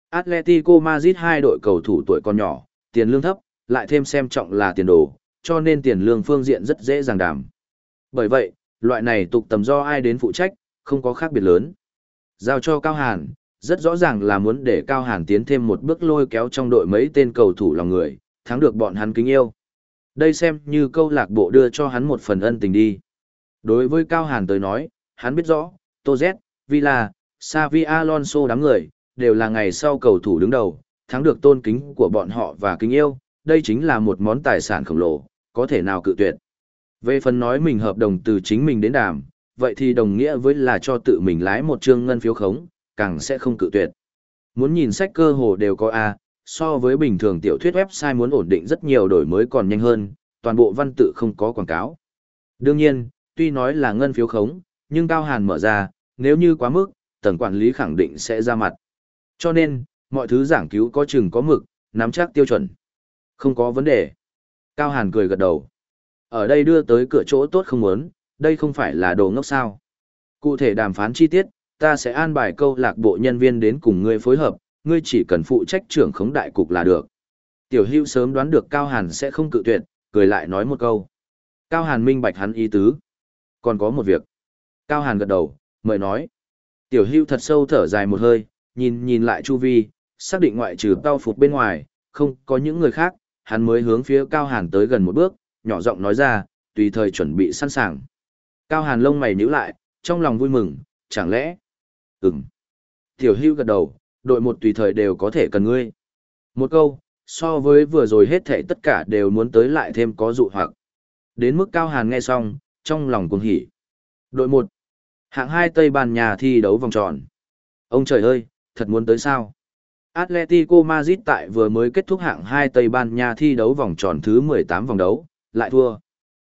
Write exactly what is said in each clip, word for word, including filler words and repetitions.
Atletico Madrid hai đội cầu thủ tuổi còn nhỏ, tiền lương thấp, lại thêm xem trọng là tiền đồ, cho nên tiền lương phương diện rất dễ dàng đàm. Bởi vậy, loại này tục tầm do ai đến phụ trách, không có khác biệt lớn. Giao cho Cao Hàn, rất rõ ràng là muốn để Cao Hàn tiến thêm một bước lôi kéo trong đội mấy tên cầu thủ lòng người, thắng được bọn hắn kính yêu. Đây xem như câu lạc bộ đưa cho hắn một phần ân tình đi. Đối với Cao Hàn tới nói, hắn biết rõ, Tô Z, Villa, Xavi Alonso đám người, đều là ngày sau cầu thủ đứng đầu, thắng được tôn kính của bọn họ và kính yêu, đây chính là một món tài sản khổng lồ, có thể nào cự tuyệt. Về phần nói mình hợp đồng từ chính mình đến đàm, vậy thì đồng nghĩa với là cho tự mình lái một chương ngân phiếu khống, càng sẽ không cự tuyệt. Muốn nhìn sách cơ hồ đều có A, so với bình thường tiểu thuyết website muốn ổn định rất nhiều đổi mới còn nhanh hơn, toàn bộ văn tự không có quảng cáo. Đương nhiên, tuy nói là ngân phiếu khống, nhưng Cao Hàn mở ra, nếu như quá mức, tầng quản lý khẳng định sẽ ra mặt. Cho nên, mọi thứ giảng cứu có chừng có mực, nắm chắc tiêu chuẩn. Không có vấn đề. Cao Hàn cười gật đầu. Ở đây đưa tới cửa chỗ tốt không muốn, đây không phải là đồ ngốc sao. Cụ thể đàm phán chi tiết, ta sẽ an bài câu lạc bộ nhân viên đến cùng ngươi phối hợp, ngươi chỉ cần phụ trách trưởng khống đại cục là được. Tiểu Hữu sớm đoán được Cao Hàn sẽ không cự tuyệt, cười lại nói một câu. Cao Hàn minh bạch hắn ý tứ. Còn có một việc. Cao Hàn gật đầu, mời nói. Tiểu Hữu thật sâu thở dài một hơi, nhìn nhìn lại chu vi, xác định ngoại trừ Cao Phục bên ngoài, không có những người khác, hắn mới hướng phía Cao Hàn tới gần một bước, nhỏ giọng nói ra, tùy thời chuẩn bị sẵn sàng. Cao Hàn lông mày nhíu lại, trong lòng vui mừng, chẳng lẽ? Ừm. Tiểu Hữu gật đầu, đội một tùy thời đều có thể cần ngươi. Một câu, so với vừa rồi hết thảy tất cả đều muốn tới lại thêm có dụ hoặc. Đến mức Cao Hàn nghe xong, trong lòng cuồng hỉ. Đội một, hạng hai Tây Ban Nha thi đấu vòng tròn. Ông trời ơi, thật muốn tới sao? Atletico Madrid tại vừa mới kết thúc hạng hai Tây Ban Nha thi đấu vòng tròn thứ mười tám vòng đấu, lại thua.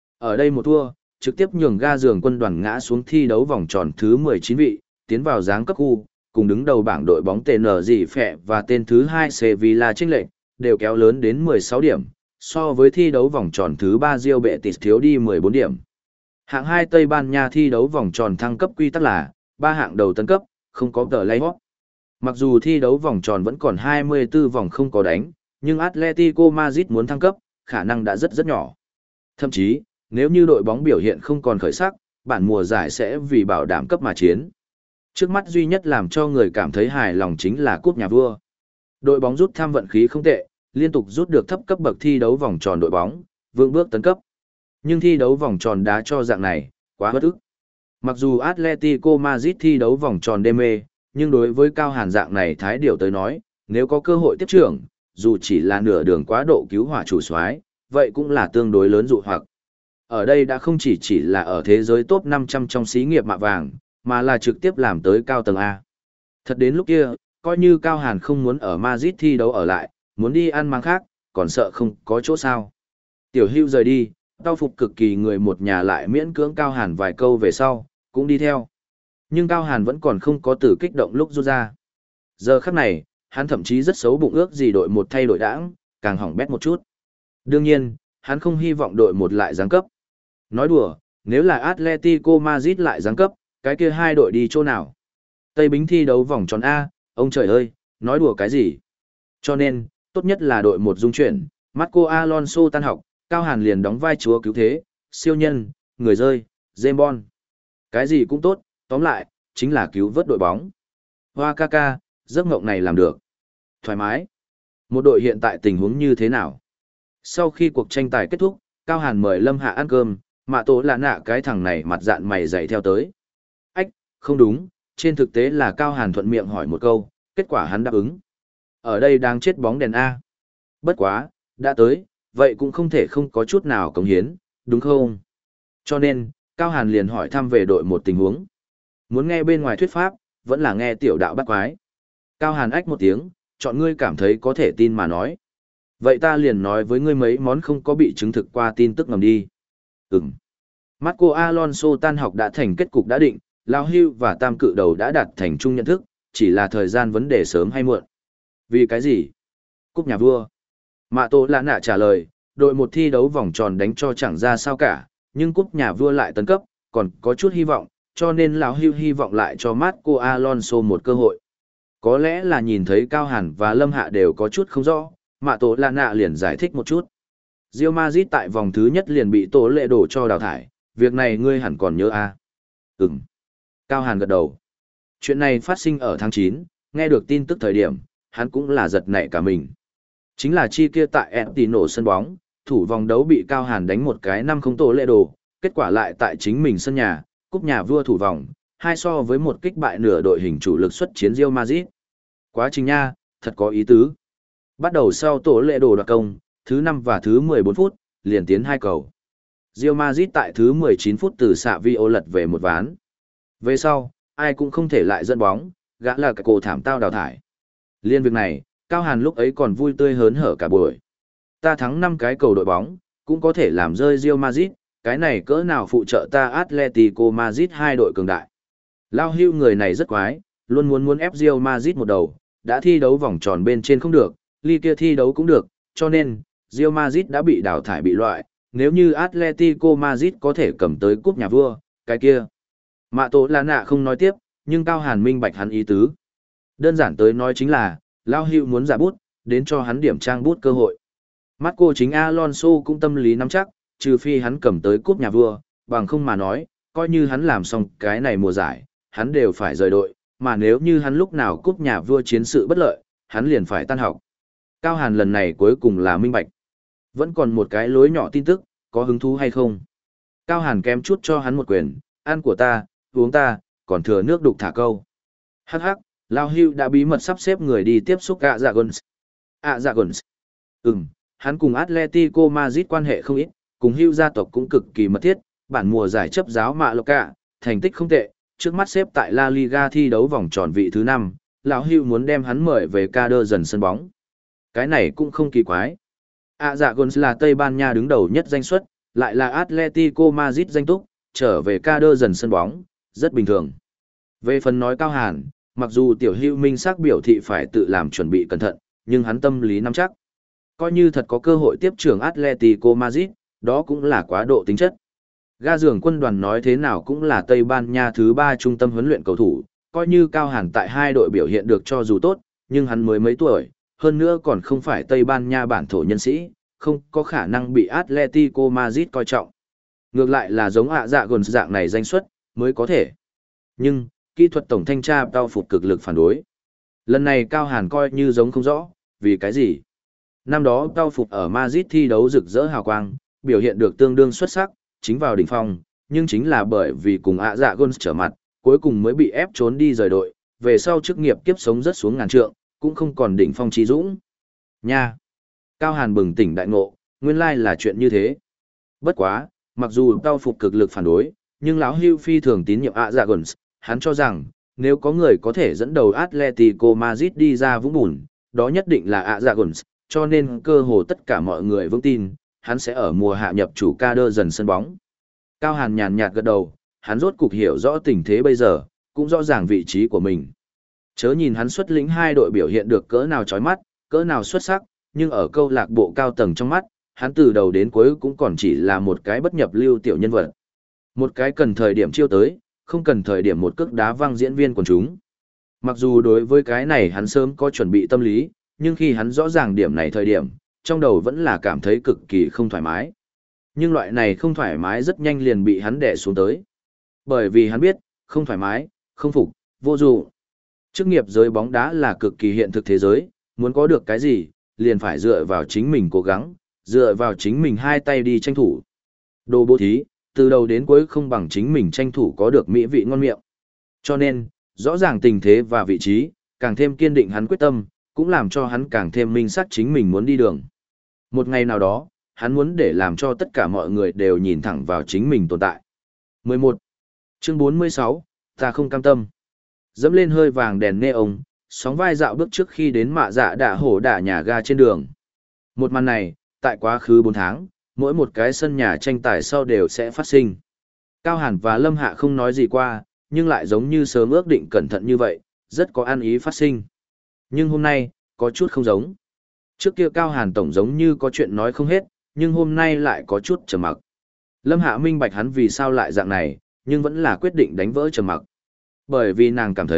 Ở đây một thua, trực tiếp nhường ga giường quân đoàn ngã xuống thi đấu vòng tròn thứ mười chín vị, tiến vào giáng cấp khu, cùng đứng đầu bảng đội bóng tê en gì phẹ và tên thứ hai Sevilla chênh lệch, đều kéo lớn đến mười sáu điểm, so với thi đấu vòng tròn thứ ba Real Betis thiếu đi mười bốn điểm. Hạng hai Tây Ban Nha thi đấu vòng tròn thăng cấp quy tắc là ba hạng đầu tấn cấp, không có tờ play-off. Mặc dù thi đấu vòng tròn vẫn còn hai mươi tư vòng không có đánh, nhưng Atletico Madrid muốn thăng cấp, khả năng đã rất rất nhỏ. Thậm chí, nếu như đội bóng biểu hiện không còn khởi sắc, bản mùa giải sẽ vì bảo đảm cấp mà chiến. Trước mắt duy nhất làm cho người cảm thấy hài lòng chính là cúp nhà vua. Đội bóng rút thăm vận khí không tệ, liên tục rút được thấp cấp bậc thi đấu vòng tròn đội bóng, vững bước tấn cấp. Nhưng thi đấu vòng tròn đá cho dạng này, quá bất ức. Mặc dù Atletico Madrid thi đấu vòng tròn đê mê, nhưng đối với Cao Hàn dạng này thái điều tới nói, nếu có cơ hội tiếp trưởng, dù chỉ là nửa đường quá độ cứu hỏa chủ soái, vậy cũng là tương đối lớn dụ hoặc. Ở đây đã không chỉ chỉ là ở thế giới top năm trăm trong xí nghiệp mạ vàng, mà là trực tiếp làm tới cao tầng A. Thật đến lúc kia, coi như Cao Hàn không muốn ở Madrid thi đấu ở lại, muốn đi ăn mang khác, còn sợ không có chỗ sao. Tiểu Hữu rời đi, Cao Phục cực kỳ người một nhà lại miễn cưỡng Cao Hàn vài câu về sau, cũng đi theo. Nhưng Cao Hàn vẫn còn không có từ kích động lúc rút ra. Giờ khắc này, hắn thậm chí rất xấu bụng ước gì đội một thay đổi đảng, càng hỏng bét một chút. Đương nhiên, hắn không hy vọng đội một lại giáng cấp. Nói đùa, nếu là Atletico Madrid lại giáng cấp, cái kia hai đội đi chỗ nào? Tây Bính thi đấu vòng tròn A, ông trời ơi, nói đùa cái gì? Cho nên, tốt nhất là đội một dung chuyển, Marco Alonso tan học, Cao Hàn liền đóng vai chúa cứu thế, siêu nhân, người rơi, James Bond. Cái gì cũng tốt, tóm lại, chính là cứu vớt đội bóng. Hoa ca ca, giấc mộng này làm được. Thoải mái. Một đội hiện tại tình huống như thế nào? Sau khi cuộc tranh tài kết thúc, Cao Hàn mời Lâm Hạ ăn cơm, Mạ Tổ là nạ cái thằng này mặt dạn mày dày theo tới. Ách, không đúng, trên thực tế là Cao Hàn thuận miệng hỏi một câu, kết quả hắn đáp ứng. Ở đây đang chết bóng đèn A. Bất quá, đã tới, vậy cũng không thể không có chút nào cống hiến, đúng không? Cho nên, Cao Hàn liền hỏi thăm về đội một tình huống. Muốn nghe bên ngoài thuyết pháp, vẫn là nghe tiểu đạo bắt quái. Cao Hàn ách một tiếng, chọn ngươi cảm thấy có thể tin mà nói. Vậy ta liền nói với ngươi mấy món không có bị chứng thực qua tin tức ngầm đi. Ừm. Marco Alonso tan học đã thành kết cục đã định, Lao Hưu và Tam Cự Đầu đã đạt thành chung nhận thức, chỉ là thời gian vấn đề sớm hay muộn. Vì cái gì? Cúp nhà vua. Mạ Tổ Lã Nạ trả lời, đội một thi đấu vòng tròn đánh cho chẳng ra sao cả, nhưng cúp nhà vua lại tấn cấp, còn có chút hy vọng, cho nên Lão Hưu hy vọng lại cho Marco Alonso một cơ hội. Có lẽ là nhìn thấy Cao Hàn và Lâm Hạ đều có chút không rõ, Mạ Tổ Lạ Nạ liền giải thích một chút. Real Madrid tại vòng thứ nhất liền bị Tổ Lệ đổ cho đào thải, việc này ngươi hẳn còn nhớ à? Ừm. Cao Hàn gật đầu. Chuyện này phát sinh ở tháng chín, nghe được tin tức thời điểm, hắn cũng là giật nảy cả mình. Chính là chi kia tại Etino sân bóng, thủ vòng đấu bị Cao Hàn đánh một cái năm không Tổ Lệ đổ, kết quả lại tại chính mình sân nhà, cúp nhà vua thủ vòng, hai so với một kích bại nửa đội hình chủ lực xuất chiến Real Madrid. Quá trình nha, thật có ý tứ. Bắt đầu sau Tổ Lệ đổ đoạt công, thứ năm và thứ mười bốn phút, liền tiến hai cầu. Real Madrid tại thứ mười chín phút từ xạ vi ô lật về một ván. Về sau, ai cũng không thể lại dẫn bóng, gã là cái cổ thảm tao đào thải. Liên việc này, Cao Hàn lúc ấy còn vui tươi hớn hở cả buổi. Ta thắng năm cái cầu đội bóng, cũng có thể làm rơi Real Madrid, cái này cỡ nào phụ trợ ta Atletico Madrid hai đội cường đại. Lao hưu người này rất quái, luôn muốn muốn ép Real Madrid một đầu, đã thi đấu vòng tròn bên trên không được, ly kia thi đấu cũng được, cho nên, Real Madrid đã bị đào thải bị loại, nếu như Atletico Madrid có thể cầm tới cúp nhà vua, cái kia. Mạ Tổ Lạ Nạ không nói tiếp, nhưng Cao Hàn minh bạch hắn ý tứ. Đơn giản tới nói chính là, Lao hưu muốn giả bút, đến cho hắn điểm trang bút cơ hội. Marco chính Alonso cũng tâm lý nắm chắc, trừ phi hắn cầm tới cúp nhà vua, bằng không mà nói, coi như hắn làm xong cái này mùa giải, hắn đều phải rời đội, mà nếu như hắn lúc nào cúp nhà vua chiến sự bất lợi, hắn liền phải tan học. Cao Hàn lần này cuối cùng là minh bạch. Vẫn còn một cái lối nhỏ tin tức, có hứng thú hay không? Cao Hàn kém chút cho hắn một quyền, ăn của ta, uống ta, còn thừa nước đục thả câu. Hắc hắc, Lao Hưu đã bí mật sắp xếp người đi tiếp xúc ạ dạ Guns. ạ dạ Guns. Ừm, hắn cùng Atletico Madrid quan hệ không ít, cùng Hưu gia tộc cũng cực kỳ mật thiết, bản mùa giải chấp giáo mạ lộc cả, thành tích không tệ, trước mắt xếp tại La Liga thi đấu vòng tròn vị thứ năm, lão Hưu muốn đem hắn mời về ca đơ dần sân bóng. Cái này cũng không kỳ quái. ạ dạ Guns là Tây Ban Nha đứng đầu nhất danh suất, lại là Atletico Madrid danh túc, trở về ca đơ dần sân bóng, rất bình thường. Về phần nói Cao Hàn, mặc dù tiểu Hưu minh xác biểu thị phải tự làm chuẩn bị cẩn thận, nhưng hắn tâm lý nắm chắc. Coi như thật có cơ hội tiếp trưởng Atletico Madrid, đó cũng là quá độ tính chất. Ga giường quân đoàn nói thế nào cũng là Tây Ban Nha thứ ba trung tâm huấn luyện cầu thủ, coi như Cao Hàn tại hai đội biểu hiện được cho dù tốt, nhưng hắn mới mấy tuổi, hơn nữa còn không phải Tây Ban Nha bản thổ nhân sĩ, không có khả năng bị Atletico Madrid coi trọng. Ngược lại là giống ạ dạ Guns dạng này danh xuất, mới có thể. Nhưng, kỹ thuật tổng thanh tra Tao Phục cực lực phản đối. Lần này Cao Hàn coi như giống không rõ, vì cái gì? Năm đó Tao Phục ở Madrid thi đấu rực rỡ hào quang, biểu hiện được tương đương xuất sắc, chính vào đỉnh phong, nhưng chính là bởi vì cùng ạ dạ Guns trở mặt, cuối cùng mới bị ép trốn đi rời đội, về sau chức nghiệp kiếp sống rất xuống ngàn trượng, cũng không còn đỉnh phong trí dũng. Nha! Cao Hàn bừng tỉnh đại ngộ, nguyên lai là chuyện như thế. Bất quá, mặc dù Tao Phục cực lực phản đối, nhưng lão Hưu phi thường tín nhiệm ạ dạ Guns, hắn cho rằng, nếu có người có thể dẫn đầu Atletico Madrid đi ra vũng bùn, đó nhất định là ạ dạ Guns, cho nên cơ hồ tất cả mọi người vững tin, hắn sẽ ở mùa hạ nhập chủ ca đơ dần sân bóng. Cao Hàn nhàn nhạt gật đầu, hắn rốt cục hiểu rõ tình thế bây giờ, cũng rõ ràng vị trí của mình. Chớ nhìn hắn xuất lĩnh hai đội biểu hiện được cỡ nào chói mắt, cỡ nào xuất sắc, nhưng ở câu lạc bộ cao tầng trong mắt, hắn từ đầu đến cuối cũng còn chỉ là một cái bất nhập lưu tiểu nhân vật. Một cái cần thời điểm chiêu tới, không cần thời điểm một cước đá văng diễn viên quần chúng. Mặc dù đối với cái này hắn sớm có chuẩn bị tâm lý, nhưng khi hắn rõ ràng điểm này thời điểm, trong đầu vẫn là cảm thấy cực kỳ không thoải mái. Nhưng loại này không thoải mái rất nhanh liền bị hắn đè xuống tới. Bởi vì hắn biết, không thoải mái, không phục, vô dụng. Chức nghiệp giới bóng đá là cực kỳ hiện thực thế giới, muốn có được cái gì, liền phải dựa vào chính mình cố gắng, dựa vào chính mình hai tay đi tranh thủ. Đồ bố thí, từ đầu đến cuối không bằng chính mình tranh thủ có được mỹ vị ngon miệng. Cho nên, rõ ràng tình thế và vị trí, càng thêm kiên định hắn quyết tâm, cũng làm cho hắn càng thêm minh xác chính mình muốn đi đường. Một ngày nào đó, hắn muốn để làm cho tất cả mọi người đều nhìn thẳng vào chính mình tồn tại. mười một. Chương bốn mươi sáu, ta không cam tâm. Dẫm lên hơi vàng đèn neon, sóng vai dạo bước trước khi đến mạ dạ đạ hổ đả nhà ga trên đường. Một màn này, tại quá khứ bốn tháng, mỗi một cái sân nhà tranh tài sau đều sẽ phát sinh. Cao Hàn và Lâm Hạ không nói gì qua, nhưng lại giống như sớm ước định cẩn thận như vậy, rất có ăn ý phát sinh. Nhưng hôm nay, có chút không giống. Trước kia Cao Hàn tổng giống như có chuyện nói không hết, nhưng hôm nay lại có chút trầm mặc. Lâm Hạ minh bạch hắn vì sao lại dạng này, nhưng vẫn là quyết định đánh vỡ trầm mặc. Bởi vì nàng cảm thấy,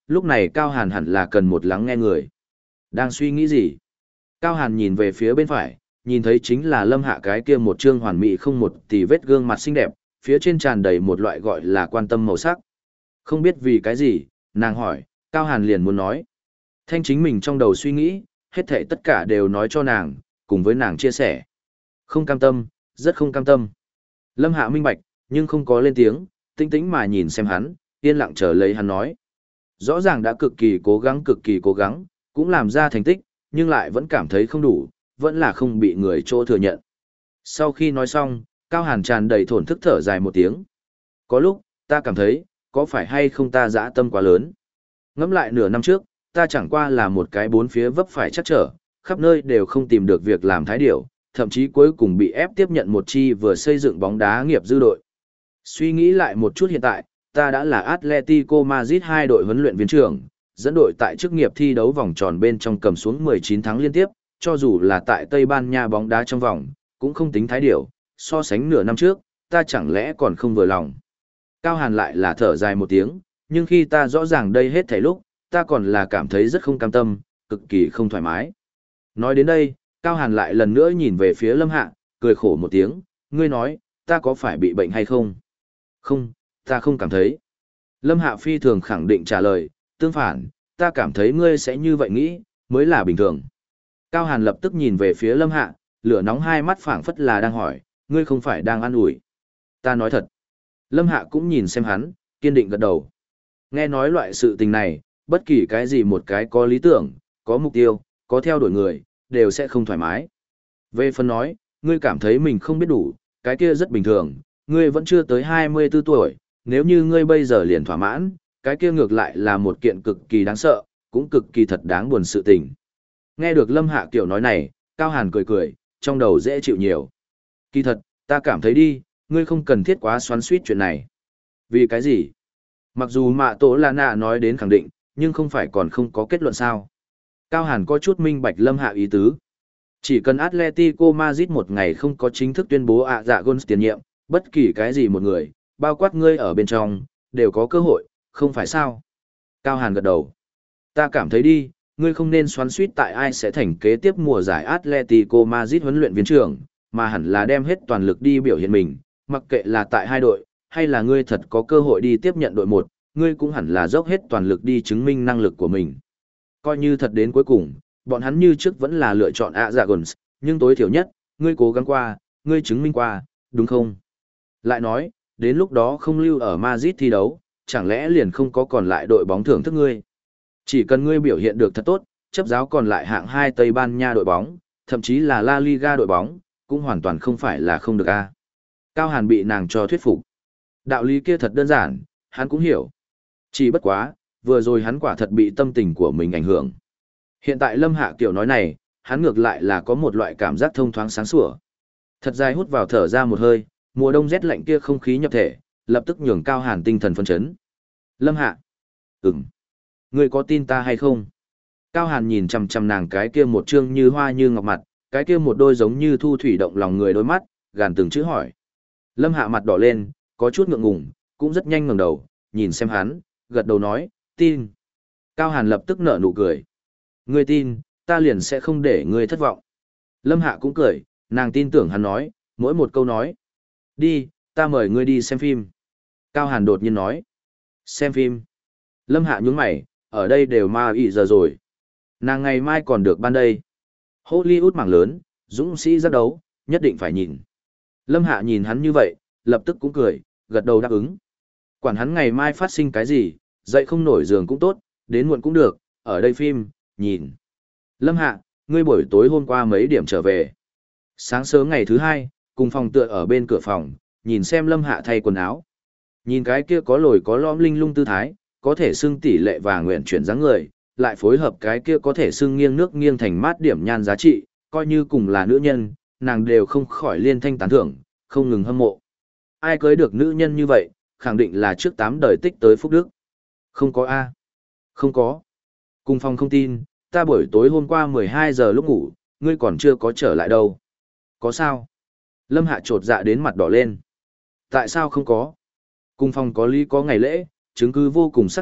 Lúc này Cao Hàn hẳn là cần một lắng nghe người. Đang suy nghĩ gì? Cao Hàn nhìn về phía bên phải, nhìn thấy chính là Lâm Hạ cái kia một trương hoàn mỹ không một tì vết gương mặt xinh đẹp, phía trên tràn đầy một loại gọi là quan tâm màu sắc. Không biết vì cái gì, nàng hỏi, Cao Hàn liền muốn nói. Thanh chính mình trong đầu suy nghĩ, hết thảy tất cả đều nói cho nàng, cùng với nàng chia sẻ. Không cam tâm, rất không cam tâm. Lâm Hạ minh bạch, nhưng không có lên tiếng, tĩnh tĩnh mà nhìn xem hắn, yên lặng chờ lấy hắn nói. Rõ ràng đã cực kỳ cố gắng cực kỳ cố gắng, cũng làm ra thành tích, nhưng lại vẫn cảm thấy không đủ, vẫn là không bị người chỗ thừa nhận. Sau khi nói xong, Cao Hàn tràn đầy thổn thức thở dài một tiếng. Có lúc, ta cảm thấy, có phải hay không ta dã tâm quá lớn. Ngẫm lại nửa năm trước, ta chẳng qua là một cái bốn phía vấp phải chắc trở, khắp nơi đều không tìm được việc làm thái điểu, thậm chí cuối cùng bị ép tiếp nhận một chi vừa xây dựng bóng đá nghiệp dư đội. Suy nghĩ lại một chút hiện tại, ta đã là Atletico Madrid hai đội huấn luyện viên trưởng, dẫn đội tại chức nghiệp thi đấu vòng tròn bên trong cầm xuống mười chín thắng liên tiếp, cho dù là tại Tây Ban Nha bóng đá trong vòng, cũng không tính thái điểu, so sánh nửa năm trước, ta chẳng lẽ còn không vừa lòng. Cao Hàn lại là thở dài một tiếng, nhưng khi ta rõ ràng đây hết thảy lúc, ta còn là cảm thấy rất không cam tâm, cực kỳ không thoải mái. Nói đến đây, Cao Hàn lại lần nữa nhìn về phía Lâm Hạ, cười khổ một tiếng, ngươi nói, ta có phải bị bệnh hay không? Không, ta không cảm thấy. Lâm Hạ phi thường khẳng định trả lời, tương phản, ta cảm thấy ngươi sẽ như vậy nghĩ, mới là bình thường. Cao Hàn lập tức nhìn về phía Lâm Hạ, lửa nóng hai mắt phảng phất là đang hỏi, ngươi không phải đang ăn ủi. Ta nói thật. Lâm Hạ cũng nhìn xem hắn, kiên định gật đầu. Nghe nói loại sự tình này, bất kỳ cái gì một cái có lý tưởng, có mục tiêu, có theo đuổi người, đều sẽ không thoải mái. Về phần nói, ngươi cảm thấy mình không biết đủ, cái kia rất bình thường, ngươi vẫn chưa tới hai mươi tư tuổi, nếu như ngươi bây giờ liền thỏa mãn, cái kia ngược lại là một kiện cực kỳ đáng sợ, cũng cực kỳ thật đáng buồn sự tình. Nghe được Lâm Hạ kiểu nói này, Cao Hàn cười cười, trong đầu dễ chịu nhiều. Kỳ thật, ta cảm thấy đi, ngươi không cần thiết quá xoắn xuýt chuyện này. Vì cái gì? Mặc dù Mạ Tổ Là Nạ nói đến khẳng định, nhưng không phải còn không có kết luận sao. Cao Hàn có chút minh bạch Lâm Hạ ý tứ. Chỉ cần Atletico Madrid một ngày không có chính thức tuyên bố ạ dạ Gones tiền nhiệm, bất kỳ cái gì một người, bao quát ngươi ở bên trong, đều có cơ hội, không phải sao? Cao Hàn gật đầu. Ta cảm thấy đi, ngươi không nên xoắn xuýt tại ai sẽ thành kế tiếp mùa giải Atletico Madrid huấn luyện viên trưởng, mà hẳn là đem hết toàn lực đi biểu hiện mình, mặc kệ là tại hai đội, hay là ngươi thật có cơ hội đi tiếp nhận đội một, ngươi cũng hẳn là dốc hết toàn lực đi chứng minh năng lực của mình. Coi như thật đến cuối cùng, bọn hắn như trước vẫn là lựa chọn Azagons, nhưng tối thiểu nhất, ngươi cố gắng qua, ngươi chứng minh qua, đúng không? Lại nói, đến lúc đó không lưu ở Madrid thi đấu, chẳng lẽ liền không có còn lại đội bóng thưởng thức ngươi? Chỉ cần ngươi biểu hiện được thật tốt, chấp giáo còn lại hạng hai Tây Ban Nha đội bóng, thậm chí là La Liga đội bóng, cũng hoàn toàn không phải là không được a. Cao Hàn bị nàng cho thuyết phục. Đạo lý kia thật đơn giản, hắn cũng hiểu. Chỉ bất quá, vừa rồi hắn quả thật bị tâm tình của mình ảnh hưởng. Hiện tại Lâm Hạ kiểu nói này, hắn ngược lại là có một loại cảm giác thông thoáng sáng sủa. Thật dài hút vào thở ra một hơi, mùa đông rét lạnh kia không khí nhập thể, lập tức nhường Cao Hàn tinh thần phấn chấn. Lâm Hạ. Ừm. Ngươi có tin ta hay không? Cao Hàn nhìn chằm chằm nàng cái kia một trương như hoa như ngọc mặt, cái kia một đôi giống như thu thủy động lòng người đôi mắt, gàn từng chữ hỏi. Lâm Hạ mặt đỏ lên, có chút ngượng ngùng, cũng rất nhanh ngẩng đầu, nhìn xem hắn, gật đầu nói, tin. Cao Hàn lập tức nở nụ cười. Ngươi tin, ta liền sẽ không để ngươi thất vọng. Lâm Hạ cũng cười, nàng tin tưởng hắn nói, mỗi một câu nói. Đi, ta mời ngươi đi xem phim. Cao Hàn đột nhiên nói. Xem phim. Lâm Hạ nhướng mày, ở đây đều ma ị giờ rồi. Nàng ngày mai còn được ban đây. Hollywood mảng lớn, dũng sĩ giác đấu, nhất định phải nhìn. Lâm Hạ nhìn hắn như vậy, lập tức cũng cười, gật đầu đáp ứng. Quản hắn ngày mai phát sinh cái gì, dậy không nổi giường cũng tốt, đến muộn cũng được, ở đây phim, nhìn. Lâm Hạ, ngươi buổi tối hôm qua mấy điểm trở về. Sáng sớm ngày thứ hai, cùng phòng tựa ở bên cửa phòng, nhìn xem Lâm Hạ thay quần áo. Nhìn cái kia có lồi có lõm linh lung tư thái, có thể xưng tỷ lệ và nguyện chuyển dáng người, lại phối hợp cái kia có thể xưng nghiêng nước nghiêng thành mát điểm nhan giá trị, coi như cùng là nữ nhân, nàng đều không khỏi liên thanh tán thưởng, không ngừng hâm mộ. Ai cưới được nữ nhân như vậy, khẳng định là trước tám đời tích tới phúc đức. Không có A. Không có. Cùng phòng không tin, ta buổi tối hôm qua mười hai giờ lúc ngủ, ngươi còn chưa có trở lại đâu. Có sao? Lâm Hạ trột dạ đến mặt đỏ lên. Tại sao không có? Cùng phòng có lý có ngày lễ, chứng cứ vô cùng xác thực,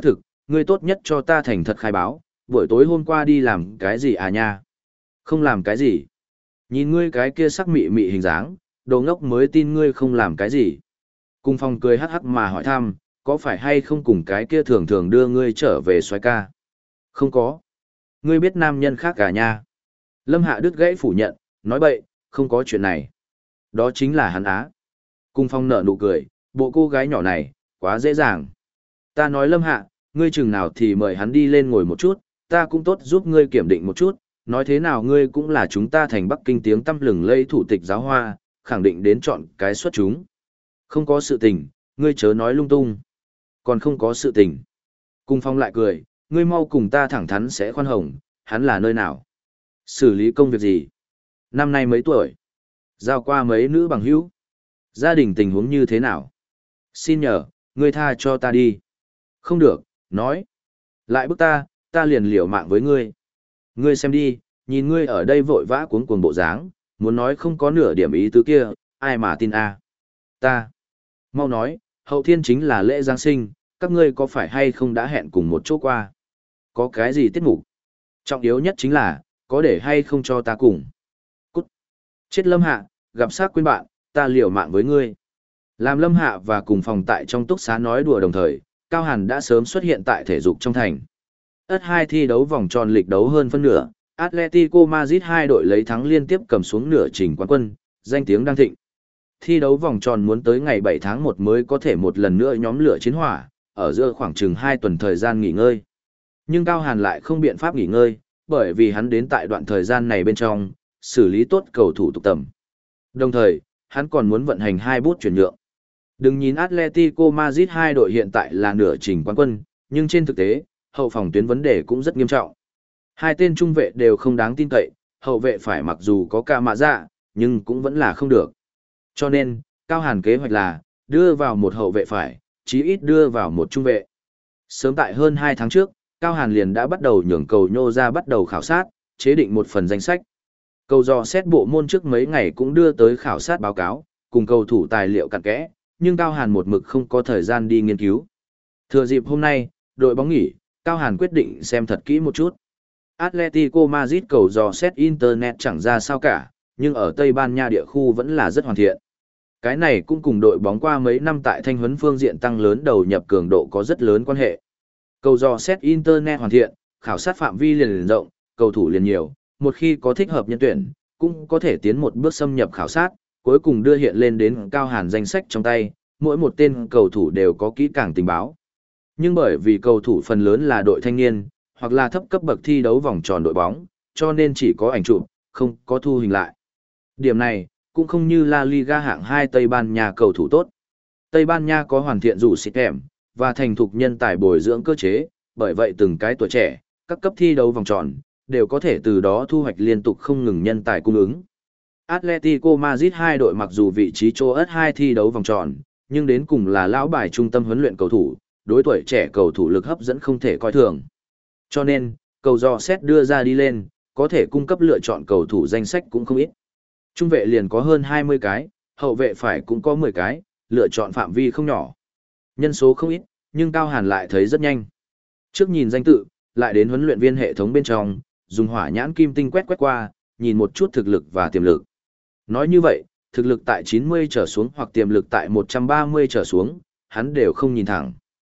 ngươi tốt nhất cho ta thành thật khai báo, buổi tối hôm qua đi làm cái gì à nha? Không làm cái gì. Nhìn ngươi cái kia sắc mị mị hình dáng, đồ ngốc mới tin ngươi không làm cái gì. Cung Phong cười hắc hắc mà hỏi thăm, có phải hay không cùng cái kia thường thường đưa ngươi trở về xoái ca? Không có. Ngươi biết nam nhân khác cả nha. Lâm Hạ đứt gãy phủ nhận, nói bậy, không có chuyện này. Đó chính là hắn á. Cung Phong nở nụ cười, bộ cô gái nhỏ này, quá dễ dàng. Ta nói Lâm Hạ, ngươi chừng nào thì mời hắn đi lên ngồi một chút, ta cũng tốt giúp ngươi kiểm định một chút, nói thế nào ngươi cũng là chúng ta thành Bắc Kinh tiếng tăm lừng lây thủ tịch giáo hoa, khẳng định đến chọn cái xuất chúng. Không có sự tình, ngươi chớ nói lung tung. Còn không có sự tình. Cung Phong lại cười, ngươi mau cùng ta thẳng thắn sẽ khoan hồng, hắn là nơi nào? Xử lý công việc gì? Năm nay mấy tuổi? Giao qua mấy nữ bằng hữu? Gia đình tình huống như thế nào? Xin nhờ, ngươi tha cho ta đi. Không được, nói. Lại bức ta, ta liền liều mạng với ngươi. Ngươi xem đi, nhìn ngươi ở đây vội vã cuống cuồng bộ dáng, muốn nói không có nửa điểm ý tứ kia, ai mà tin a? Ta. Mau nói, hậu thiên chính là lễ Giáng sinh, các ngươi có phải hay không đã hẹn cùng một chỗ qua? Có cái gì tiết mục? Trọng yếu nhất chính là, có để hay không cho ta cùng? Cút. Chết Lâm Hạ, gặp sát quên bạn, ta liều mạng với ngươi. Làm Lâm Hạ và cùng phòng tại trong túc xá nói đùa đồng thời, Cao Hàn đã sớm xuất hiện tại thể dục trong thành. ét hai thi đấu vòng tròn lịch đấu hơn phân nửa, Atletico Madrid hai đội lấy thắng liên tiếp cầm xuống nửa trình quán quân, danh tiếng đang thịnh. Thi đấu vòng tròn muốn tới ngày bảy tháng một mới có thể một lần nữa nhóm lửa chiến hỏa, ở giữa khoảng chừng hai tuần thời gian nghỉ ngơi. Nhưng Cao Hàn lại không biện pháp nghỉ ngơi, bởi vì hắn đến tại đoạn thời gian này bên trong, xử lý tốt cầu thủ tục tầm. Đồng thời, hắn còn muốn vận hành hai bút chuyển nhượng. Đừng nhìn Atletico Madrid hai đội hiện tại là nửa trình quán quân, nhưng trên thực tế, hậu phòng tuyến vấn đề cũng rất nghiêm trọng. Hai tên trung vệ đều không đáng tin cậy, hậu vệ phải mặc dù có ca mạ dạ, nhưng cũng vẫn là không được. Cho nên, Cao Hàn kế hoạch là, đưa vào một hậu vệ phải, chí ít đưa vào một trung vệ. Sớm tại hơn hai tháng trước, Cao Hàn liền đã bắt đầu nhường cầu nhô ra bắt đầu khảo sát, chế định một phần danh sách. Cầu dò xét bộ môn trước mấy ngày cũng đưa tới khảo sát báo cáo, cùng cầu thủ tài liệu cặn kẽ, nhưng Cao Hàn một mực không có thời gian đi nghiên cứu. Thừa dịp hôm nay, đội bóng nghỉ, Cao Hàn quyết định xem thật kỹ một chút. Atletico Madrid cầu dò xét Internet chẳng ra sao cả, nhưng ở Tây Ban Nha địa khu vẫn là rất hoàn thiện. Cái này cũng cùng đội bóng qua mấy năm tại thanh huấn phương diện tăng lớn đầu nhập cường độ có rất lớn quan hệ. Cầu dò xét Internet hoàn thiện, khảo sát phạm vi liền rộng, cầu thủ liền nhiều, một khi có thích hợp nhân tuyển, cũng có thể tiến một bước xâm nhập khảo sát, cuối cùng đưa hiện lên đến Cao Hàn danh sách trong tay, mỗi một tên cầu thủ đều có kỹ càng tình báo. Nhưng bởi vì cầu thủ phần lớn là đội thanh niên, hoặc là thấp cấp bậc thi đấu vòng tròn đội bóng, cho nên chỉ có ảnh chụp, không có thu hình lại. Điểm này, cũng không như La Liga hạng hai Tây Ban Nha cầu thủ tốt. Tây Ban Nha có hoàn thiện rủ xịt kèm, và thành thục nhân tài bồi dưỡng cơ chế, bởi vậy từng cái tuổi trẻ, các cấp thi đấu vòng tròn, đều có thể từ đó thu hoạch liên tục không ngừng nhân tài cung ứng. Atletico Madrid hai đội mặc dù vị trí chỗ ét hai thi đấu vòng tròn, nhưng đến cùng là lão bài trung tâm huấn luyện cầu thủ, đối tuổi trẻ cầu thủ lực hấp dẫn không thể coi thường. Cho nên, cầu dò xét đưa ra đi lên, có thể cung cấp lựa chọn cầu thủ danh sách cũng không ít. Trung vệ liền có hơn hai mươi cái, hậu vệ phải cũng có mười cái, lựa chọn phạm vi không nhỏ. Nhân số không ít, nhưng Cao Hàn lại thấy rất nhanh. Trước nhìn danh tự, lại đến huấn luyện viên hệ thống bên trong, dùng hỏa nhãn kim tinh quét quét qua, nhìn một chút thực lực và tiềm lực. Nói như vậy, thực lực tại chín mươi trở xuống hoặc tiềm lực tại một trăm ba mươi trở xuống, hắn đều không nhìn thẳng.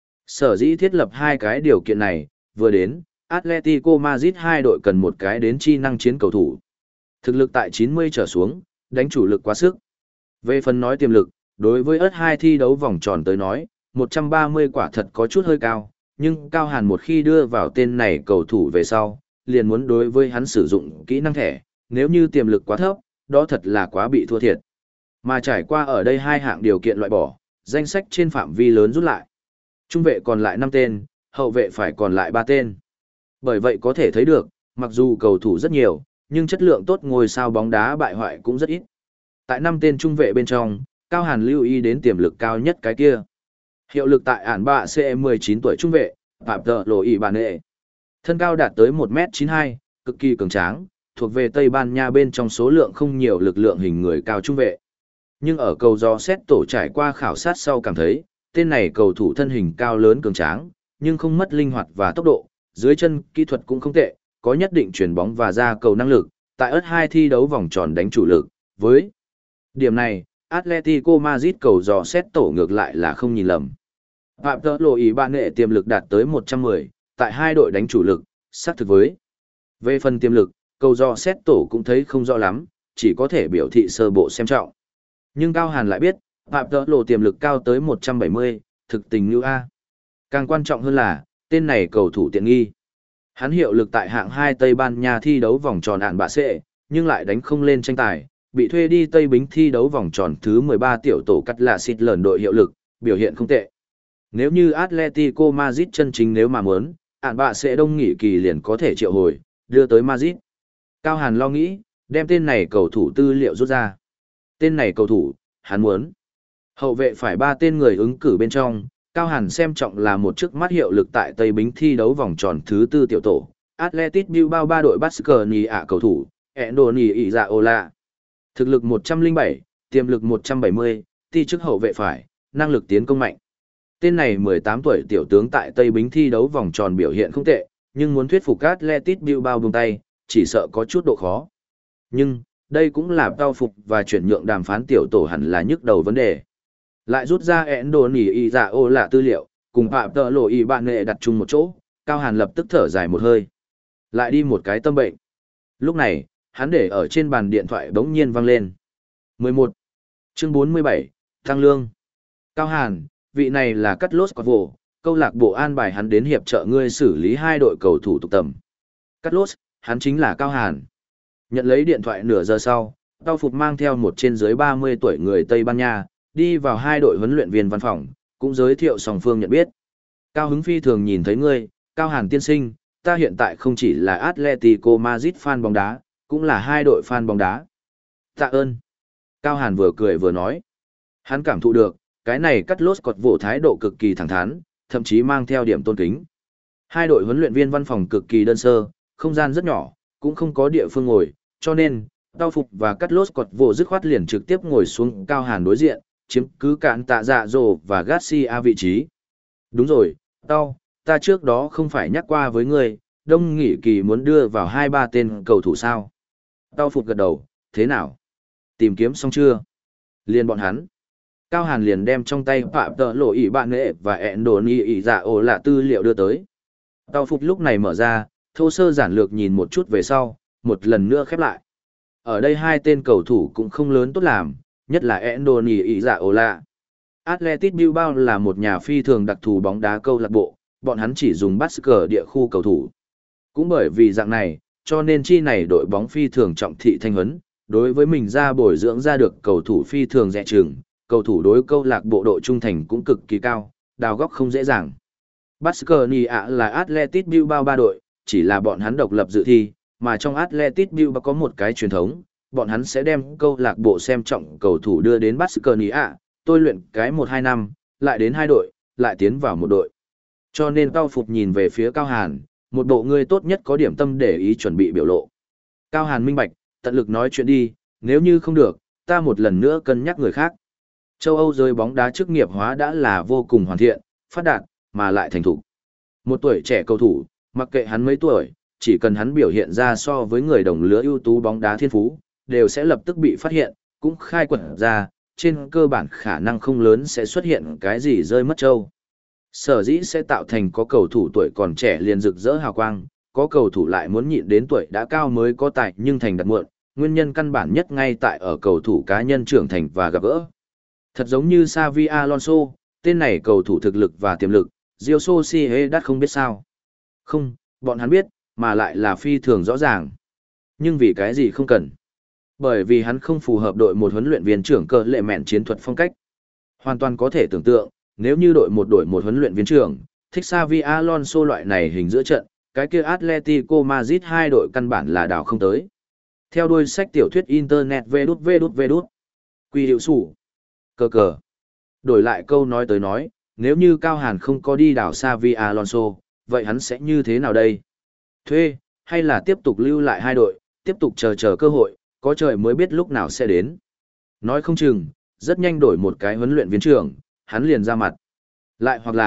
Sở dĩ thiết lập hai cái điều kiện này, vừa đến, Atletico Madrid hai đội cần một cái đến chi năng chiến cầu thủ. Thực lực tại chín mươi trở xuống, đánh chủ lực quá sức. Về phần nói tiềm lực, đối với ét hai thi đấu vòng tròn tới nói, một trăm ba mươi quả thật có chút hơi cao, nhưng Cao Hàn một khi đưa vào tên này cầu thủ về sau, liền muốn đối với hắn sử dụng kỹ năng thẻ, nếu như tiềm lực quá thấp, đó thật là quá bị thua thiệt. Mà trải qua ở đây hai hạng điều kiện loại bỏ, danh sách trên phạm vi lớn rút lại. Trung vệ còn lại năm tên, hậu vệ phải còn lại ba tên. Bởi vậy có thể thấy được, mặc dù cầu thủ rất nhiều, nhưng chất lượng tốt ngôi sao bóng đá bại hoại cũng rất ít. Tại năm tên trung vệ bên trong, Cao Hàn lưu ý đến tiềm lực cao nhất cái kia. Hiệu lực tại ản bạ xê mười chín tuổi trung vệ, Phạm Tợ Lộ Ý Bàn Nệ. Thân cao đạt tới một mét chín mươi hai, cực kỳ cường tráng, thuộc về Tây Ban Nha bên trong số lượng không nhiều lực lượng hình người cao trung vệ. Nhưng ở cầu dò xét tổ trải qua khảo sát sau cảm thấy, tên này cầu thủ thân hình cao lớn cường tráng, nhưng không mất linh hoạt và tốc độ, dưới chân kỹ thuật cũng không tệ, có nhất định chuyển bóng và ra cầu năng lực, tại ớt hai thi đấu vòng tròn đánh chủ lực, với điểm này, Atletico Madrid cầu dò xét tổ ngược lại là không nhìn lầm. Phạm tợ lộ ý bạn nghệ tiềm lực đạt tới một trăm mười, tại hai đội đánh chủ lực, xác thực với. Về phần tiềm lực, cầu dò xét tổ cũng thấy không rõ lắm, chỉ có thể biểu thị sơ bộ xem trọng. Nhưng Cao Hàn lại biết, Phạm tợ lộ tiềm lực cao tới một trăm bảy mươi, thực tình như A. Càng quan trọng hơn là, tên này cầu thủ tiện nghi. Hắn hiệu lực tại hạng hai Tây Ban Nha thi đấu vòng tròn ạn bạ sệ, nhưng lại đánh không lên tranh tài, bị thuê đi Tây Bính thi đấu vòng tròn thứ mười ba tiểu tổ cắt là xịt lởn đội hiệu lực, biểu hiện không tệ. Nếu như Atletico Madrid chân chính nếu mà muốn, ạn bạ sẽ đông nghỉ kỳ liền có thể triệu hồi, đưa tới Madrid. Cao Hàn lo nghĩ, đem tên này cầu thủ tư liệu rút ra. Tên này cầu thủ, hắn muốn. Hậu vệ phải ba tên người ứng cử bên trong, Cao Hàn xem trọng là một chức mắt hiệu lực tại Tây Bính thi đấu vòng tròn thứ tư tiểu tổ, Athletic Bilbao ba đội Baskerni ạ cầu thủ, Endoni Izaola. Thực lực một trăm lẻ bảy, tiềm lực một trăm bảy mươi, ti chức hậu vệ phải, năng lực tiến công mạnh. Tên này mười tám tuổi tiểu tướng tại Tây Bính thi đấu vòng tròn biểu hiện không tệ, nhưng muốn thuyết phục Athletic Bilbao buông tay, chỉ sợ có chút độ khó. Nhưng, đây cũng là tao phục và chuyển nhượng đàm phán tiểu tổ hẳn là nhức đầu vấn đề. Lại rút ra Endoni Izaola tư liệu, cùng Phạm Tợ Lộ Y bạn nghệ đặt chung một chỗ, Cao Hàn lập tức thở dài một hơi. Lại đi một cái tâm bệnh. Lúc này, hắn để ở trên bàn điện thoại bỗng nhiên vang lên. mười một. Chương bốn mươi bảy, Tăng Lương. Cao Hàn, vị này là Cắt Lốt Quạt Vổ, câu lạc bộ an bài hắn đến hiệp trợ ngươi xử lý hai đội cầu thủ tục tầm. Cắt Lốt, hắn chính là Cao Hàn. Nhận lấy điện thoại nửa giờ sau, Tao Phục mang theo một trên dưới ba mươi tuổi người Tây Ban Nha, đi vào hai đội huấn luyện viên văn phòng, cũng giới thiệu song phương nhận biết. Cao hứng phi thường nhìn thấy ngươi, Cao Hàn tiên sinh, ta hiện tại không chỉ là Atletico Madrid fan bóng đá, cũng là hai đội fan bóng đá. Tạ ơn. Cao Hàn vừa cười vừa nói. Hắn cảm thụ được, cái này Cắt Lốt Cọt Vỗ thái độ cực kỳ thẳng thắn, thậm chí mang theo điểm tôn kính. Hai đội huấn luyện viên văn phòng cực kỳ đơn sơ, không gian rất nhỏ, cũng không có địa phương ngồi, cho nên, Tao Phục và Cắt Lốt Cọt Vỗ dứt khoát liền trực tiếp ngồi xuống Cao Hàn đối diện, chiếm cứ cạn tạ dạ dồ và Garcia vị trí. Đúng rồi, Tao, ta trước đó không phải nhắc qua với ngươi, đông nghỉ kỳ muốn đưa vào hai ba tên cầu thủ sao. Tao Phục gật đầu, thế nào? Tìm kiếm xong chưa? Liền bọn hắn. Cao Hàn liền đem trong tay Phạm Tợ Lộ ý bạn nghệ và Endoni ý dạ ổ lạ tư liệu đưa tới. Tao Phục lúc này mở ra, thô sơ giản lược nhìn một chút về sau, một lần nữa khép lại. Ở đây hai tên cầu thủ cũng không lớn tốt làm, nhất là Endoni ý dạ ổ lạ. Athletic Bilbao là một nhà phi thường đặc thù bóng đá câu lạc bộ, bọn hắn chỉ dùng Basque địa khu cầu thủ. Cũng bởi vì dạng này, cho nên chi này đội bóng phi thường trọng thị thanh huấn, đối với mình ra bồi dưỡng ra được cầu thủ phi thường dè chừng, cầu thủ đối câu lạc bộ độ trung thành cũng cực kỳ cao, đào góc không dễ dàng. Baskerni ạ là Athletic Bilbao ba đội, chỉ là bọn hắn độc lập dự thi, mà trong Athletic Bilbao có một cái truyền thống, bọn hắn sẽ đem câu lạc bộ xem trọng cầu thủ đưa đến Baskerni ạ, tôi luyện cái một hai năm, lại đến hai đội, lại tiến vào một đội. Cho nên Cao Phục nhìn về phía Cao Hàn, một bộ người tốt nhất có điểm tâm để ý chuẩn bị biểu lộ. Cao Hàn minh bạch, tận lực nói chuyện đi, nếu như không được, ta một lần nữa cân nhắc người khác. Châu Âu giới bóng đá chức nghiệp hóa đã là vô cùng hoàn thiện, phát đạt, mà lại thành thục. Một tuổi trẻ cầu thủ, mặc kệ hắn mấy tuổi, chỉ cần hắn biểu hiện ra so với người đồng lứa ưu tú bóng đá thiên phú, đều sẽ lập tức bị phát hiện, cũng khai quật ra, trên cơ bản khả năng không lớn sẽ xuất hiện cái gì rơi mất châu. Sở dĩ sẽ tạo thành có cầu thủ tuổi còn trẻ liền rực rỡ hào quang, có cầu thủ lại muốn nhịn đến tuổi đã cao mới có tài nhưng thành đặt muộn, nguyên nhân căn bản nhất ngay tại ở cầu thủ cá nhân trưởng thành và gặp gỡ. Thật giống như Xavi Alonso, tên này cầu thủ thực lực và tiềm lực, Real Sociedad không biết sao. Không, bọn hắn biết, mà lại là phi thường rõ ràng. Nhưng vì cái gì không cần? Bởi vì hắn không phù hợp đội một huấn luyện viên trưởng cờ lệ mẹn chiến thuật phong cách. Hoàn toàn có thể tưởng tượng, nếu như đội một đội một huấn luyện viên trưởng, thích Xavi Alonso loại này hình giữa trận, cái kia Atletico Madrid hai đội căn bản là đảo không tới. Theo đuôi sách tiểu thuyết Internet vê đút vê đút vê đút. Quy hiệu sủ. Cờ cờ. Đổi lại câu nói tới nói, nếu như Cao Hàn không có đi đảo Xavi Alonso, vậy hắn sẽ như thế nào đây? Thuê, hay là tiếp tục lưu lại hai đội, tiếp tục chờ chờ cơ hội, có trời mới biết lúc nào sẽ đến. Nói không chừng, rất nhanh đổi một cái huấn luyện viên trưởng, hắn liền ra mặt. Lại hoặc là,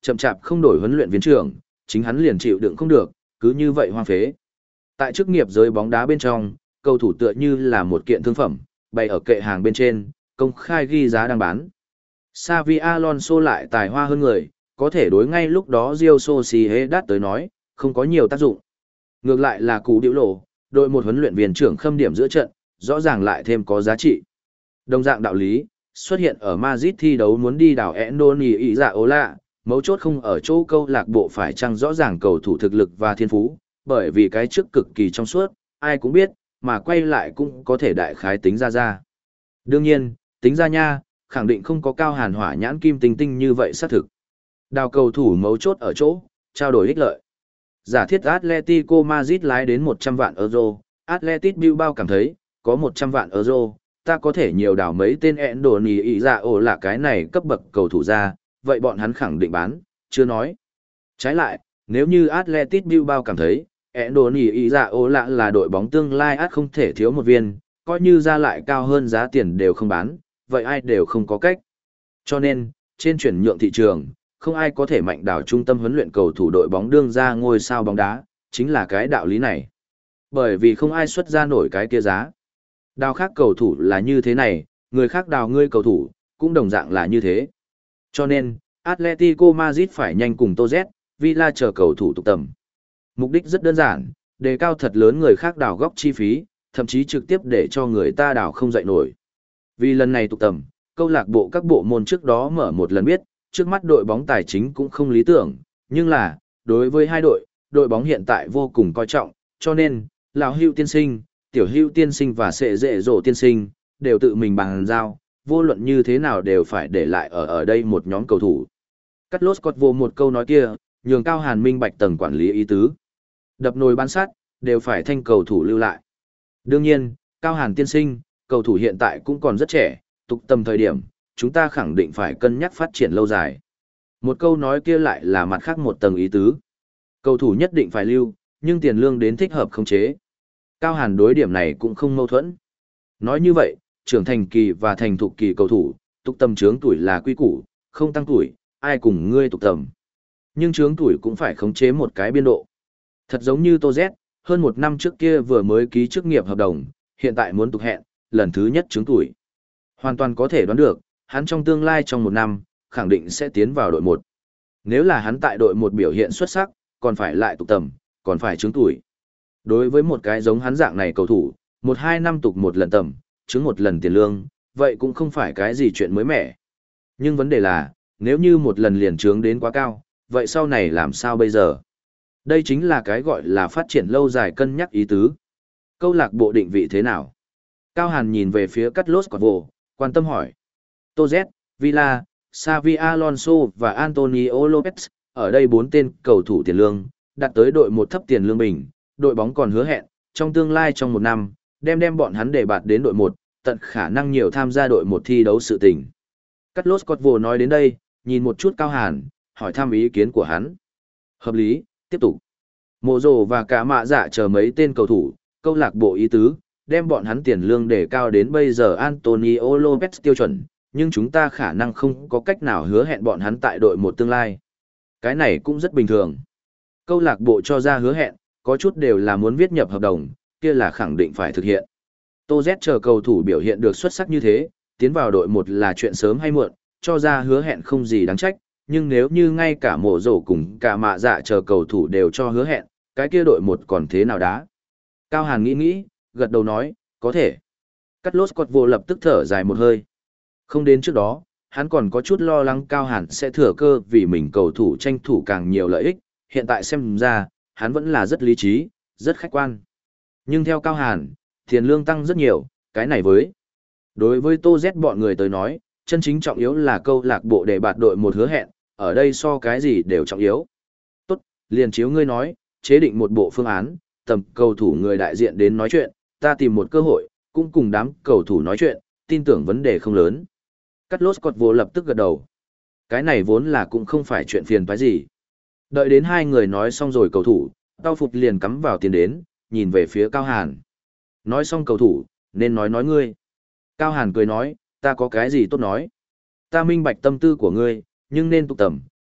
chậm chạp không đổi huấn luyện viên trưởng, chính hắn liền chịu đựng không được, cứ như vậy hoang phế. Tại chức nghiệp giới bóng đá bên trong, cầu thủ tựa như là một kiện thương phẩm, bày ở kệ hàng bên trên, công khai ghi giá đang bán. Xavi Alonso lại tài hoa hơn người, có thể đối ngay lúc đó Real Sociedad tới nói, không có nhiều tác dụng. Ngược lại là Cú Điệu Lộ, đội một huấn luyện viên trưởng khâm điểm giữa trận, rõ ràng lại thêm có giá trị. Đồng dạng đạo lý, xuất hiện ở Madrid thi đấu muốn đi đảo Endoni ý dạ ố lạ, mấu chốt không ở chỗ câu lạc bộ phải chăng rõ ràng cầu thủ thực lực và thiên phú, bởi vì cái trước cực kỳ trong suốt, ai cũng biết, mà quay lại cũng có thể đại khái tính ra ra. Đương nhiên, tính ra nha, khẳng định không có Cao Hàn hỏa nhãn kim tinh tinh như vậy xác thực. Đào cầu thủ mấu chốt ở chỗ, trao đổi ích lợi. Giả thiết Atletico Madrid lái đến một trăm vạn euro, Atletico Bilbao cảm thấy, có một trăm vạn euro, ta có thể nhiều đào mấy tên Endoni ý dạ ổ là cái này cấp bậc cầu thủ ra, vậy bọn hắn khẳng định bán, chưa nói. Trái lại, nếu như Atletico Bilbao cảm thấy, Endoni ý dạ ổ lạ là đội bóng tương lai át không thể thiếu một viên, coi như ra lại cao hơn giá tiền đều không bán, vậy ai đều không có cách. Cho nên, trên chuyển nhượng thị trường, không ai có thể mạnh đảo trung tâm huấn luyện cầu thủ đội bóng đương ra ngôi sao bóng đá, chính là cái đạo lý này. Bởi vì không ai xuất ra nổi cái kia giá. Đào khác cầu thủ là như thế này, người khác đào ngươi cầu thủ, cũng đồng dạng là như thế. Cho nên, Atletico Madrid phải nhanh cùng Toz, Villa chờ cầu thủ tục tầm. Mục đích rất đơn giản, đề cao thật lớn người khác đào góc chi phí, thậm chí trực tiếp để cho người ta đào không dậy nổi. Vì lần này tục tầm, câu lạc bộ các bộ môn trước đó mở một lần biết, trước mắt đội bóng tài chính cũng không lý tưởng, nhưng là, đối với hai đội, đội bóng hiện tại vô cùng coi trọng, cho nên, Lão Hưu tiên sinh, Tiểu Hưu tiên sinh và Sệ Dệ Dỗ tiên sinh, đều tự mình bàn giao, vô luận như thế nào đều phải để lại ở ở đây một nhóm cầu thủ. Cắt lốt cọt vô một câu nói kia, nhường Cao Hàn minh bạch tầng quản lý ý tứ. Đập nồi bán sắt, đều phải thanh cầu thủ lưu lại. Đương nhiên, Cao Hàn tiên sinh, cầu thủ hiện tại cũng còn rất trẻ, tục tầm thời điểm, chúng ta khẳng định phải cân nhắc phát triển lâu dài. Một câu nói kia lại là mặt khác một tầng ý tứ. Cầu thủ nhất định phải lưu, nhưng tiền lương đến thích hợp khống chế. Cao Hàn đối điểm này cũng không mâu thuẫn. Nói như vậy, trưởng thành kỳ và thành thục kỳ cầu thủ, tục tầm trướng tuổi là quy củ, không tăng tuổi, ai cùng ngươi tục tầm. Nhưng trướng tuổi cũng phải khống chế một cái biên độ. Thật giống như Tô Z, hơn một năm trước kia vừa mới ký chức nghiệp hợp đồng, hiện tại muốn tục hẹn, lần thứ nhất trướng tuổi. Hoàn toàn có thể đoán được, hắn trong tương lai trong một năm, khẳng định sẽ tiến vào đội một. Nếu là hắn tại đội một biểu hiện xuất sắc, còn phải lại tục tầm, còn phải trướng tuổi. Đối với một cái giống hắn dạng này cầu thủ, một hai năm tục một lần tầm, trướng một lần tiền lương, vậy cũng không phải cái gì chuyện mới mẻ. Nhưng vấn đề là, nếu như một lần liền trướng đến quá cao, vậy sau này làm sao bây giờ? Đây chính là cái gọi là phát triển lâu dài cân nhắc ý tứ. Câu lạc bộ định vị thế nào? Cao Hàn nhìn về phía Carlos Corvo, quan tâm hỏi. Toz, Villa, Xavi Alonso và Antonio Lopez, ở đây bốn tên cầu thủ tiền lương, đạt tới đội một thấp tiền lương bình, đội bóng còn hứa hẹn, trong tương lai trong một năm, đem đem bọn hắn để bạt đến đội một, tận khả năng nhiều tham gia đội một thi đấu sự tình. Carlos Corvo nói đến đây, nhìn một chút Cao Hàn, hỏi thăm ý kiến của hắn. Hợp lý, tiếp tục. Mộ Rồ và cả mạ dạ chờ mấy tên cầu thủ, câu lạc bộ ý tứ, đem bọn hắn tiền lương để cao đến bây giờ Antonio Lopez tiêu chuẩn, nhưng chúng ta khả năng không có cách nào hứa hẹn bọn hắn tại đội một tương lai. Cái này cũng rất bình thường. Câu lạc bộ cho ra hứa hẹn, có chút đều là muốn viết nhập hợp đồng, kia là khẳng định phải thực hiện. Tô Z chờ cầu thủ biểu hiện được xuất sắc như thế, tiến vào đội một là chuyện sớm hay muộn, cho ra hứa hẹn không gì đáng trách, nhưng nếu như ngay cả Mộ Rồ cùng cả mạ dạ chờ cầu thủ đều cho hứa hẹn, cái kia đội một còn thế nào đá? Cao Hàn nghĩ nghĩ, gật đầu nói, có thể. Carlos Corvo lập tức thở dài một hơi. Không đến trước đó, hắn còn có chút lo lắng Cao Hàn sẽ thừa cơ vì mình cầu thủ tranh thủ càng nhiều lợi ích, hiện tại xem ra, hắn vẫn là rất lý trí, rất khách quan. Nhưng theo Cao Hàn, tiền lương tăng rất nhiều, cái này với. Đối với Tô Z bọn người tới nói, chân chính trọng yếu là câu lạc bộ để bạt đội một hứa hẹn, ở đây so cái gì đều trọng yếu. Tốt, liền chiếu ngươi nói, chế định một bộ phương án, tầm cầu thủ người đại diện đến nói chuyện, ta tìm một cơ hội, cũng cùng đám cầu thủ nói chuyện, tin tưởng vấn đề không lớn. Carlos Corvo lập tức gật đầu. Cái này vốn là cũng không phải chuyện phiền toái gì. Đợi đến hai người nói xong rồi cầu thủ, Tao Phục liền cắm vào tiền đến, nhìn về phía Cao Hàn. Nói xong cầu thủ, nên nói nói ngươi. Cao Hàn cười nói, ta có cái gì tốt nói. Ta minh bạch tâm tư của ngươi, nhưng nên tục tầm,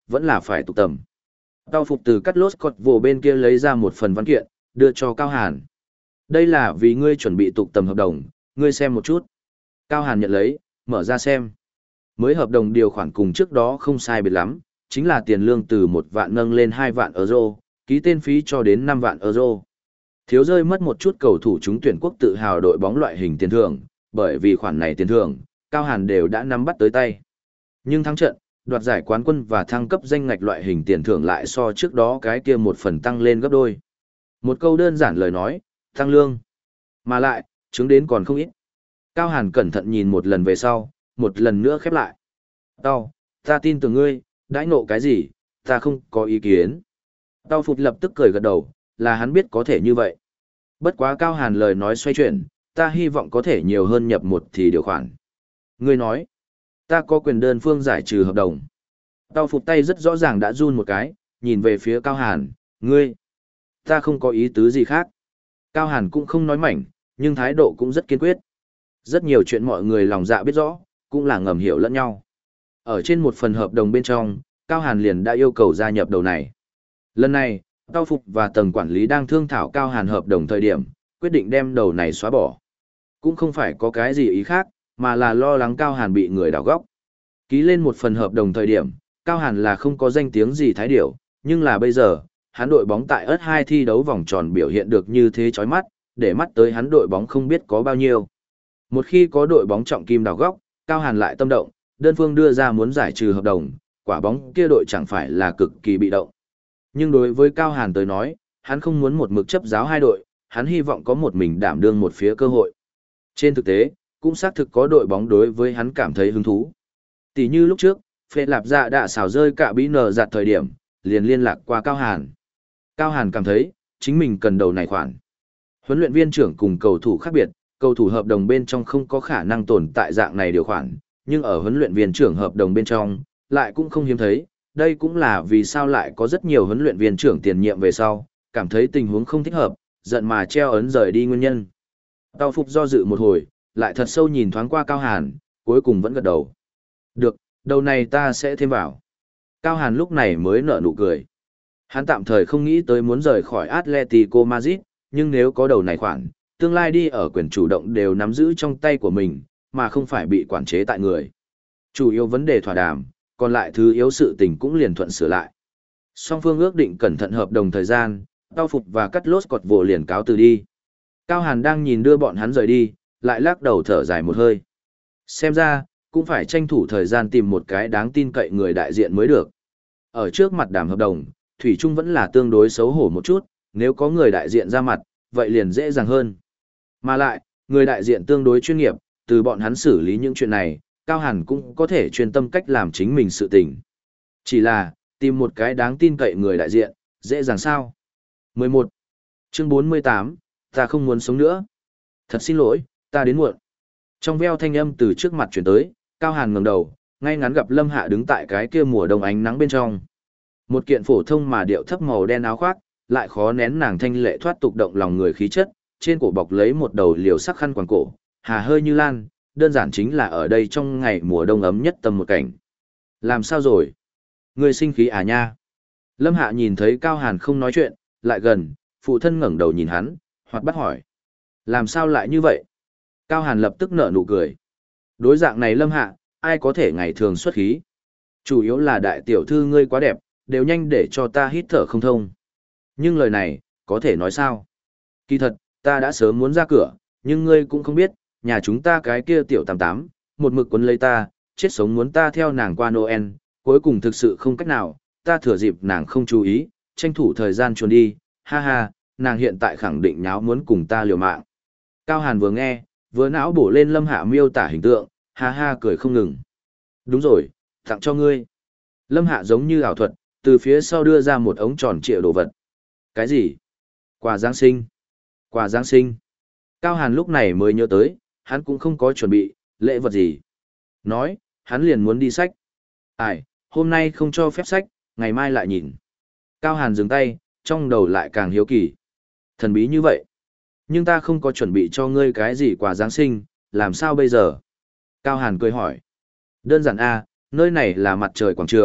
vẫn là phải tục tầm. Tao phục từ cắt lốt cọt vồ bên kia lấy ra một phần văn kiện, đưa cho Cao Hàn. Đây là vì ngươi chuẩn bị tục tầm hợp đồng, ngươi xem một chút. Cao Hàn nhận lấy, mở ra xem. Mới hợp đồng điều khoản cùng trước đó không sai biệt lắm, chính là tiền lương từ một vạn nâng lên hai vạn euro, ký tên phí cho đến năm vạn euro. Thiếu rơi mất một chút cầu thủ trúng tuyển quốc tự hào đội bóng loại hình tiền thưởng, bởi vì khoản này tiền thưởng, Cao Hàn đều đã nắm bắt tới tay. Nhưng thắng trận, đoạt giải quán quân và thăng cấp danh ngạch loại hình tiền thưởng lại so trước đó cái kia một phần tăng lên gấp đôi. Một câu đơn giản lời nói, tăng lương. Mà lại, chứng đến còn không ít. Cao Hàn cẩn thận nhìn một lần về sau, một lần nữa khép lại. Tao, ta tin tưởng ngươi, đãi ngộ cái gì, ta không có ý kiến. Tao Phục lập tức cười gật đầu, là hắn biết có thể như vậy. Bất quá Cao Hàn lời nói xoay chuyển, ta hy vọng có thể nhiều hơn nhập một thì điều khoản. Ngươi nói, ta có quyền đơn phương giải trừ hợp đồng. Tao Phục tay rất rõ ràng đã run một cái, nhìn về phía Cao Hàn, ngươi, ta không có ý tứ gì khác. Cao Hàn cũng không nói mảnh, nhưng thái độ cũng rất kiên quyết. Rất nhiều chuyện mọi người lòng dạ biết rõ, cũng là ngầm hiểu lẫn nhau. Ở trên một phần hợp đồng bên trong, Cao Hàn liền đã yêu cầu gia nhập đầu này. Lần này, Tao Phục và tầng quản lý đang thương thảo Cao Hàn hợp đồng thời điểm, quyết định đem đầu này xóa bỏ. Cũng không phải có cái gì ý khác, mà là lo lắng Cao Hàn bị người đào góc. Ký lên một phần hợp đồng thời điểm, Cao Hàn là không có danh tiếng gì thái điểu, nhưng là bây giờ, hắn đội bóng tại ớt hai thi đấu vòng tròn biểu hiện được như thế chói mắt, để mắt tới hắn đội bóng không biết có bao nhiêu. Một khi có đội bóng trọng kim đào góc, Cao Hàn lại tâm động, đơn phương đưa ra muốn giải trừ hợp đồng, quả bóng kia đội chẳng phải là cực kỳ bị động. Nhưng đối với Cao Hàn tới nói, hắn không muốn một mực chấp giáo hai đội, hắn hy vọng có một mình đảm đương một phía cơ hội. Trên thực tế, cũng xác thực có đội bóng đối với hắn cảm thấy hứng thú. Tỷ như lúc trước, Phệ Lạp Dạ đã xào rơi cả bí nờ giặt thời điểm, liền liên lạc qua Cao Hàn. Cao Hàn cảm thấy, chính mình cần đầu này khoản. Huấn luyện viên trưởng cùng cầu thủ khác biệt, cầu thủ hợp đồng bên trong không có khả năng tồn tại dạng này điều khoản, nhưng ở huấn luyện viên trưởng hợp đồng bên trong, lại cũng không hiếm thấy. Đây cũng là vì sao lại có rất nhiều huấn luyện viên trưởng tiền nhiệm về sau, cảm thấy tình huống không thích hợp, giận mà treo ấn rời đi nguyên nhân. Tao Phục do dự một hồi, lại thật sâu nhìn thoáng qua Cao Hàn, cuối cùng vẫn gật đầu. Được, đầu này ta sẽ thêm vào. Cao Hàn lúc này mới nở nụ cười. Hắn tạm thời không nghĩ tới muốn rời khỏi Atletico Madrid, nhưng nếu có đầu này khoản, tương lai đi ở quyền chủ động đều nắm giữ trong tay của mình, mà không phải bị quản chế tại người. Chủ yếu vấn đề thỏa đàm, còn lại thứ yếu sự tình cũng liền thuận sửa lại. Song phương ước định cẩn thận hợp đồng thời gian, Tao Phục và Cắt Lốt Cọt Vồ liền cáo từ đi. Cao Hàn đang nhìn đưa bọn hắn rời đi, lại lắc đầu thở dài một hơi. Xem ra, cũng phải tranh thủ thời gian tìm một cái đáng tin cậy người đại diện mới được. Ở trước mặt đàm hợp đồng, Thủy Trung vẫn là tương đối xấu hổ một chút, nếu có người đại diện ra mặt, vậy liền dễ dàng hơn. Mà lại, người đại diện tương đối chuyên nghiệp, từ bọn hắn xử lý những chuyện này, Cao Hàn cũng có thể chuyên tâm cách làm chính mình sự tình. Chỉ là, tìm một cái đáng tin cậy người đại diện, dễ dàng sao? mười một. Chương bốn mươi tám, ta không muốn sống nữa. Thật xin lỗi, ta đến muộn. Trong veo thanh âm từ trước mặt chuyển tới, Cao Hàn ngẩng đầu, ngay ngắn gặp Lâm Hạ đứng tại cái kia mùa đông ánh nắng bên trong. Một kiện phổ thông mà điệu thấp màu đen áo khoác, lại khó nén nàng thanh lệ thoát tục động lòng người khí chất, trên cổ bọc lấy một đầu liều sắc khăn quàng cổ, hà hơi như lan, đơn giản chính là ở đây trong ngày mùa đông ấm nhất tầm một cảnh. Làm sao rồi? Người sinh khí à nha? Lâm Hạ nhìn thấy Cao Hàn không nói chuyện, lại gần, phụ thân ngẩng đầu nhìn hắn, hoặc bắt hỏi. Làm sao lại như vậy? Cao Hàn lập tức nở nụ cười. Đối dạng này Lâm Hạ, ai có thể ngày thường xuất khí? Chủ yếu là đại tiểu thư ngươi quá đẹp, đều nhanh để cho ta hít thở không thông. Nhưng lời này, có thể nói sao? Kỳ thật, ta đã sớm muốn ra cửa, nhưng ngươi cũng không biết, nhà chúng ta cái kia tiểu tám tám, một mực quấn lấy ta, chết sống muốn ta theo nàng qua Noel, cuối cùng thực sự không cách nào, ta thừa dịp nàng không chú ý, tranh thủ thời gian chuồn đi, ha ha, nàng hiện tại khẳng định nháo muốn cùng ta liều mạng. Cao Hàn vừa nghe, vừa não bổ lên Lâm Hạ miêu tả hình tượng, ha ha cười không ngừng. Đúng rồi, tặng cho ngươi. Lâm Hạ giống như ảo thuật, từ phía sau đưa ra một ống tròn trịa đồ vật. Cái gì? Quà Giáng sinh. Quà Giáng sinh. Cao Hàn lúc này mới nhớ tới, hắn cũng không có chuẩn bị, lễ vật gì. Nói, hắn liền muốn đi sách. Ai, hôm nay không cho phép sách, ngày mai lại nhìn. Cao Hàn dừng tay, trong đầu lại càng hiếu kỳ. Thần bí như vậy. Nhưng ta không có chuẩn bị cho ngươi cái gì quà Giáng sinh, làm sao bây giờ? Cao Hàn cười hỏi. Đơn giản a, nơi này là mặt trời quảng trường,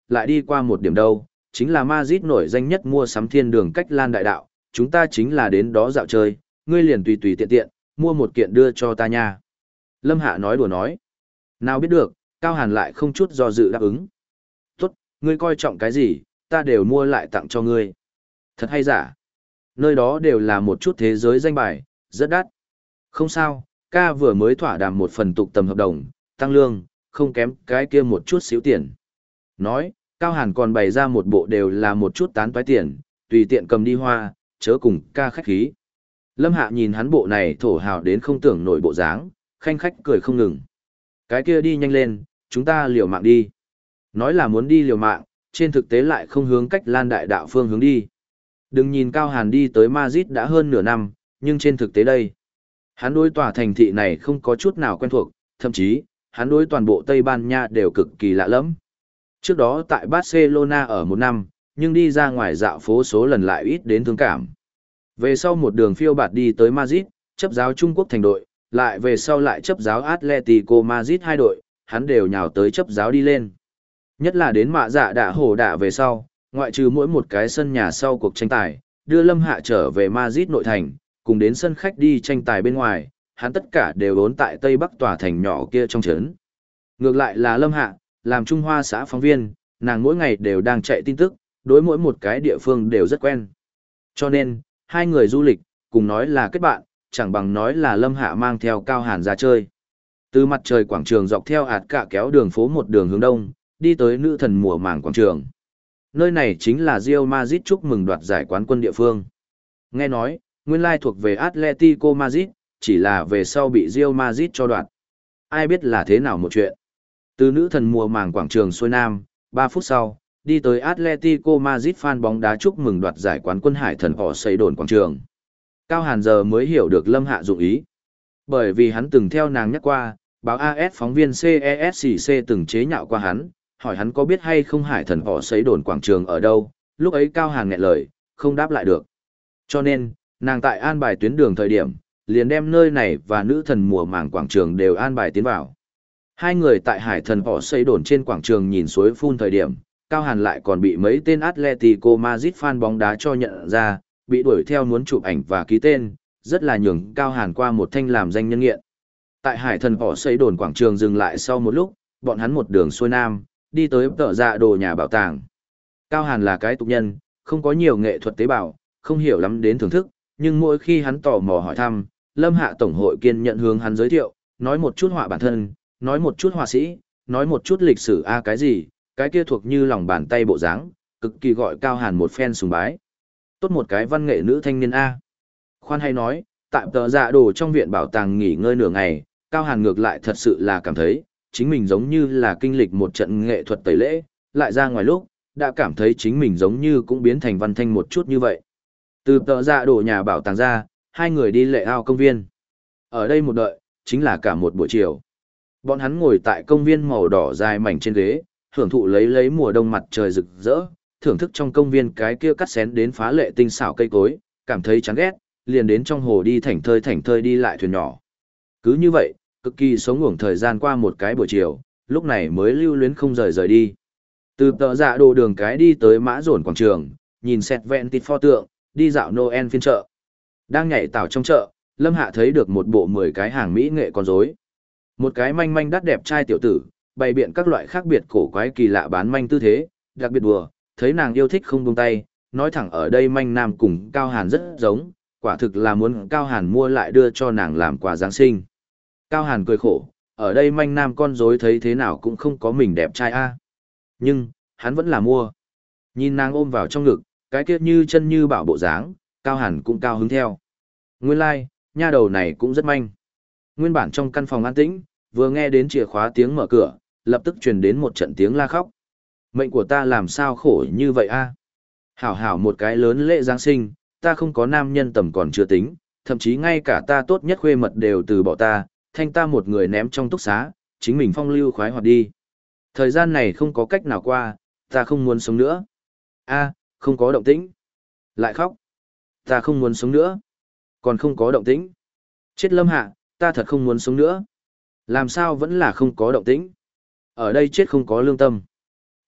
lại đi qua một điểm đâu, chính là Madrid nổi danh nhất mua sắm thiên đường cách Lan đại đạo, chúng ta chính là đến đó dạo chơi, ngươi liền tùy tùy tiện tiện, mua một kiện đưa cho ta nha. Lâm Hạ nói đùa nói. Nào biết được, Cao Hàn lại không chút do dự đáp ứng. Tốt, ngươi coi trọng cái gì, ta đều mua lại tặng cho ngươi. Thật hay giả? Nơi đó đều là một chút thế giới danh bài, rất đắt. Không sao, ca vừa mới thỏa đàm một phần tục tầm hợp đồng, tăng lương, không kém cái kia một chút xíu tiền. Nói, Cao Hàn còn bày ra một bộ đều là một chút tán toái tiền, tùy tiện cầm đi hoa, chớ cùng ca khách khí. Lâm Hạ nhìn hắn bộ này thổ hào đến không tưởng nổi bộ dáng, khanh khách cười không ngừng. Cái kia đi nhanh lên, chúng ta liều mạng đi. Nói là muốn đi liều mạng, trên thực tế lại không hướng cách Lan đại đạo phương hướng đi. Đừng nhìn Cao Hàn đi tới Madrid đã hơn nửa năm, nhưng trên thực tế đây, hắn đối tòa thành thị này không có chút nào quen thuộc, thậm chí, hắn đối toàn bộ Tây Ban Nha đều cực kỳ lạ lẫm. Trước đó tại Barcelona ở một năm, nhưng đi ra ngoài dạo phố số lần lại ít đến thương cảm. Về sau một đường phiêu bạt đi tới Madrid, chấp giáo Trung Quốc thành đội, lại về sau lại chấp giáo Atletico Madrid hai đội, hắn đều nhào tới chấp giáo đi lên. Nhất là đến mạ dạ đạ hổ đạ về sau, ngoại trừ mỗi một cái sân nhà sau cuộc tranh tài, đưa Lâm Hạ trở về Madrid nội thành, cùng đến sân khách đi tranh tài bên ngoài, hắn tất cả đều vốn tại Tây Bắc tòa thành nhỏ kia trong trấn. Ngược lại là Lâm Hạ, làm Trung Hoa xã phóng viên, nàng mỗi ngày đều đang chạy tin tức, đối mỗi một cái địa phương đều rất quen. Cho nên, hai người du lịch, cùng nói là kết bạn, chẳng bằng nói là Lâm Hạ mang theo Cao Hàn ra chơi. Từ mặt trời quảng trường dọc theo ạt cả kéo đường phố một đường hướng đông, đi tới nữ thần mùa màng quảng trường. Nơi này chính là Real Madrid chúc mừng đoạt giải quán quân địa phương. Nghe nói, nguyên lai thuộc về Atletico Madrid, chỉ là về sau bị Real Madrid cho đoạt. Ai biết là thế nào một chuyện. Từ nữ thần mùa màng quảng trường xuôi nam, ba phút sau, đi tới Atletico Madrid fan bóng đá chúc mừng đoạt giải quán quân hải thần họ xây đồn quảng trường. Cao Hàn giờ mới hiểu được Lâm Hạ dụng ý. Bởi vì hắn từng theo nàng nhắc qua, báo a ét phóng viên xê e ét xê xê từng chế nhạo qua hắn, hỏi hắn có biết hay không hải thần họ xây đồn quảng trường ở đâu, lúc ấy Cao Hàn nghẹn lời, không đáp lại được. Cho nên, nàng tại an bài tuyến đường thời điểm, liền đem nơi này và nữ thần mùa màng quảng trường đều an bài tiến vào. Hai người tại hải thần họ xây đồn trên quảng trường nhìn suối phun thời điểm, Cao Hàn lại còn bị mấy tên Atletico Madrid fan bóng đá cho nhận ra, bị đuổi theo muốn chụp ảnh và ký tên, rất là nhường Cao Hàn qua một thanh làm danh nhân nghiện. Tại hải thần họ xây đồn quảng trường dừng lại sau một lúc, bọn hắn một đường xuôi nam, đi tới tợ dạ đồ nhà bảo tàng. Cao Hàn là cái tục nhân, không có nhiều nghệ thuật tế bào, không hiểu lắm đến thưởng thức, nhưng mỗi khi hắn tò mò hỏi thăm, Lâm Hạ Tổng hội kiên nhận hướng hắn giới thiệu, nói một chút họa bản thân, nói một chút họa sĩ, nói một chút lịch sử a cái gì, cái kia thuộc như lòng bàn tay bộ dáng, cực kỳ gọi Cao Hàn một phen sùng bái. Tốt một cái văn nghệ nữ thanh niên a. Khoan hay nói, tại tợ dạ đồ trong viện bảo tàng nghỉ ngơi nửa ngày, Cao Hàn ngược lại thật sự là cảm thấy, chính mình giống như là kinh lịch một trận nghệ thuật tẩy lễ, lại ra ngoài lúc, đã cảm thấy chính mình giống như cũng biến thành văn thanh một chút như vậy. Từ tợ dạ đồ nhà bảo tàng ra, hai người đi lệ ao công viên. Ở đây một đợi, chính là cả một buổi chiều. Bọn hắn ngồi tại công viên màu đỏ dài mảnh trên ghế, hưởng thụ lấy lấy mùa đông mặt trời rực rỡ, thưởng thức trong công viên cái kia cắt xén đến phá lệ tinh xảo cây cối, cảm thấy chán ghét, liền đến trong hồ đi thảnh thơi thảnh thơi đi lại thuyền nhỏ. Cứ như vậy, cực kỳ sống ngủng thời gian qua một cái buổi chiều, lúc này mới lưu luyến không rời rời đi. Từ tợ dạ đồ đường cái đi tới mã dồn quảng trường, nhìn xét vẹn tịt pho tượng, đi dạo Noel phiên chợ. Đang nhảy tảo trong chợ, Lâm Hạ thấy được một bộ mười cái hàng mỹ nghệ con rối. Một cái manh manh đắt đẹp trai tiểu tử, bày biện các loại khác biệt cổ quái kỳ lạ bán manh tư thế, đặc biệt đùa, thấy nàng yêu thích không buông tay, nói thẳng ở đây manh nam cùng Cao Hàn rất giống, quả thực là muốn Cao Hàn mua lại đưa cho nàng làm quà Giáng sinh. Cao Hàn cười khổ, ở đây manh nam con rối thấy thế nào cũng không có mình đẹp trai a. Nhưng, hắn vẫn là mua. Nhìn nàng ôm vào trong ngực, cái kia như chân như bảo bộ dáng, Cao Hàn cũng cao hứng theo. Nguyên lai, like, nha đầu này cũng rất manh. Nguyên bản trong căn phòng an tĩnh, vừa nghe đến chìa khóa tiếng mở cửa, lập tức truyền đến một trận tiếng la khóc. Mệnh của ta làm sao khổ như vậy a? Hảo hảo một cái lớn lễ Giáng sinh, ta không có nam nhân tầm còn chưa tính, thậm chí ngay cả ta tốt nhất khuê mật đều từ bỏ ta, thanh ta một người ném trong túc xá, chính mình phong lưu khoái hoạt đi. Thời gian này không có cách nào qua, ta không muốn sống nữa. A, không có động tĩnh. Lại khóc. Ta không muốn sống nữa. Còn không có động tĩnh. Chết Lâm Hạ, ta thật không muốn sống nữa. Làm sao vẫn là không có động tĩnh. Ở đây chết không có lương tâm.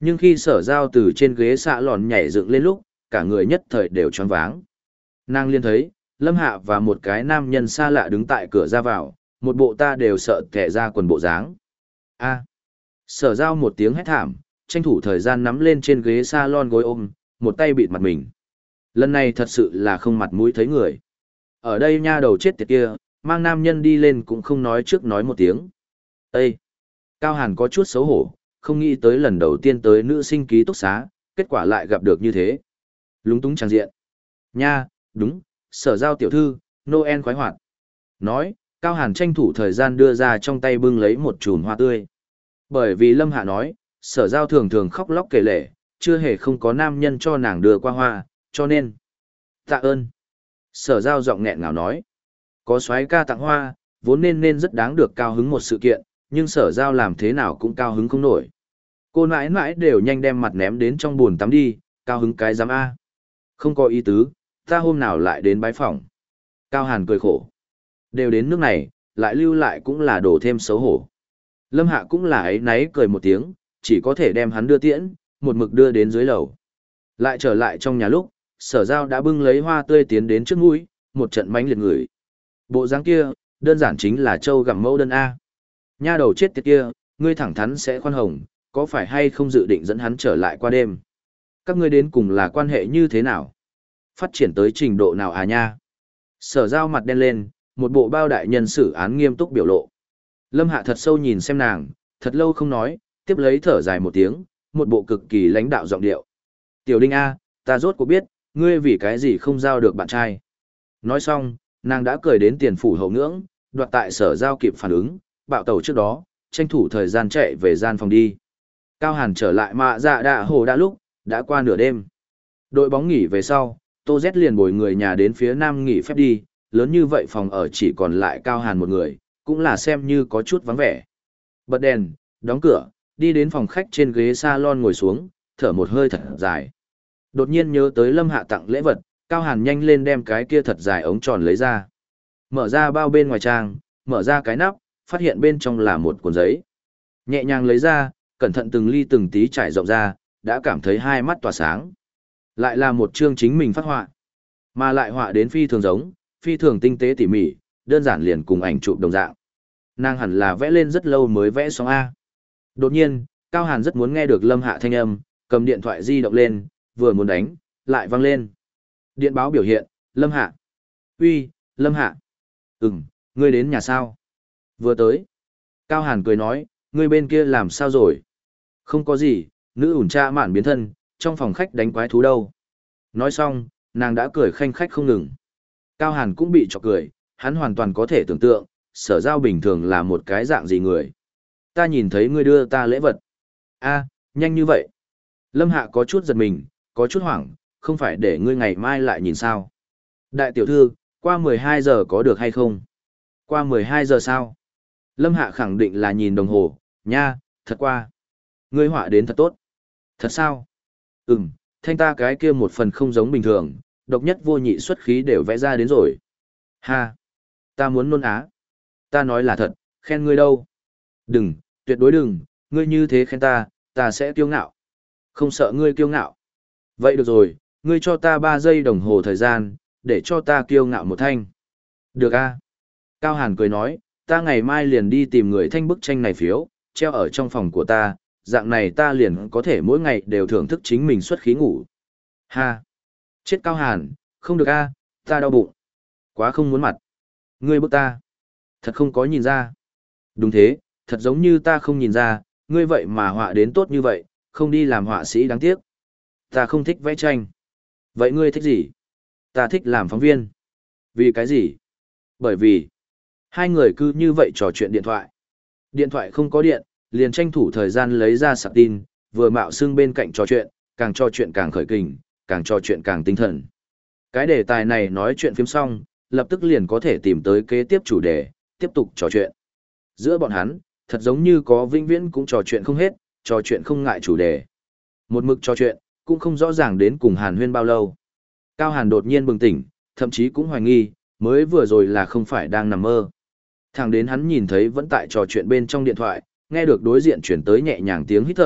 Nhưng khi sở giao từ trên ghế xạ lòn nhảy dựng lên lúc, cả người nhất thời đều choáng váng. Nàng liên thấy, Lâm Hạ và một cái nam nhân xa lạ đứng tại cửa ra vào, một bộ ta đều sợ kẻ ra quần bộ dáng. A. Sở giao một tiếng hét thảm, tranh thủ thời gian nắm lên trên ghế salon gối ôm, một tay bịt mặt mình. Lần này thật sự là không mặt mũi thấy người. Ở đây nha đầu chết tiệt kia, mang nam nhân đi lên cũng không nói trước nói một tiếng. Ê! Cao Hàn có chút xấu hổ, không nghĩ tới lần đầu tiên tới nữ sinh ký túc xá, kết quả lại gặp được như thế. Lúng túng tràng diện. Nha, đúng, sở giao tiểu thư, Noel khoái hoạt. Nói, Cao Hàn tranh thủ thời gian đưa ra trong tay bưng lấy một chùm hoa tươi. Bởi vì Lâm Hạ nói, sở giao thường thường khóc lóc kể lể, chưa hề không có nam nhân cho nàng đưa qua hoa, cho nên. Tạ ơn. Sở giao giọng nghẹn ngào nói. Có soái ca tặng hoa, vốn nên nên rất đáng được cao hứng một sự kiện, nhưng sở giao làm thế nào cũng cao hứng không nổi. Cô mãi mãi đều nhanh đem mặt ném đến trong bồn tắm đi, cao hứng cái giám A. Không có ý tứ, ta hôm nào lại đến bái phỏng. Cao Hàn cười khổ. Đều đến nước này, lại lưu lại cũng là đổ thêm xấu hổ. Lâm Hạ cũng là ấy náy cười một tiếng, chỉ có thể đem hắn đưa tiễn, một mực đưa đến dưới lầu. Lại trở lại trong nhà lúc, sở giao đã bưng lấy hoa tươi tiến đến trước mũi, một trận mánh liệt ngửi. Bộ dáng kia, đơn giản chính là trâu gặm mẫu đơn A. Nha đầu chết tiệt kia, ngươi thẳng thắn sẽ khoan hồng, có phải hay không dự định dẫn hắn trở lại qua đêm? Các ngươi đến cùng là quan hệ như thế nào? Phát triển tới trình độ nào à nha? Sở giao mặt đen lên, một bộ bao đại nhân xử án nghiêm túc biểu lộ. Lâm Hạ thật sâu nhìn xem nàng, thật lâu không nói, tiếp lấy thở dài một tiếng, một bộ cực kỳ lãnh đạo giọng điệu. Tiểu Đinh A, ta rốt cuộc biết, ngươi vì cái gì không giao được bạn trai. Nói xong, nàng đã cười đến tiền phủ hậu ngưỡng, đoạt tại sở giao kịp phản ứng, bạo tàu trước đó, tranh thủ thời gian chạy về gian phòng đi. Cao Hàn trở lại mạ dạ đạ hồ đã lúc, đã qua nửa đêm. Đội bóng nghỉ về sau, Tô Z liền bồi người nhà đến phía nam nghỉ phép đi, lớn như vậy phòng ở chỉ còn lại Cao Hàn một người, cũng là xem như có chút vắng vẻ. Bật đèn, đóng cửa, đi đến phòng khách trên ghế salon ngồi xuống, thở một hơi thật dài. Đột nhiên nhớ tới Lâm Hạ tặng lễ vật, Cao Hàn nhanh lên đem cái kia thật dài ống tròn lấy ra. Mở ra bao bên ngoài trang, mở ra cái nắp, phát hiện bên trong là một cuốn giấy. Nhẹ nhàng lấy ra, cẩn thận từng ly từng tí trải rộng ra, đã cảm thấy hai mắt tỏa sáng. Lại là một chương chính mình phát họa, mà lại họa đến phi thường giống, phi thường tinh tế tỉ mỉ, đơn giản liền cùng ảnh chụp đồng dạng. Nàng hẳn là vẽ lên rất lâu mới vẽ xong A. Đột nhiên, Cao Hàn rất muốn nghe được Lâm Hạ thanh âm, cầm điện thoại di động lên, vừa muốn đánh, lại vang lên. Điện báo biểu hiện, Lâm Hạ. Uy, Lâm Hạ. Ừm, ngươi đến nhà sao? Vừa tới. Cao Hàn cười nói, ngươi bên kia làm sao rồi? Không có gì, nữ ủn cha mạn biến thân, trong phòng khách đánh quái thú đâu. Nói xong, nàng đã cười khanh khách không ngừng. Cao Hàn cũng bị chọc cười, hắn hoàn toàn có thể tưởng tượng, sở giao bình thường là một cái dạng gì người. Ta nhìn thấy ngươi đưa ta lễ vật. A, nhanh như vậy. Lâm Hạ có chút giật mình, có chút hoảng, không phải để ngươi ngày mai lại nhìn sao. Đại tiểu thư, qua mười hai giờ có được hay không? Qua mười hai giờ sao? Lâm Hạ khẳng định là nhìn đồng hồ, nha, thật qua. Ngươi họa đến thật tốt. Thật sao? Ừm, thanh ta cái kia một phần không giống bình thường, độc nhất vô nhị xuất khí đều vẽ ra đến rồi. Ha! Ta muốn nôn á. Ta nói là thật, khen ngươi đâu. Đừng, tuyệt đối đừng, ngươi như thế khen ta, ta sẽ kiêu ngạo. Không sợ ngươi kiêu ngạo. Vậy được rồi, ngươi cho ta ba giây đồng hồ thời gian, để cho ta kiêu ngạo một thanh. Được a. Cao Hàn cười nói, ta ngày mai liền đi tìm người thanh bức tranh này phiếu, treo ở trong phòng của ta, dạng này ta liền có thể mỗi ngày đều thưởng thức chính mình xuất khí ngủ. Ha! Chết Cao Hàn, không được a, ta đau bụng. Quá không muốn mặt. Ngươi bức ta. Thật không có nhìn ra. Đúng thế, thật giống như ta không nhìn ra, ngươi vậy mà họa đến tốt như vậy, không đi làm họa sĩ đáng tiếc. Ta không thích vẽ tranh. Vậy ngươi thích gì? Ta thích làm phóng viên. Vì cái gì? Bởi vì, hai người cứ như vậy trò chuyện điện thoại. Điện thoại không có điện, liền tranh thủ thời gian lấy ra sạc tin, vừa mạo xưng bên cạnh trò chuyện, càng trò chuyện càng khởi kình, càng trò chuyện càng tinh thần. Cái đề tài này nói chuyện phim xong, lập tức liền có thể tìm tới kế tiếp chủ đề, tiếp tục trò chuyện. Giữa bọn hắn, thật giống như có vĩnh viễn cũng trò chuyện không hết, trò chuyện không ngại chủ đề. Một mực trò chuyện, cũng không rõ ràng đến cùng Hàn Huyên bao lâu. Cao Hàn đột nhiên bừng tỉnh, thậm chí cũng hoài nghi, mới vừa rồi là không phải đang nằm mơ. Thẳng đến hắn nhìn thấy vẫn tại trò chuyện bên trong điện thoại, nghe được đối diện chuyển tới nhẹ nhàng tiếng hít thở,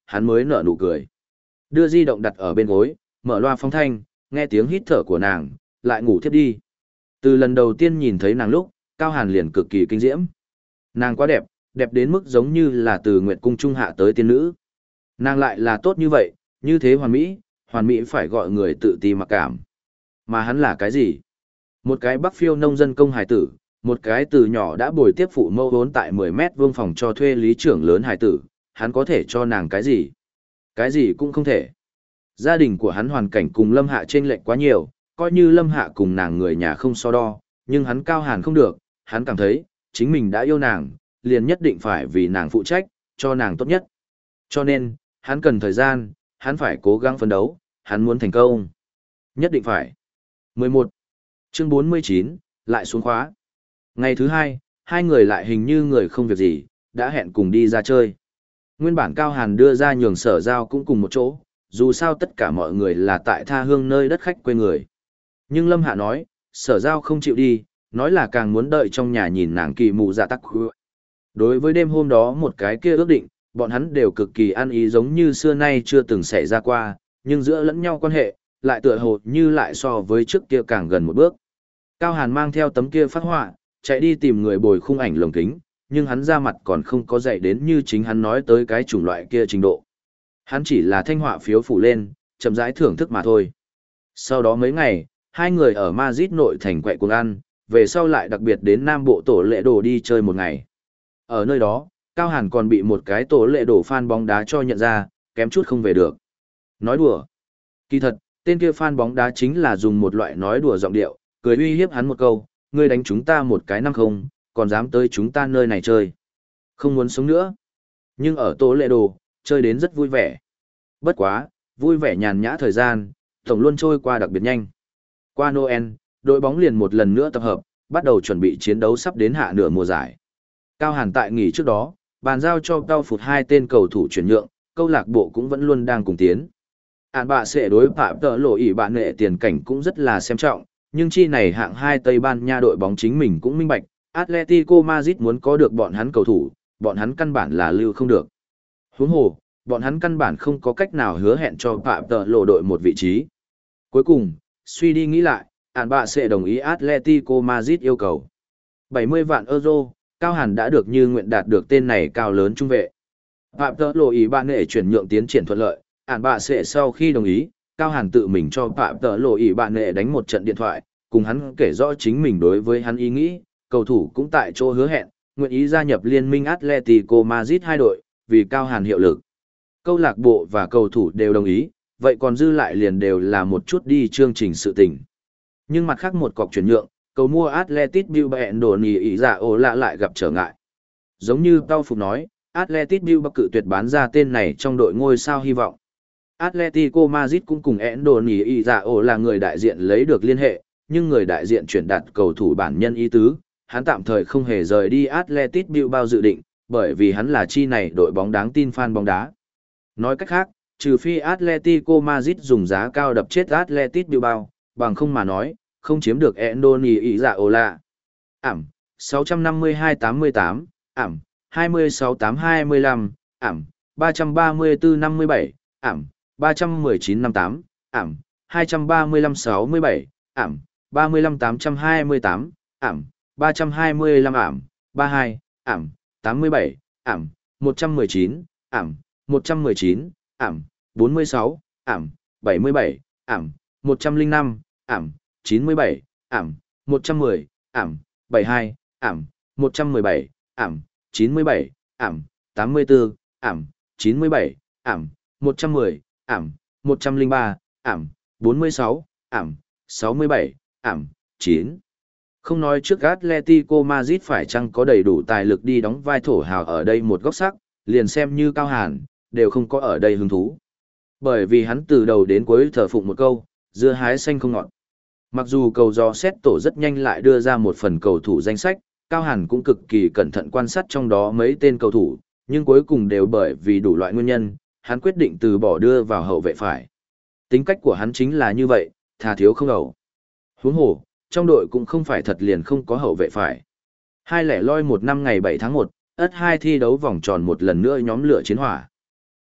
hắn mới nở nụ cười. Đưa di động đặt ở bên gối, mở loa phóng thanh, nghe tiếng hít thở của nàng, lại ngủ thiếp đi. Từ lần đầu tiên nhìn thấy nàng lúc, Cao Hàn liền cực kỳ kinh diễm. Nàng quá đẹp, đẹp đến mức giống như là từ Nguyệt Cung Trung hạ tới tiên nữ. Nàng lại là tốt như vậy, như thế hoàn mỹ, hoàn mỹ phải gọi người tự ti mặc cảm. Mà hắn là cái gì? Một cái Bắc Phiêu nông dân công hài tử, một cái từ nhỏ đã bồi tiếp phụ mâu vốn tại mười mét vuông phòng cho thuê lý trưởng lớn hài tử, hắn có thể cho nàng cái gì? Cái gì cũng không thể. Gia đình của hắn hoàn cảnh cùng Lâm Hạ chênh lệch quá nhiều, coi như Lâm Hạ cùng nàng người nhà không so đo, nhưng hắn Cao Hàn không được, hắn cảm thấy, chính mình đã yêu nàng, liền nhất định phải vì nàng phụ trách, cho nàng tốt nhất. Cho nên, hắn cần thời gian, hắn phải cố gắng phấn đấu, hắn muốn thành công. Nhất định phải. mười một. Chương bốn mươi chín, lại xuống khóa. Ngày thứ hai, hai người lại hình như người không việc gì, đã hẹn cùng đi ra chơi. Nguyên bản Cao Hàn đưa ra nhường Sở Giao cũng cùng một chỗ, dù sao tất cả mọi người là tại tha hương nơi đất khách quê người. Nhưng Lâm Hạ nói, Sở Giao không chịu đi, nói là càng muốn đợi trong nhà nhìn nàng kỳ mù dạ tắc khu. Đối với đêm hôm đó một cái kia ước định, bọn hắn đều cực kỳ ăn ý giống như xưa nay chưa từng xảy ra qua, nhưng giữa lẫn nhau quan hệ, lại tựa hồ như lại so với trước kia càng gần một bước. Cao Hàn mang theo tấm kia phát họa, chạy đi tìm người bồi khung ảnh lồng kính, nhưng hắn ra mặt còn không có dạy đến như chính hắn nói tới cái chủng loại kia trình độ. Hắn chỉ là thanh họa phiếu phủ lên, chậm rãi thưởng thức mà thôi. Sau đó mấy ngày, hai người ở Madrid nội thành quậy cuồng ăn, về sau lại đặc biệt đến Nam Bộ tổ lệ đồ đi chơi một ngày. Ở nơi đó, Cao Hàn còn bị một cái tổ lệ đổ fan bóng đá cho nhận ra, kém chút không về được. Nói đùa. Kỳ thật, tên kia fan bóng đá chính là dùng một loại nói đùa giọng điệu, cười uy hiếp hắn một câu, ngươi đánh chúng ta một cái năm không, còn dám tới chúng ta nơi này chơi. Không muốn sống nữa. Nhưng ở tổ lệ đồ, chơi đến rất vui vẻ. Bất quá, vui vẻ nhàn nhã thời gian, tổng luôn trôi qua đặc biệt nhanh. Qua Noel, đội bóng liền một lần nữa tập hợp, bắt đầu chuẩn bị chiến đấu sắp đến hạ nửa mùa giải. Cao Hàn tại nghỉ trước đó, bàn giao cho Cao Phụt hai tên cầu thủ chuyển nhượng, câu lạc bộ cũng vẫn luôn đang cùng tiến. Ản bạ sẽ đối phạm tợ lộ ỉ bạn nghệ tiền cảnh cũng rất là xem trọng, nhưng chi này hạng hai Tây Ban Nha đội bóng chính mình cũng minh bạch, Atletico Madrid muốn có được bọn hắn cầu thủ, bọn hắn căn bản là lưu không được. Huống hồ, bọn hắn căn bản không có cách nào hứa hẹn cho phạm tợ lộ đội một vị trí. Cuối cùng, suy đi nghĩ lại, Ản bạ sẽ đồng ý Atletico Madrid yêu cầu. bảy mươi vạn euro, Cao Hàn đã được như nguyện đạt được tên này cao lớn trung vệ. Phạm tợ lộ ý bạn nghệ chuyển nhượng tiến triển thuận lợi, Ản bạ sẽ sau khi đồng ý, Cao Hàn tự mình cho Phạm tợ lộ ý bạn nghệ đánh một trận điện thoại, cùng hắn kể rõ chính mình đối với hắn ý nghĩ, cầu thủ cũng tại chỗ hứa hẹn, nguyện ý gia nhập liên minh Atletico Madrid hai đội, vì Cao Hàn hiệu lực. Câu lạc bộ và cầu thủ đều đồng ý, vậy còn dư lại liền đều là một chút đi chương trình sự tình. Nhưng mặt khác một cọc chuyển nhượng, cầu mua Atletico Bilbao đồ nì ý giả ổ lạ lại gặp trở ngại. Giống như Tao Phục nói, Atletico Bilbao cự tuyệt bán ra tên này trong đội ngôi sao hy vọng. Atletico Madrid cũng cùng Endoni Izao là người đại diện lấy được liên hệ, nhưng người đại diện chuyển đặt cầu thủ bản nhân ý tứ, hắn tạm thời không hề rời đi Atletico Bilbao dự định, bởi vì hắn là chi này đội bóng đáng tin fan bóng đá. Nói cách khác, trừ phi Atletico Madrid dùng giá cao đập chết Atletico Bilbao, bằng không mà nói, không chiếm được Endoni Izao là ảm sáu năm hai tám tám, ảm hai sáu tám hai lăm, ảm ba ba tư năm bảy, ảm ba một chín năm tám, ảm hai ba lăm sáu bảy, ảm ba lăm tám hai tám, ảm ba hai lăm ảm ba hai, ảm tám bảy, ảm một một chín, ảm một một chín, ảm bốn mươi sáu, ảm bảy bảy, ảm một không năm, ảm chín bảy, ảm một một không, ảm bảy hai, ảm một một bảy, ảm chín bảy, ảm tám tư, ảm chín bảy, ảm một một không, ảm một không ba, ảm bốn mươi sáu, ảm sáu bảy, ảm chín. Không nói trước Atletico Madrid phải chăng có đầy đủ tài lực đi đóng vai thổ hào ở đây một góc sắc, liền xem như Cao Hàn, đều không có ở đây hứng thú. Bởi vì hắn từ đầu đến cuối thờ phụng một câu, dưa hái xanh không ngọt. Mặc dù cầu dò xét tổ rất nhanh lại đưa ra một phần cầu thủ danh sách, Cao Hàn cũng cực kỳ cẩn thận quan sát trong đó mấy tên cầu thủ, nhưng cuối cùng đều bởi vì đủ loại nguyên nhân, hắn quyết định từ bỏ đưa vào hậu vệ phải. Tính cách của hắn chính là như vậy, thà thiếu không ẩu. Huống hồ, trong đội cũng không phải thật liền không có hậu vệ phải. Hai lẻ loi một năm ngày bảy tháng một, ất hai thi đấu vòng tròn một lần nữa nhóm lửa chiến hỏa.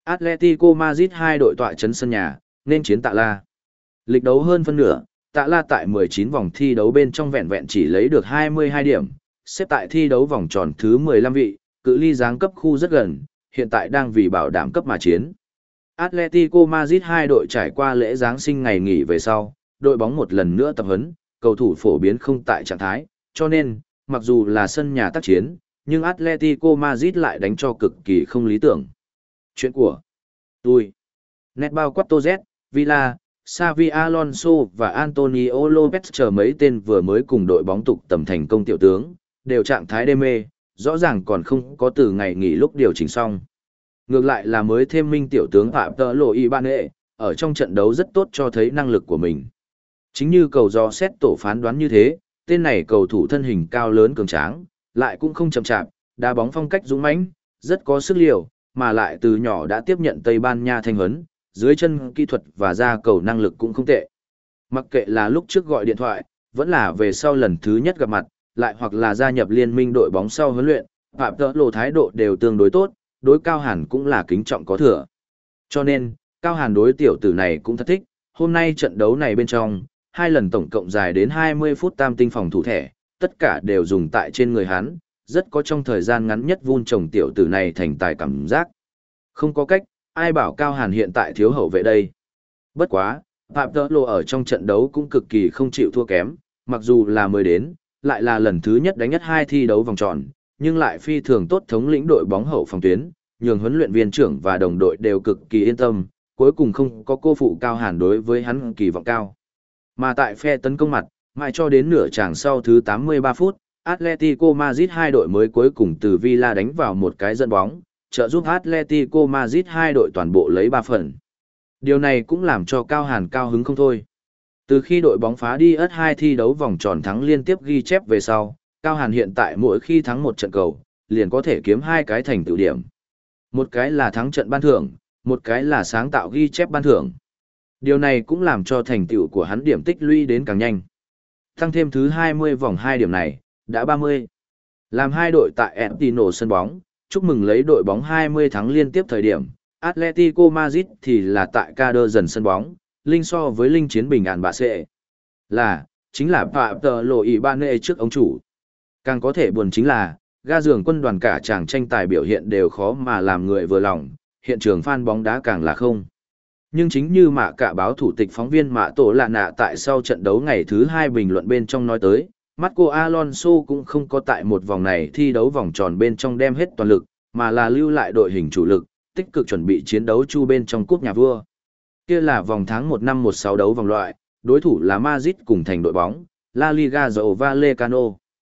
Atletico Madrid hai đội tọa trấn sân nhà, nên chiến Tạ La. Lịch đấu hơn phân nửa, Tạ La tại mười chín vòng thi đấu bên trong vẹn vẹn chỉ lấy được hai mươi hai điểm, xếp tại thi đấu vòng tròn thứ mười lăm vị, cự ly giáng cấp khu rất gần, hiện tại đang vì bảo đảm cấp mà chiến. Atletico Madrid hai đội trải qua lễ Giáng sinh ngày nghỉ về sau, đội bóng một lần nữa tập huấn, cầu thủ phổ biến không tại trạng thái, cho nên, mặc dù là sân nhà tác chiến, nhưng Atletico Madrid lại đánh cho cực kỳ không lý tưởng. Chuyện của tôi, Netball Quattorz, Villa, Xavi Alonso và Antonio Lopez chờ mấy tên vừa mới cùng đội bóng tục tầm thành công tiểu tướng, đều trạng thái đê mê, rõ ràng còn không có từ ngày nghỉ lúc điều chỉnh xong. Ngược lại là mới thêm minh tiểu tướng Phạm Tợ Lộ Y Ban Ệ, ở trong trận đấu rất tốt cho thấy năng lực của mình. Chính như cầu do xét tổ phán đoán như thế, tên này cầu thủ thân hình cao lớn cường tráng, lại cũng không chậm chạp, đá bóng phong cách dũng mãnh, rất có sức liều, mà lại từ nhỏ đã tiếp nhận Tây Ban Nha thanh huấn, dưới chân kỹ thuật và ra cầu năng lực cũng không tệ. Mặc kệ là lúc trước gọi điện thoại, vẫn là về sau lần thứ nhất gặp mặt, lại hoặc là gia nhập liên minh đội bóng sau huấn luyện, Phạm Tợ Lộ thái độ đều tương đối tốt, đối Cao Hàn cũng là kính trọng có thừa. Cho nên, Cao Hàn đối tiểu tử này cũng thật thích, hôm nay trận đấu này bên trong, hai lần tổng cộng dài đến hai mươi phút tam tinh phòng thủ thẻ, tất cả đều dùng tại trên người hắn, rất có trong thời gian ngắn nhất vun trồng tiểu tử này thành tài cảm giác. Không có cách, ai bảo Cao Hàn hiện tại thiếu hậu vệ đây. Bất quá, Phạm Tợ Lộ ở trong trận đấu cũng cực kỳ không chịu thua kém, mặc dù là mới đến, lại là lần thứ nhất đánh nhất hai thi đấu vòng tròn, nhưng lại phi thường tốt thống lĩnh đội bóng hậu phòng tuyến, nhường huấn luyện viên trưởng và đồng đội đều cực kỳ yên tâm, cuối cùng không có cô phụ Cao Hàn đối với hắn kỳ vọng cao. Mà tại phe tấn công mặt, mãi cho đến nửa chàng sau thứ tám mươi ba phút, Atletico Madrid hai đội mới cuối cùng từ Villa đánh vào một cái dẫn bóng, trợ giúp Atletico Madrid hai đội toàn bộ lấy ba phần. Điều này cũng làm cho Cao Hàn cao hứng không thôi. Từ khi đội bóng phá đi ớt hai thi đấu vòng tròn thắng liên tiếp ghi chép về sau, Cao Hàn hiện tại mỗi khi thắng một trận cầu, liền có thể kiếm hai cái thành tựu điểm. Một cái là thắng trận ban thưởng, một cái là sáng tạo ghi chép ban thưởng. Điều này cũng làm cho thành tựu của hắn điểm tích lũy đến càng nhanh. Tăng thêm thứ hai mươi vòng hai điểm này, đã ba mươi. Làm hai đội tại Etino sân bóng, chúc mừng lấy đội bóng hai mươi thắng liên tiếp thời điểm, Atletico Madrid thì là tại Cadơ dần sân bóng, linh so với linh chiến bình ản bạ sệ. Là, chính là Phạm Tợ Lộ Y Ban Ệ trước ông chủ. Càng có thể buồn chính là, ga giường quân đoàn cả chàng tranh tài biểu hiện đều khó mà làm người vừa lòng, hiện trường fan bóng đá càng là không. Nhưng chính như mạ cả báo thủ tịch phóng viên Mạ Tổ Lạ Nạ tại sau trận đấu ngày thứ hai bình luận bên trong nói tới, Marco Alonso cũng không có tại một vòng này thi đấu vòng tròn bên trong đem hết toàn lực, mà là lưu lại đội hình chủ lực, tích cực chuẩn bị chiến đấu chu bên trong cúp nhà vua. Kia là vòng tháng một năm một sáu đấu vòng loại, đối thủ là Madrid cùng thành đội bóng, La Liga Joao Vallecano.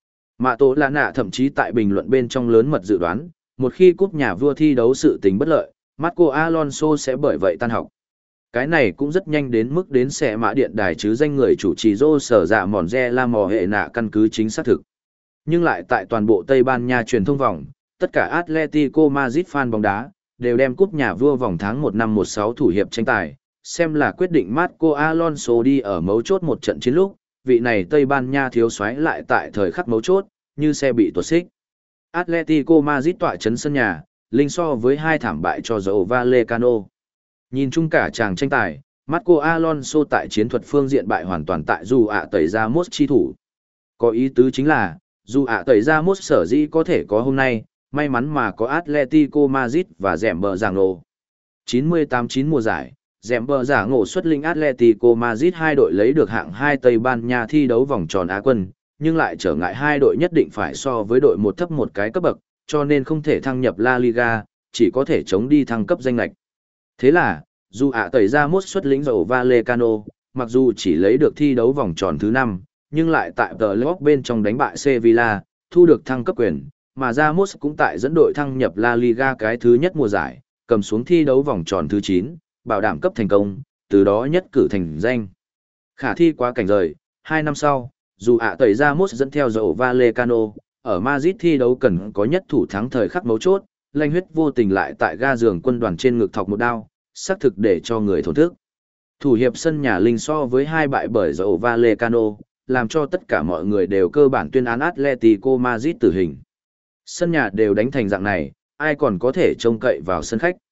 Mạ Tổ Lạ Nạ thậm chí tại bình luận bên trong lớn mật dự đoán, một khi cúp nhà vua thi đấu sự tình bất lợi, Marco Alonso sẽ bởi vậy tan học. Cái này cũng rất nhanh đến mức đến xe mã điện đài chứ danh người chủ trì rô sở dạ mòn re la mò hệ nạ căn cứ chính xác thực. Nhưng lại tại toàn bộ Tây Ban Nha truyền thông vòng, tất cả Atletico Madrid fan bóng đá, đều đem cúp nhà vua vòng tháng một năm một sáu thủ hiệp tranh tài, xem là quyết định Marco Alonso đi ở mấu chốt một trận chiến lúc, vị này Tây Ban Nha thiếu soái lại tại thời khắc mấu chốt, như xe bị tuột xích. Atletico Madrid tọa trấn sân nhà, linh so với hai thảm bại cho Joao Vallecano. Nhìn chung cả chàng tranh tài, Marco Alonso tại chiến thuật phương diện bại hoàn toàn tại dù ạ tẩy ra mốt chi thủ. Có ý tứ chính là, dù ạ tẩy ra mốt sở dĩ có thể có hôm nay, may mắn mà có Atletico Madrid và dẻm bờ giảng ngộ. chín mươi tám chín mùa giải, dẻm bờ giảng ngộ xuất lĩnh Atletico Madrid hai đội lấy được hạng hai Tây Ban Nha thi đấu vòng tròn Á quân, nhưng lại trở ngại hai đội nhất định phải so với đội một thấp một cái cấp bậc, cho nên không thể thăng nhập La Liga, chỉ có thể chống đi thăng cấp danh lệch. Thế là, dù ạ tẩy ra mốt xuất lĩnh dầu Vallecano, mặc dù chỉ lấy được thi đấu vòng tròn thứ năm, nhưng lại tại tờ Leoc bên trong đánh bại Sevilla, thu được thăng cấp quyền, mà Ramos cũng tại dẫn đội thăng nhập La Liga cái thứ nhất mùa giải, cầm xuống thi đấu vòng tròn thứ chín, bảo đảm cấp thành công, từ đó nhất cử thành danh. Khả thi quá cảnh rời, hai năm sau, dù ạ tẩy Ramos dẫn theo dầu Vallecano, ở Madrid thi đấu cần có nhất thủ thắng thời khắc mấu chốt, lanh huyết vô tình lại tại ga giường quân đoàn trên ngực thọc một đao, xác thực để cho người thổn thức. Thủ hiệp sân nhà linh so với hai bại bởi dầu Vallecano, làm cho tất cả mọi người đều cơ bản tuyên án Atletico Madrid tử hình. Sân nhà đều đánh thành dạng này, ai còn có thể trông cậy vào sân khách.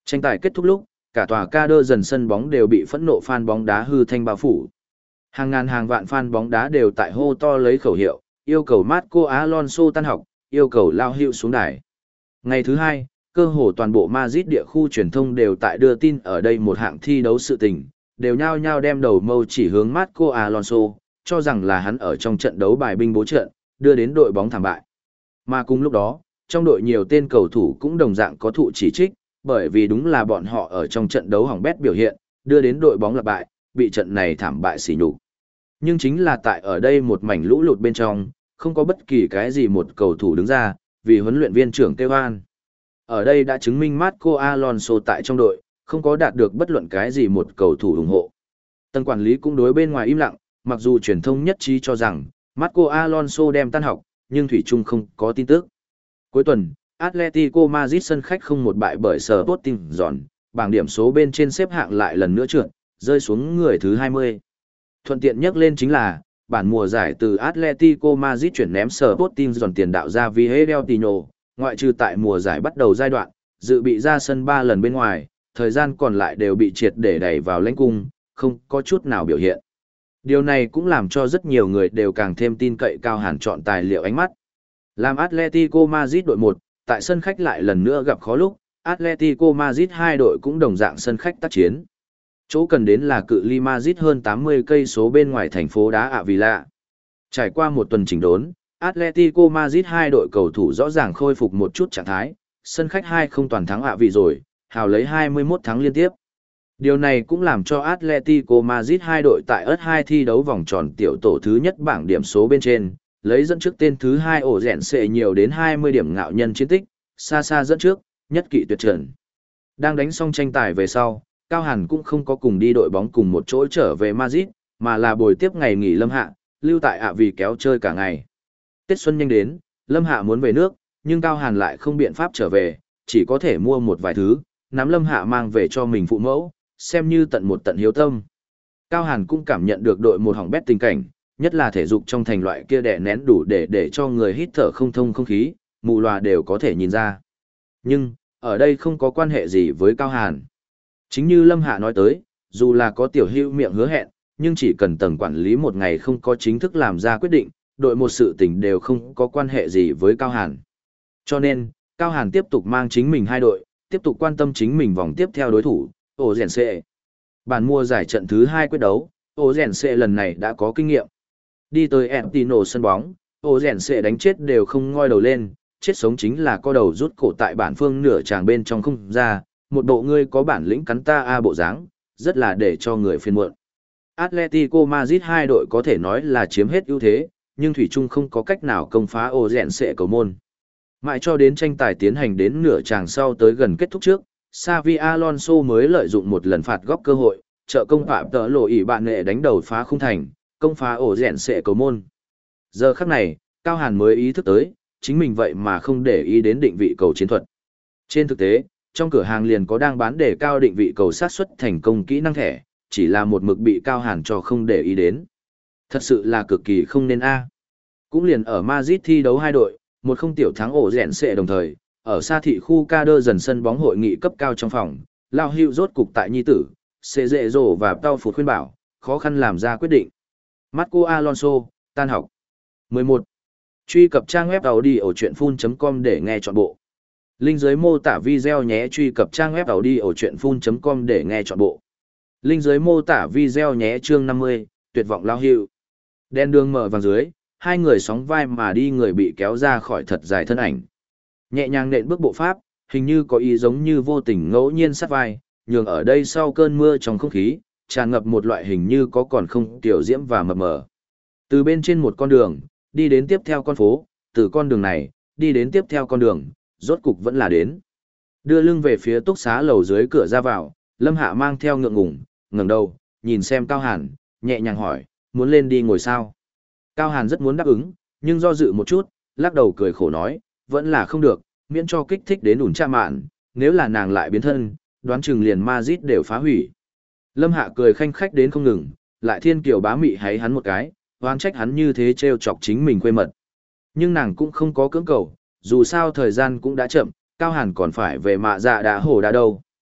Tranh tài kết thúc lúc, cả tòa ca đơ dần sân bóng đều bị phẫn nộ fan bóng đá hư thanh bao phủ. Hàng ngàn hàng vạn fan bóng đá đều tại hô to lấy khẩu hiệu, yêu cầu Marco Alonso tan học, yêu cầu lao hiệu xuống đài. Ngày thứ hai, cơ hồ toàn bộ Madrid địa khu truyền thông đều tại đưa tin ở đây một hạng thi đấu sự tình, đều nhao nhao đem đầu mâu chỉ hướng Marco Alonso, cho rằng là hắn ở trong trận đấu bài binh bố trận, đưa đến đội bóng thảm bại. Mà cùng lúc đó, trong đội nhiều tên cầu thủ cũng đồng dạng có thụ chỉ trích, bởi vì đúng là bọn họ ở trong trận đấu hỏng bét biểu hiện, đưa đến đội bóng lặp bại, bị trận này thảm bại sỉ nhục. Nhưng chính là tại ở đây một mảnh lũ lụt bên trong, không có bất kỳ cái gì một cầu thủ đứng ra, vì huấn luyện viên trưởng kêu an. Ở đây đã chứng minh Marco Alonso tại trong đội, không có đạt được bất luận cái gì một cầu thủ ủng hộ. Tầng quản lý cũng đối bên ngoài im lặng, mặc dù truyền thông nhất trí cho rằng Marco Alonso đem tan học, nhưng thủy chung không có tin tức. Cuối tuần, Atletico Madrid sân khách không một bại bởi Sporting Giòn, bảng điểm số bên trên xếp hạng lại lần nữa trượt, rơi xuống người thứ hai mươi. Thuận tiện nhắc lên chính là, bản mùa giải từ Atletico Madrid chuyển ném Sporting Giòn tiền đạo ra Vidal Tino, ngoại trừ tại mùa giải bắt đầu giai đoạn, dự bị ra sân ba lần bên ngoài, thời gian còn lại đều bị triệt để đẩy vào lãnh cung, không có chút nào biểu hiện. Điều này cũng làm cho rất nhiều người đều càng thêm tin cậy Cao Hàn chọn tài liệu ánh mắt. Làm Atletico Madrid đội một, tại sân khách lại lần nữa gặp khó lúc, Atletico Madrid hai đội cũng đồng dạng sân khách tác chiến. Chỗ cần đến là cự ly Madrid hơn tám mươi cây số bên ngoài thành phố đá Avila. Trải qua một tuần chỉnh đốn, Atletico Madrid hai đội cầu thủ rõ ràng khôi phục một chút trạng thái, sân khách hai không toàn thắng ạ vị rồi, hào lấy hai mươi mốt thắng liên tiếp. Điều này cũng làm cho Atletico Madrid hai đội tại ớt hai thi đấu vòng tròn tiểu tổ thứ nhất bảng điểm số bên trên, lấy dẫn trước tên thứ hai ổ rèn sệ nhiều đến hai mươi điểm ngạo nhân chiến tích, xa xa dẫn trước, nhất kỵ tuyệt trần. Đang đánh xong tranh tài về sau, Cao Hàn cũng không có cùng đi đội bóng cùng một chỗ trở về Madrid, mà là buổi tiếp ngày nghỉ lâm hạ, lưu tại ạ vì kéo chơi cả ngày. Tết xuân nhanh đến, lâm hạ muốn về nước, nhưng Cao Hàn lại không biện pháp trở về, chỉ có thể mua một vài thứ, nắm lâm hạ mang về cho mình phụ mẫu, xem như tận một tận hiếu tâm. Cao Hàn cũng cảm nhận được đội một hỏng bét tình cảnh, nhất là thể dục trong thành loại kia đè nén đủ để để cho người hít thở không thông không khí, mù lòa đều có thể nhìn ra. Nhưng, ở đây không có quan hệ gì với Cao Hàn. Chính như Lâm Hạ nói tới, dù là có tiểu hữu miệng hứa hẹn, nhưng chỉ cần tầng quản lý một ngày không có chính thức làm ra quyết định, đội một sự tình đều không có quan hệ gì với Cao Hàn. Cho nên, Cao Hàn tiếp tục mang chính mình hai đội, tiếp tục quan tâm chính mình vòng tiếp theo đối thủ, ổ rèn xệ. Bản mua giải trận thứ hai quyết đấu, ổ rèn xệ lần này đã có kinh nghiệm. Đi tới Antino sân bóng, ổ rèn xệ đánh chết đều không ngoi đầu lên, chết sống chính là co đầu rút cổ tại bản phương nửa tràng bên trong không ra, một bộ ngươi có bản lĩnh cắn ta a bộ dáng, rất là để cho người phiền muộn. Atletico Madrid hai đội có thể nói là chiếm hết ưu thế, nhưng thủy chung không có cách nào công phá ổ rèn xệ cầu môn. Mãi cho đến tranh tài tiến hành đến nửa tràng sau tới gần kết thúc trước, Xavi Alonso mới lợi dụng một lần phạt góc cơ hội, trợ công phạm tợ lộ ỉ bạn nghệ đánh đầu phá khung thành, công phá ổ rèn xệ cầu môn. Giờ khắc này, Cao Hàn mới ý thức tới, chính mình vậy mà không để ý đến định vị cầu chiến thuật. Trên thực tế, trong cửa hàng liền có đang bán để cao định vị cầu sát xuất thành công kỹ năng thẻ, chỉ là một mực bị Cao Hàn cho không để ý đến. Thật sự là cực kỳ không nên a. Cũng liền ở Madrid thi đấu hai đội, một không tiểu thắng ổ rèn xệ đồng thời, ở xa thị khu ca đơ dần sân bóng hội nghị cấp cao trong phòng, Lao Hữu rốt cục tại nhi tử, xê dệ rổ và Tao Phụt khuyên bảo, khó khăn làm ra quyết định. Marco Alonso, tan học. mười một. Truy cập trang web audiochuyenphun chấm com để nghe trọn bộ. Link dưới mô tả video nhé. Truy cập trang web audiochuyenphun chấm com để nghe trọn bộ. Link dưới mô tả video nhé. Chương năm mươi, tuyệt vọng Lao Hữu. Đen đường mở vàng dưới, hai người sóng vai mà đi, người bị kéo ra khỏi thật dài thân ảnh. Nhẹ nhàng nện bước bộ pháp, hình như có ý giống như vô tình ngẫu nhiên sát vai, nhường ở đây sau cơn mưa trong không khí, tràn ngập một loại hình như có còn không tiểu diễm và mập mờ. Từ bên trên một con đường, đi đến tiếp theo con phố, từ con đường này, đi đến tiếp theo con đường, rốt cục vẫn là đến. Đưa lưng về phía túc xá lầu dưới cửa ra vào, Lâm Hạ mang theo ngượng ngùng, ngẩng đầu, nhìn xem Cao Hàn, nhẹ nhàng hỏi, muốn lên đi ngồi sao? Cao Hàn rất muốn đáp ứng, nhưng do dự một chút, lắc đầu cười khổ nói, vẫn là không được, miễn cho kích thích đến ủn cha mạn, nếu là nàng lại biến thân, đoán chừng liền Madrid đều phá hủy. Lâm Hạ cười khanh khách đến không ngừng, lại thiên kiều bá mị háy hắn một cái, oán trách hắn như thế trêu chọc chính mình quê mật. Nhưng nàng cũng không có cưỡng cầu, dù sao thời gian cũng đã chậm, Cao Hàn còn phải về mạ dạ đã hổ đã đâu.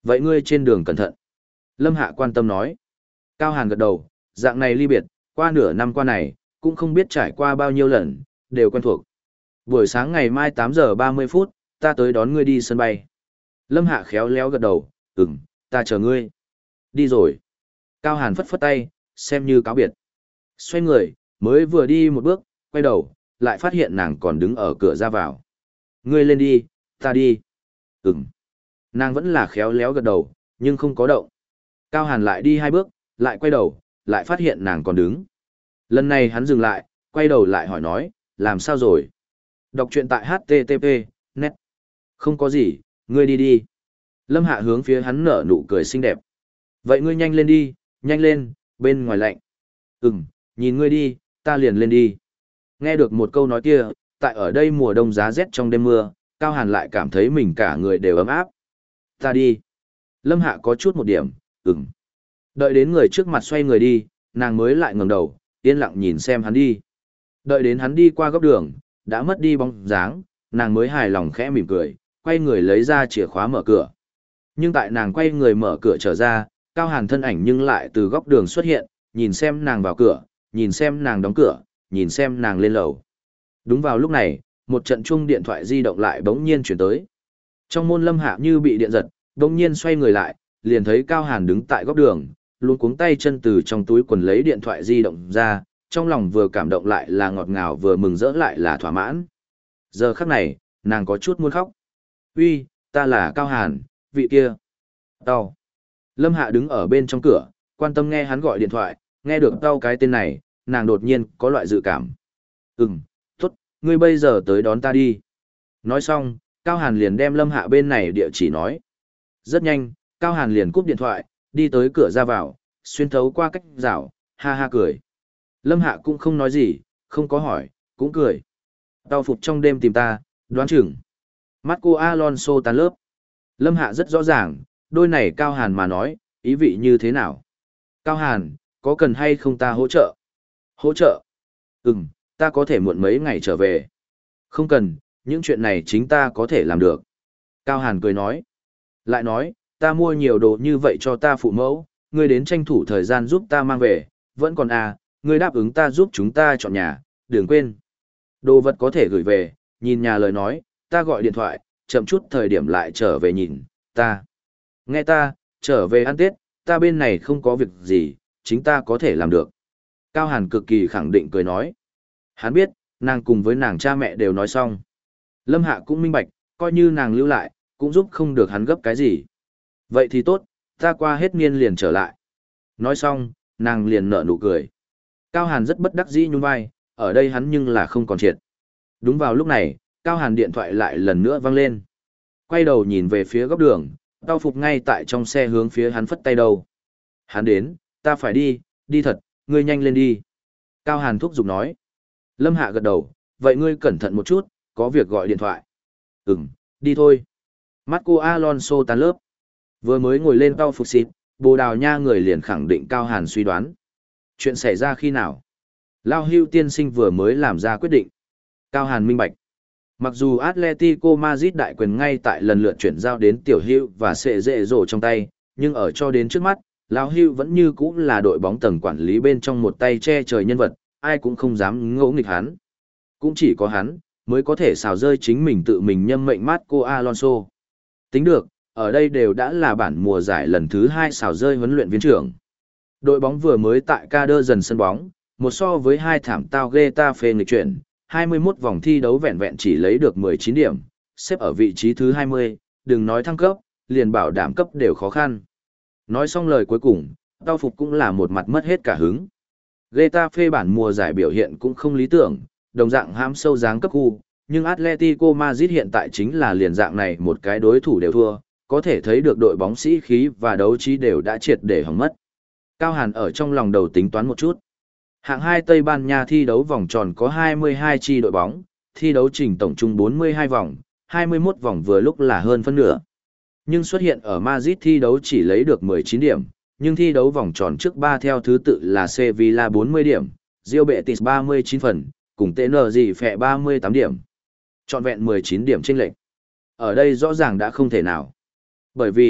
Vậy ngươi trên đường cẩn thận. Lâm Hạ quan tâm nói. Cao Hàn gật đầu, dạng này ly biệt, qua nửa năm qua này, cũng không biết trải qua bao nhiêu lần, đều quen thuộc. Buổi sáng ngày mai tám giờ ba mươi phút, ta tới đón ngươi đi sân bay. Lâm Hạ khéo léo gật đầu, ừm, ta chờ ngươi. Đi rồi. Cao Hàn phất phất tay, xem như cáo biệt. Xoay người, mới vừa đi một bước, quay đầu, lại phát hiện nàng còn đứng ở cửa ra vào. Ngươi lên đi, ta đi. Ừm. Nàng vẫn là khéo léo gật đầu, nhưng không có động. Cao Hàn lại đi hai bước, lại quay đầu, lại phát hiện nàng còn đứng. Lần này hắn dừng lại, quay đầu lại hỏi nói, làm sao rồi? Đọc truyện tại hát tê tê pê, net. Không có gì, ngươi đi đi. Lâm Hạ hướng phía hắn nở nụ cười xinh đẹp. Vậy ngươi nhanh lên đi, nhanh lên, bên ngoài lạnh. Ừm, nhìn ngươi đi, ta liền lên đi. Nghe được một câu nói kia, tại ở đây mùa đông giá rét trong đêm mưa, Cao Hàn lại cảm thấy mình cả người đều ấm áp. Ta đi. Lâm Hạ có chút một điểm, ừm. Đợi đến người trước mặt xoay người đi, nàng mới lại ngẩng đầu, yên lặng nhìn xem hắn đi. Đợi đến hắn đi qua góc đường, đã mất đi bóng dáng, nàng mới hài lòng khẽ mỉm cười, quay người lấy ra chìa khóa mở cửa. Nhưng tại nàng quay người mở cửa trở ra, Cao Hàn thân ảnh nhưng lại từ góc đường xuất hiện, nhìn xem nàng vào cửa, nhìn xem nàng đóng cửa, nhìn xem nàng lên lầu. Đúng vào lúc này, một trận chuông điện thoại di động lại bỗng nhiên chuyển tới. Trong môn Lâm Hạ như bị điện giật, bỗng nhiên xoay người lại, liền thấy Cao Hàn đứng tại góc đường, luôn cuống tay chân từ trong túi quần lấy điện thoại di động ra, trong lòng vừa cảm động lại là ngọt ngào vừa mừng rỡ lại là thỏa mãn. Giờ khắc này, nàng có chút muốn khóc. Uy, ta là Cao Hàn, vị kia. Tao. Lâm Hạ đứng ở bên trong cửa, quan tâm nghe hắn gọi điện thoại, nghe được tao cái tên này, nàng đột nhiên có loại dự cảm. Ừm, tốt, ngươi bây giờ tới đón ta đi. Nói xong, Cao Hàn liền đem Lâm Hạ bên này địa chỉ nói. Rất nhanh, Cao Hàn liền cúp điện thoại, đi tới cửa ra vào, xuyên thấu qua cách rào, ha ha cười. Lâm Hạ cũng không nói gì, không có hỏi, cũng cười. Tao phục trong đêm tìm ta, đoán chừng. Marco Alonso tan lớp. Lâm Hạ rất rõ ràng, đôi này Cao Hàn mà nói, ý vị như thế nào. Cao Hàn, có cần hay không ta hỗ trợ? Hỗ trợ? Ừm, ta có thể muộn mấy ngày trở về. Không cần, những chuyện này chính ta có thể làm được. Cao Hàn cười nói. Lại nói, ta mua nhiều đồ như vậy cho ta phụ mẫu, ngươi đến tranh thủ thời gian giúp ta mang về, vẫn còn à, ngươi đáp ứng ta giúp chúng ta chọn nhà, đừng quên. Đồ vật có thể gửi về, nhìn nhà lời nói, ta gọi điện thoại, chậm chút thời điểm lại trở về nhìn, ta. Nghe ta, trở về ăn Tết, ta bên này không có việc gì, chính ta có thể làm được. Cao Hàn cực kỳ khẳng định cười nói. Hắn biết, nàng cùng với nàng cha mẹ đều nói xong. Lâm Hạ cũng minh bạch, coi như nàng lưu lại, cũng giúp không được hắn gấp cái gì. Vậy thì tốt, ta qua hết niên liền trở lại. Nói xong, nàng liền nở nụ cười. Cao Hàn rất bất đắc dĩ nhún vai, ở đây hắn nhưng là không còn triệt. Đúng vào lúc này, Cao Hàn điện thoại lại lần nữa vang lên. Quay đầu nhìn về phía góc đường, Tao Phục ngay tại trong xe hướng phía hắn phất tay đầu. Hắn đến, ta phải đi, đi thật, ngươi nhanh lên đi. Cao Hàn thúc giục nói. Lâm Hạ gật đầu, vậy ngươi cẩn thận một chút, có việc gọi điện thoại. Ừm, đi thôi. Marco Alonso tan lớp. Vừa mới ngồi lên Tao Phục xịt, Bồ Đào Nha người liền khẳng định Cao Hàn suy đoán. Chuyện xảy ra khi nào? Lao Hưu tiên sinh vừa mới làm ra quyết định. Cao Hàn minh bạch. Mặc dù Atletico Madrid đại quyền ngay tại lần lượt chuyển giao đến Tiểu Hưu và Sệ Dệ Rổ trong tay, nhưng ở cho đến trước mắt, Lao Hưu vẫn như cũ là đội bóng tầng quản lý bên trong một tay che trời nhân vật, ai cũng không dám ngỗ nghịch hắn. Cũng chỉ có hắn, mới có thể xào rơi chính mình tự mình nhâm mệnh Marco Alonso. Tính được, ở đây đều đã là bản mùa giải lần thứ hai xào rơi huấn luyện viên trưởng. Đội bóng vừa mới tại ca đơ dần sân bóng, một so với hai thảm tao Getafe nghịch chuyển, hai mươi mốt vòng thi đấu vẹn vẹn chỉ lấy được mười chín điểm, xếp ở vị trí thứ hai mươi, đừng nói thăng cấp, liền bảo đảm cấp đều khó khăn. Nói xong lời cuối cùng, Tao Phục cũng là một mặt mất hết cả hứng. Getafe bản mùa giải biểu hiện cũng không lý tưởng, đồng dạng hãm sâu dáng cấp khu, nhưng Atletico Madrid hiện tại chính là liền dạng này một cái đối thủ đều thua, có thể thấy được đội bóng sĩ khí và đấu trí đều đã triệt để hỏng mất. Cao Hàn ở trong lòng đầu tính toán một chút. Hạng hai Tây Ban Nha thi đấu vòng tròn có hai mươi hai chi đội bóng, thi đấu trình tổng chung bốn mươi hai vòng, hai mươi mốt vòng vừa lúc là hơn phân nửa. Nhưng xuất hiện ở Madrid thi đấu chỉ lấy được mười chín điểm, nhưng thi đấu vòng tròn trước ba theo thứ tự là Sevilla bốn mươi điểm, Real Betis ba mươi chín phần, cùng tê en giê phẹ ba mươi tám điểm. Trọn vẹn mười chín điểm chênh lệch. Ở đây rõ ràng đã không thể nào. Bởi vì,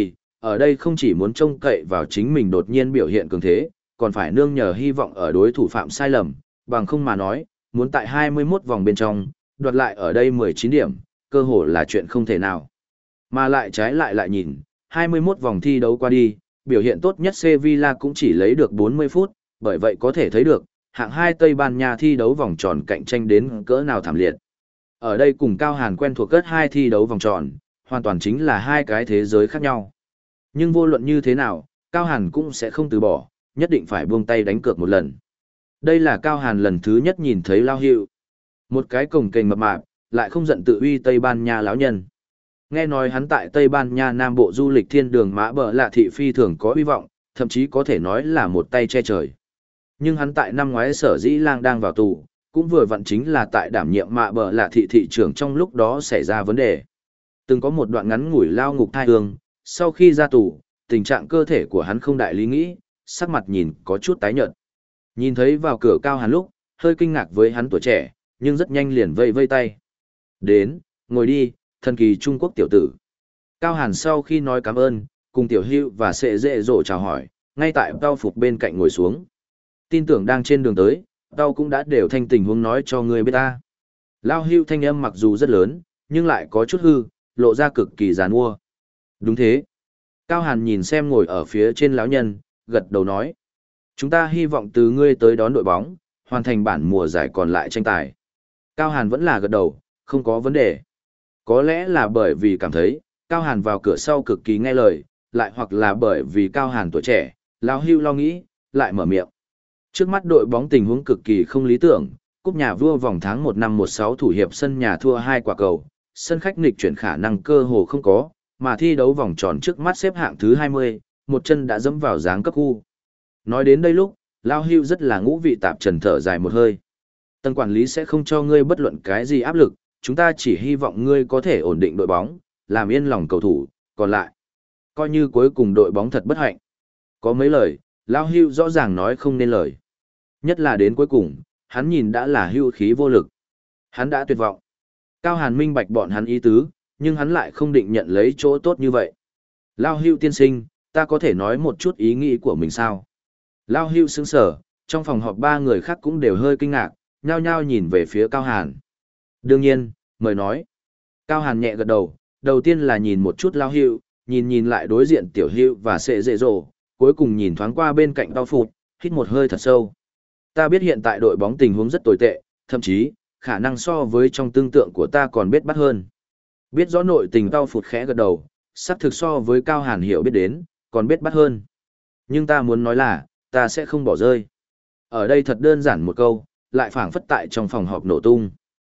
Ở đây không chỉ muốn trông cậy vào chính mình đột nhiên biểu hiện cường thế, còn phải nương nhờ hy vọng ở đối thủ phạm sai lầm, bằng không mà nói, muốn tại hai mươi mốt vòng bên trong, đoạt lại ở đây mười chín điểm, cơ hồ là chuyện không thể nào. Mà lại trái lại lại nhìn, hai mươi mốt vòng thi đấu qua đi, biểu hiện tốt nhất Sevilla cũng chỉ lấy được bốn mươi phút, bởi vậy có thể thấy được, hạng hai Tây Ban Nha thi đấu vòng tròn cạnh tranh đến cỡ nào thảm liệt. Ở đây cùng Cao Hàn quen thuộc cất hai thi đấu vòng tròn, hoàn toàn chính là hai cái thế giới khác nhau. Nhưng vô luận như thế nào, Cao Hàn cũng sẽ không từ bỏ, nhất định phải buông tay đánh cược một lần. Đây là Cao Hàn lần thứ nhất nhìn thấy Lao Hữu. Một cái cồng kềnh mập mạp, lại không giận tự uy Tây Ban Nha lão nhân. Nghe nói hắn tại Tây Ban Nha Nam Bộ du lịch thiên đường mã bờ lạ thị phi thường có uy vọng, thậm chí có thể nói là một tay che trời. Nhưng hắn tại năm ngoái sở dĩ lang đang vào tù, cũng vừa vặn chính là tại đảm nhiệm mạ bờ lạ thị thị trưởng trong lúc đó xảy ra vấn đề. Từng có một đoạn ngắn ngủi lao ngục thai hương, sau khi ra tù, tình trạng cơ thể của hắn không đại lý nghĩ, sắc mặt nhìn có chút tái nhợt. Nhìn thấy vào cửa Cao Hàn lúc, hơi kinh ngạc với hắn tuổi trẻ, nhưng rất nhanh liền vây vây tay. Đến, ngồi đi, thần kỳ Trung Quốc tiểu tử. Cao Hàn sau khi nói cảm ơn, cùng tiểu hữu và sệ dễ dỗ chào hỏi, ngay tại tao phục bên cạnh ngồi xuống. Tin tưởng đang trên đường tới, tao cũng đã đều thanh tình huống nói cho người biết ta. Lao hữu thanh âm mặc dù rất lớn, nhưng lại có chút hư, lộ ra cực kỳ giàn mua. Đúng thế. Cao Hàn nhìn xem ngồi ở phía trên lão nhân, gật đầu nói. Chúng ta hy vọng từ ngươi tới đón đội bóng, hoàn thành bản mùa giải còn lại tranh tài. Cao Hàn vẫn là gật đầu, không có vấn đề. Có lẽ là bởi vì cảm thấy, Cao Hàn vào cửa sau cực kỳ nghe lời, lại hoặc là bởi vì Cao Hàn tuổi trẻ, lão hưu lo nghĩ, lại mở miệng. Trước mắt đội bóng tình huống cực kỳ không lý tưởng, cúp nhà vua vòng tháng một năm một sáu thủ hiệp sân nhà thua hai quả cầu, sân khách nghịch chuyển khả năng cơ hồ không có, mà thi đấu vòng tròn trước mắt xếp hạng thứ hai mươi, một chân đã dẫm vào dáng cấp khu. Nói đến đây lúc, Lao Hưu rất là ngũ vị tạp trần thở dài một hơi. Tầng quản lý sẽ không cho ngươi bất luận cái gì áp lực, chúng ta chỉ hy vọng ngươi có thể ổn định đội bóng, làm yên lòng cầu thủ, còn lại. Coi như cuối cùng đội bóng thật bất hạnh. Có mấy lời, Lao Hưu rõ ràng nói không nên lời. Nhất là đến cuối cùng, hắn nhìn đã là hưu khí vô lực. Hắn đã tuyệt vọng. Cao Hàn minh bạch bọn hắn ý tứ, nhưng hắn lại không định nhận lấy chỗ tốt như vậy. Lao Hưu tiên sinh, ta có thể nói một chút ý nghĩ của mình sao? Lao Hưu sững sở, trong phòng họp ba người khác cũng đều hơi kinh ngạc, nhao nhao nhìn về phía Cao Hàn. Đương nhiên, mời nói. Cao Hàn nhẹ gật đầu, đầu tiên là nhìn một chút Lao Hưu, nhìn nhìn lại đối diện Tiểu Hưu và Sệ Dệ Dỗ, cuối cùng nhìn thoáng qua bên cạnh Tao Phụt, hít một hơi thật sâu. Ta biết hiện tại đội bóng tình huống rất tồi tệ, thậm chí, khả năng so với trong tương tượng của ta còn biết bắt hơn. Biết rõ nội tình Tao Phụt khẽ gật đầu, xác thực so với Cao Hàn hiểu biết đến, còn biết bắt hơn. Nhưng ta muốn nói là, ta sẽ không bỏ rơi. Ở đây thật đơn giản một câu, lại phảng phất tại trong phòng họp nổ tung.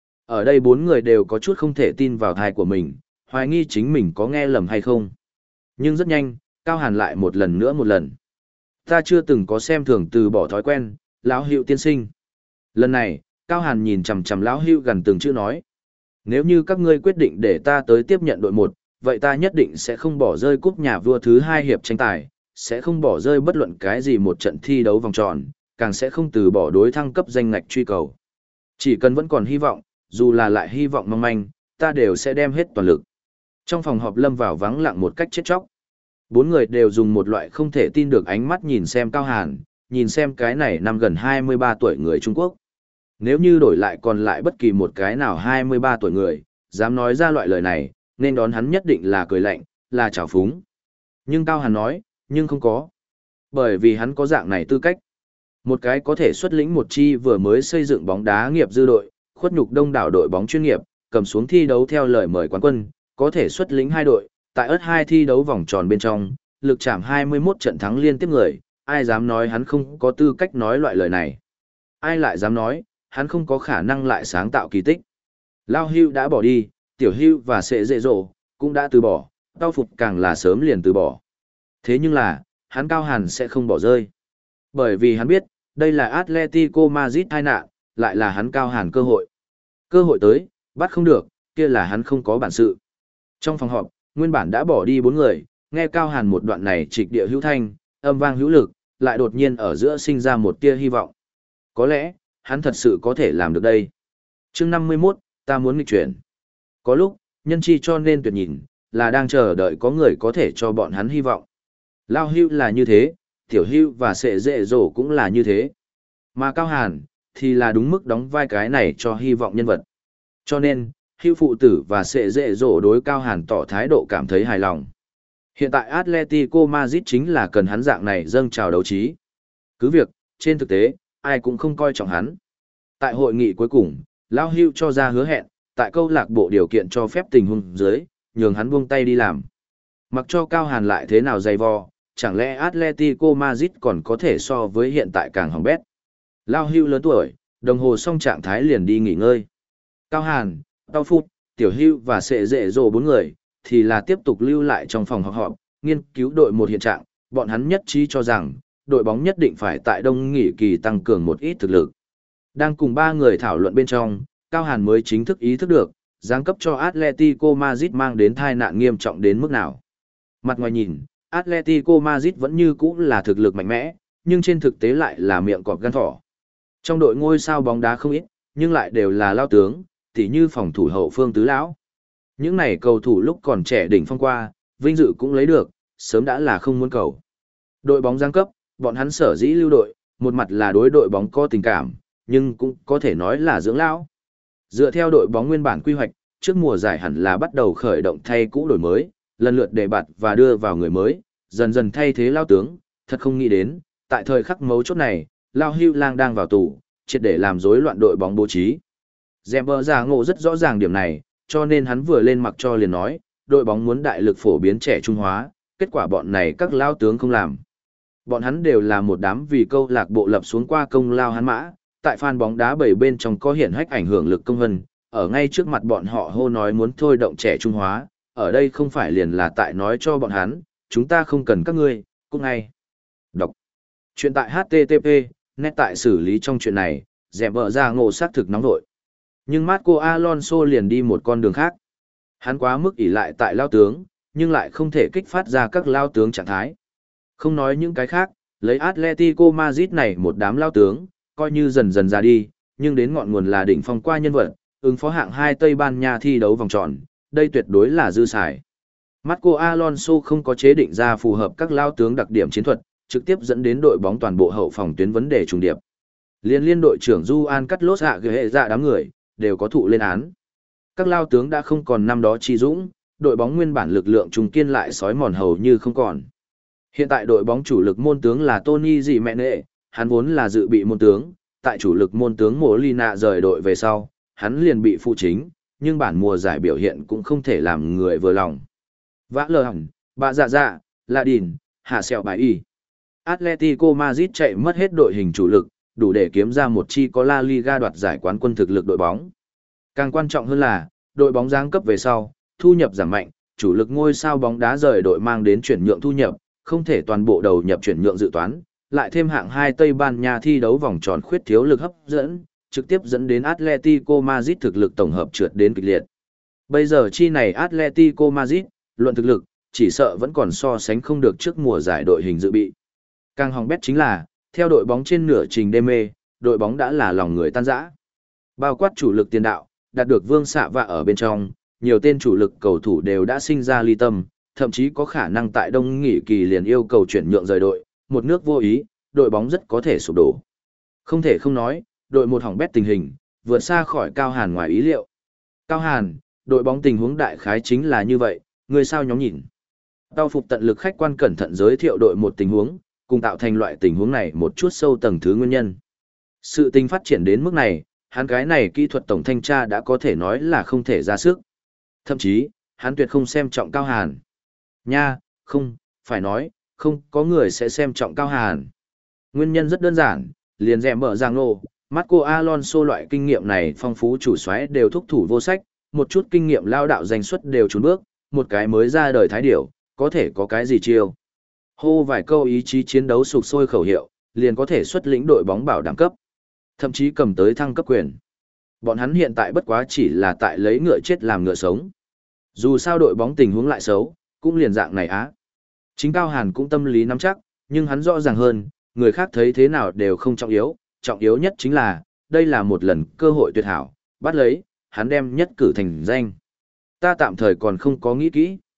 Ở đây bốn người đều có chút không thể tin vào thai của mình, hoài nghi chính mình có nghe lầm hay không. Nhưng rất nhanh, Cao Hàn lại một lần nữa một lần. Ta chưa từng có xem thường từ bỏ thói quen, lão Hữu tiên sinh. Lần này, Cao Hàn nhìn chằm chằm lão Hữu gần từng chữ nói. Nếu như các ngươi quyết định để ta tới tiếp nhận đội một, vậy ta nhất định sẽ không bỏ rơi cúp nhà vua thứ hai hiệp tranh tài, sẽ không bỏ rơi bất luận cái gì một trận thi đấu vòng tròn, càng sẽ không từ bỏ đối thăng cấp danh ngạch truy cầu. Chỉ cần vẫn còn hy vọng, dù là lại hy vọng mong manh, ta đều sẽ đem hết toàn lực. Trong phòng họp lâm vào vắng lặng một cách chết chóc. Bốn người đều dùng một loại không thể tin được ánh mắt nhìn xem Cao Hàn, nhìn xem cái này năm gần hai mươi ba tuổi người Trung Quốc. Nếu như đổi lại còn lại bất kỳ một cái nào hai mươi ba tuổi người, dám nói ra loại lời này, nên đón hắn nhất định là cười lạnh, là trào phúng. Nhưng Cao Hàn nói, nhưng không có. Bởi vì hắn có dạng này tư cách. Một cái có thể xuất lĩnh một chi vừa mới xây dựng bóng đá nghiệp dư đội, khuất nhục đông đảo đội bóng chuyên nghiệp, cầm xuống thi đấu theo lời mời quán quân, có thể xuất lĩnh hai đội, tại ớt hai thi đấu vòng tròn bên trong, lực chạm hai mươi mốt trận thắng liên tiếp người, ai dám nói hắn không có tư cách nói loại lời này. Ai lại dám nói, hắn không có khả năng lại sáng tạo kỳ tích. Lao Hưu đã bỏ đi, Tiểu Hưu và Sệ Dệ Dỗ cũng đã từ bỏ, Tao Phục càng là sớm liền từ bỏ. Thế nhưng là, hắn Cao Hàn sẽ không bỏ rơi. Bởi vì hắn biết, đây là Atletico Madrid tai nạn, lại là hắn Cao Hàn cơ hội. Cơ hội tới, bắt không được, kia là hắn không có bản sự. Trong phòng họp, nguyên bản đã bỏ đi bốn người, nghe Cao Hàn một đoạn này trịch địa hữu thanh, âm vang hữu lực, lại đột nhiên ở giữa sinh ra một tia hy vọng. Có lẽ, hắn thật sự có thể làm được đây. Chương năm mươi mốt, ta muốn nghịch chuyển. Có lúc, nhân chi cho nên tuyệt nhìn, là đang chờ đợi có người có thể cho bọn hắn hy vọng. Lao Hưu là như thế, Tiểu Hưu và Sệ Dệ Dỗ cũng là như thế. Mà Cao Hàn, thì là đúng mức đóng vai cái này cho hy vọng nhân vật. Cho nên, Hưu phụ tử và Sệ Dệ Dỗ đối Cao Hàn tỏ thái độ cảm thấy hài lòng. Hiện tại Atletico Madrid chính là cần hắn dạng này dâng trào đấu trí. Cứ việc, trên thực tế, ai cũng không coi trọng hắn. Tại hội nghị cuối cùng, Lao Hưu cho ra hứa hẹn, tại câu lạc bộ điều kiện cho phép tình huống dưới, nhường hắn buông tay đi làm. Mặc cho Cao Hàn lại thế nào dày vò, chẳng lẽ Atletico Madrid còn có thể so với hiện tại càng hỏng bét. Lao Hưu lớn tuổi, đồng hồ xong trạng thái liền đi nghỉ ngơi. Cao Hàn, Tao Phút, Tiểu Hưu và Sệ Dệ Dỗ bốn người, thì là tiếp tục lưu lại trong phòng họp họp, nghiên cứu đội một hiện trạng, bọn hắn nhất trí cho rằng, đội bóng nhất định phải tại đông nghỉ kỳ tăng cường một ít thực lực. Đang cùng ba người thảo luận bên trong, Cao Hàn mới chính thức ý thức được, giáng cấp cho Atletico Madrid mang đến tai nạn nghiêm trọng đến mức nào. Mặt ngoài nhìn, Atletico Madrid vẫn như cũ là thực lực mạnh mẽ, nhưng trên thực tế lại là miệng cọp gan thỏ. Trong đội ngôi sao bóng đá không ít, nhưng lại đều là lao tướng, tỉ như phòng thủ hậu Phương Tứ Lão. Những này cầu thủ lúc còn trẻ đỉnh phong qua, vinh dự cũng lấy được, sớm đã là không muốn cầu. Đội bóng giáng cấp, bọn hắn sở dĩ lưu đội, một mặt là đối đội bóng có tình cảm, nhưng cũng có thể nói là dưỡng lão. Dựa theo đội bóng nguyên bản quy hoạch, trước mùa giải hẳn là bắt đầu khởi động thay cũ đổi mới, lần lượt đề bạt và đưa vào người mới, dần dần thay thế lao tướng, thật không nghĩ đến, tại thời khắc mấu chốt này, Lao Hưu Lang đang vào tù, triệt để làm rối loạn đội bóng bố trí. Dèm bờ giả ngộ rất rõ ràng điểm này, cho nên hắn vừa lên mặc cho liền nói, đội bóng muốn đại lực phổ biến trẻ trung hóa, kết quả bọn này các lao tướng không làm. Bọn hắn đều là một đám vì câu lạc bộ lập xuống qua công lao hắn mã, tại fan bóng đá bảy bên trong có hiển hách ảnh hưởng lực công vân, ở ngay trước mặt bọn họ hô nói muốn thôi động trẻ trung hóa, ở đây không phải liền là tại nói cho bọn hắn, chúng ta không cần các ngươi, cũng ngay. Đọc. Chuyện tại hát tê tê pê, nét tại xử lý trong chuyện này, dẹp vợ ra ngộ xác thực nóng vội. Nhưng Marco Alonso liền đi một con đường khác. Hắn quá mức ỷ lại tại lao tướng, nhưng lại không thể kích phát ra các lao tướng trạng thái. Không nói những cái khác, lấy Atletico Madrid này một đám lao tướng, coi như dần dần ra đi, nhưng đến ngọn nguồn là đỉnh phong qua nhân vật, ứng phó hạng hai Tây Ban Nha thi đấu vòng tròn, đây tuyệt đối là dư xài. Marco Alonso không có chế định ra phù hợp các lao tướng đặc điểm chiến thuật, trực tiếp dẫn đến đội bóng toàn bộ hậu phòng tuyến vấn đề trùng điệp. Liên liên đội trưởng Juan Carlos hạ gửi hệ dạ đám người, đều có thụ lên án. Các lao tướng đã không còn năm đó chi dũng, đội bóng nguyên bản lực lượng trùng kiên lại sói mòn hầu như không còn. Hiện tại đội bóng chủ lực môn tướng là Tony Dị Mẹ Nệ, hắn vốn là dự bị môn tướng, tại chủ lực môn tướng Molina rời đội về sau, hắn liền bị phụ chính, nhưng bản mùa giải biểu hiện cũng không thể làm người vừa lòng. Vã lờ hẳn, bà dạ dạ, là đìn, hạ sẹo bài y. Atletico Madrid chạy mất hết đội hình chủ lực, đủ để kiếm ra một chi có La Liga đoạt giải quán quân thực lực đội bóng. Càng quan trọng hơn là, đội bóng giáng cấp về sau, thu nhập giảm mạnh, chủ lực ngôi sao bóng đá rời đội mang đến chuyển nhượng thu nhập, không thể toàn bộ đầu nhập chuyển nhượng dự toán, lại thêm hạng hai Tây Ban Nha thi đấu vòng tròn khuyết thiếu lực hấp dẫn, trực tiếp dẫn đến Atletico Madrid thực lực tổng hợp trượt đến kịch liệt. Bây giờ chi này Atletico Madrid, luận thực lực, chỉ sợ vẫn còn so sánh không được trước mùa giải đội hình dự bị. Càng hỏng bét chính là, theo đội bóng trên nửa trình đê mê, đội bóng đã là lòng người tan rã. Bao quát chủ lực tiền đạo, đạt được Vương Xạ Vạ ở bên trong, nhiều tên chủ lực cầu thủ đều đã sinh ra ly tâm, thậm chí có khả năng tại đông nghỉ kỳ liền yêu cầu chuyển nhượng rời đội, một nước vô ý, đội bóng rất có thể sụp đổ. Không thể không nói, đội một hỏng bét tình hình, vượt xa khỏi Cao Hàn ngoài ý liệu. Cao Hàn, đội bóng tình huống đại khái chính là như vậy, người sao nhóm nhìn. Tao phục tận lực khách quan cẩn thận giới thiệu đội một tình huống, cùng tạo thành loại tình huống này một chút sâu tầng thứ nguyên nhân. Sự tình phát triển đến mức này, hắn cái này kỹ thuật tổng thanh tra đã có thể nói là không thể ra sức. Thậm chí, hắn tuyệt không xem trọng Cao Hàn. Nha, không, phải nói, không có người sẽ xem trọng Cao Hàn. Nguyên nhân rất đơn giản, liền dẹm mở giang nô, Marco Alonso loại kinh nghiệm này phong phú chủ soái đều thúc thủ vô sách, một chút kinh nghiệm lao đạo danh xuất đều trốn bước, một cái mới ra đời thái điểu, có thể có cái gì chiêu. Hô vài câu ý chí chiến đấu sục sôi khẩu hiệu, liền có thể xuất lĩnh đội bóng bảo đảm cấp. Thậm chí cầm tới thăng cấp quyền. Bọn hắn hiện tại bất quá chỉ là tại lấy ngựa chết làm ngựa sống. Dù sao đội bóng tình huống lại xấu, cũng liền dạng này á. Chính Cao Hàn cũng tâm lý nắm chắc, nhưng hắn rõ ràng hơn, người khác thấy thế nào đều không trọng yếu, trọng yếu nhất chính là, đây là một lần cơ hội tuyệt hảo, bắt lấy, hắn đem nhất cử thành danh. Ta tạm thời còn không có nghĩ kỹ.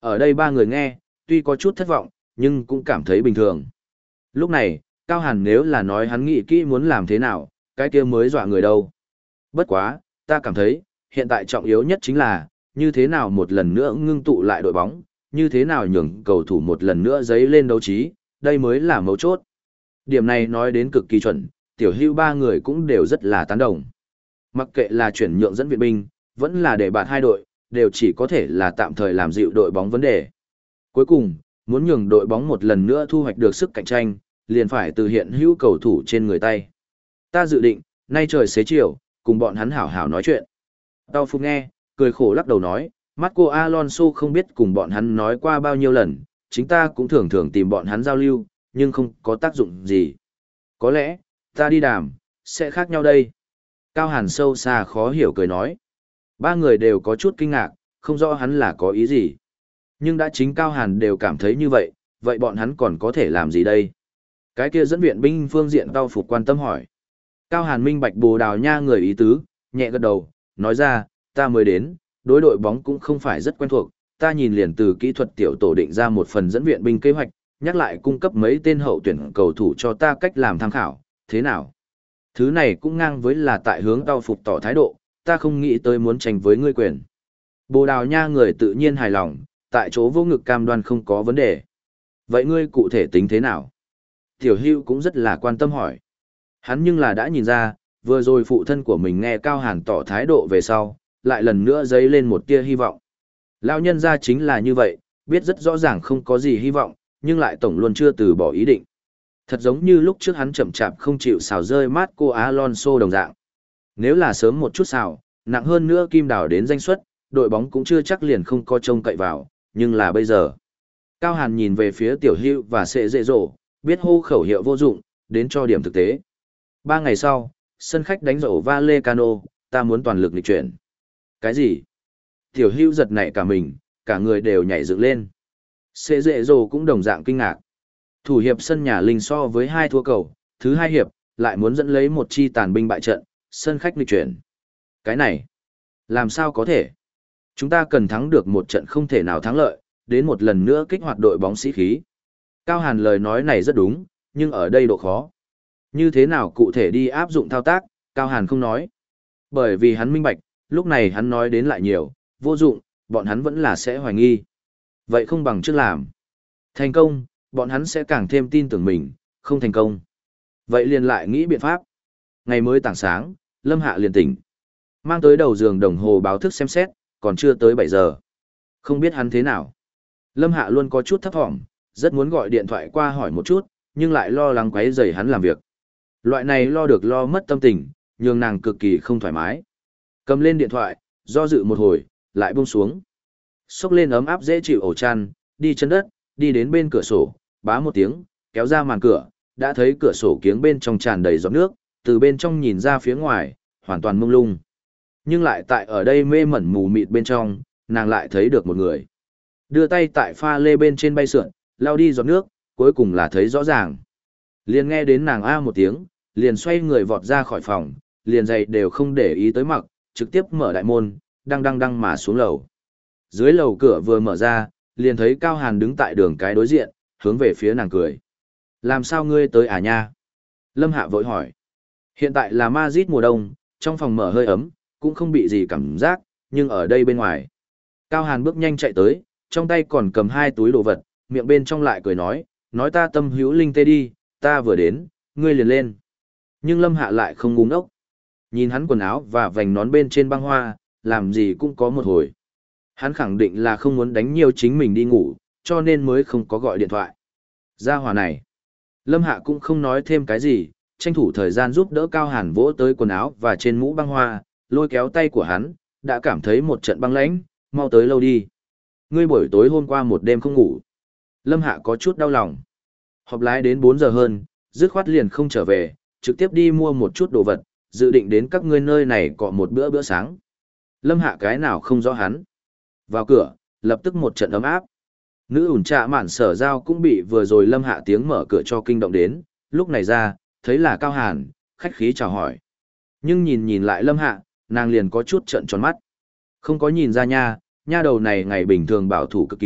Ở đây ba người nghe, tuy có chút thất vọng, nhưng cũng cảm thấy bình thường. Lúc này, Cao Hàn nếu là nói hắn nghĩ kỹ muốn làm thế nào, cái kia mới dọa người đâu. Bất quá, ta cảm thấy, hiện tại trọng yếu nhất chính là, như thế nào một lần nữa ngưng tụ lại đội bóng, như thế nào nhường cầu thủ một lần nữa dấy lên đấu trí, đây mới là mấu chốt. Điểm này nói đến cực kỳ chuẩn, tiểu hưu ba người cũng đều rất là tán đồng. Mặc kệ là chuyển nhượng dẫn viện binh, vẫn là để bạt hai đội, đều chỉ có thể là tạm thời làm dịu đội bóng vấn đề. Cuối cùng, muốn nhường đội bóng một lần nữa thu hoạch được sức cạnh tranh, liền phải từ hiện hữu cầu thủ trên người tay. Ta dự định, nay trời xế chiều, cùng bọn hắn hảo hảo nói chuyện. Tao Phục nghe, cười khổ lắc đầu nói, Marco Alonso không biết cùng bọn hắn nói qua bao nhiêu lần, chính ta cũng thường thường tìm bọn hắn giao lưu, nhưng không có tác dụng gì. Có lẽ, ta đi đàm, sẽ khác nhau đây. Cao Hàn sâu xa khó hiểu cười nói. Ba người đều có chút kinh ngạc, không rõ hắn là có ý gì. Nhưng đã chính Cao Hàn đều cảm thấy như vậy, vậy bọn hắn còn có thể làm gì đây? Cái kia dẫn viện binh phương diện Tao Phục quan tâm hỏi. Cao Hàn minh bạch Bồ Đào Nha người ý tứ, nhẹ gật đầu, nói ra, ta mới đến, đối đội bóng cũng không phải rất quen thuộc, ta nhìn liền từ kỹ thuật tiểu tổ định ra một phần dẫn viện binh kế hoạch, nhắc lại cung cấp mấy tên hậu tuyển cầu thủ cho ta cách làm tham khảo, thế nào? Thứ này cũng ngang với là tại hướng Tao Phục tỏ thái độ, ta không nghĩ tới muốn tranh với ngươi quyền. Bồ Đào Nha người tự nhiên hài lòng, tại chỗ vô ngực cam đoan không có vấn đề. Vậy ngươi cụ thể tính thế nào? Tiểu Hưu cũng rất là quan tâm hỏi. Hắn nhưng là đã nhìn ra, vừa rồi phụ thân của mình nghe Cao Hàn tỏ thái độ về sau, lại lần nữa dấy lên một tia hy vọng. Lão nhân gia chính là như vậy, biết rất rõ ràng không có gì hy vọng, nhưng lại tổng luôn chưa từ bỏ ý định. Thật giống như lúc trước hắn chậm chạp không chịu xào rơi mát cô Alonso đồng dạng. Nếu là sớm một chút xào, nặng hơn nữa kim đào đến danh suất, đội bóng cũng chưa chắc liền không có trông cậy vào, nhưng là bây giờ. Cao Hàn nhìn về phía Tiểu Hưu và Sệ Dệ Dỗ, biết hô khẩu hiệu vô dụng, đến cho điểm thực tế. Ba ngày sau, sân khách đánh rổ Vallecano, ta muốn toàn lực lịch chuyển. Cái gì? Tiểu Hưu giật nảy cả mình, cả người đều nhảy dựng lên. Sệ Dệ Dỗ cũng đồng dạng kinh ngạc. Thủ hiệp sân nhà linh so với hai thua cầu, thứ hai hiệp, lại muốn dẫn lấy một chi tàn binh bại trận, sân khách lịch chuyển. Cái này, làm sao có thể? Chúng ta cần thắng được một trận không thể nào thắng lợi, đến một lần nữa kích hoạt đội bóng sĩ khí. Cao Hàn lời nói này rất đúng, nhưng ở đây độ khó. Như thế nào cụ thể đi áp dụng thao tác, Cao Hàn không nói. Bởi vì hắn minh bạch, lúc này hắn nói đến lại nhiều, vô dụng, bọn hắn vẫn là sẽ hoài nghi. Vậy không bằng trước làm. Thành công, bọn hắn sẽ càng thêm tin tưởng mình, không thành công. Vậy liền lại nghĩ biện pháp. Ngày mới tảng sáng, Lâm Hạ liền tỉnh. Mang tới đầu giường đồng hồ báo thức xem xét, còn chưa tới bảy giờ. Không biết hắn thế nào. Lâm Hạ luôn có chút thấp thỏm, rất muốn gọi điện thoại qua hỏi một chút, nhưng lại lo lắng quấy rầy hắn làm việc. Loại này lo được lo mất tâm tình, nhường nàng cực kỳ không thoải mái. Cầm lên điện thoại, do dự một hồi, lại buông xuống. Xốc lên ấm áp dễ chịu ổ chăn, đi chân đất, đi đến bên cửa sổ, bá một tiếng, kéo ra màn cửa, đã thấy cửa sổ kiếng bên trong tràn đầy giọt nước, từ bên trong nhìn ra phía ngoài, hoàn toàn mông lung. Nhưng lại tại ở đây mê mẩn mù mịt bên trong, nàng lại thấy được một người. Đưa tay tại pha lê bên trên bay sượn, lao đi giọt nước, cuối cùng là thấy rõ ràng. Liền nghe đến nàng a một tiếng, liền xoay người vọt ra khỏi phòng, liền giày đều không để ý tới mặc, trực tiếp mở đại môn, đăng đăng đăng mà xuống lầu. Dưới lầu cửa vừa mở ra, liền thấy Cao Hàn đứng tại đường cái đối diện, hướng về phía nàng cười. Làm sao ngươi tới à nha? Lâm Hạ vội hỏi. Hiện tại là Madrid mùa đông, trong phòng mở hơi ấm, cũng không bị gì cảm giác, nhưng ở đây bên ngoài. Cao Hàn bước nhanh chạy tới, trong tay còn cầm hai túi đồ vật, miệng bên trong lại cười nói, nói ta tâm hữu linh tê đi, ta vừa đến, ngươi liền lên. Nhưng Lâm Hạ lại không ngu ngốc. Nhìn hắn quần áo và vành nón bên trên băng hoa, làm gì cũng có một hồi. Hắn khẳng định là không muốn đánh nhiều chính mình đi ngủ, cho nên mới không có gọi điện thoại. Gia hỏa này. Lâm Hạ cũng không nói thêm cái gì, tranh thủ thời gian giúp đỡ Cao Hàn vỗ tới quần áo và trên mũ băng hoa, lôi kéo tay của hắn, đã cảm thấy một trận băng lãnh, mau tới lâu đi. Ngươi buổi tối hôm qua một đêm không ngủ. Lâm Hạ có chút đau lòng. Họp lái đến bốn giờ hơn, dứt khoát liền không trở về, trực tiếp đi mua một chút đồ vật, dự định đến các ngươi nơi này cọ một bữa bữa sáng. Lâm Hạ cái nào không rõ hắn. Vào cửa, lập tức một trận ấm áp. Nữ ủn trạ mạn Sở Giao cũng bị vừa rồi Lâm Hạ tiếng mở cửa cho kinh động đến, lúc này ra, thấy là Cao Hàn, khách khí chào hỏi. Nhưng nhìn nhìn lại Lâm Hạ, nàng liền có chút trợn tròn mắt. Không có nhìn ra nha, nha đầu này ngày bình thường bảo thủ cực kỳ,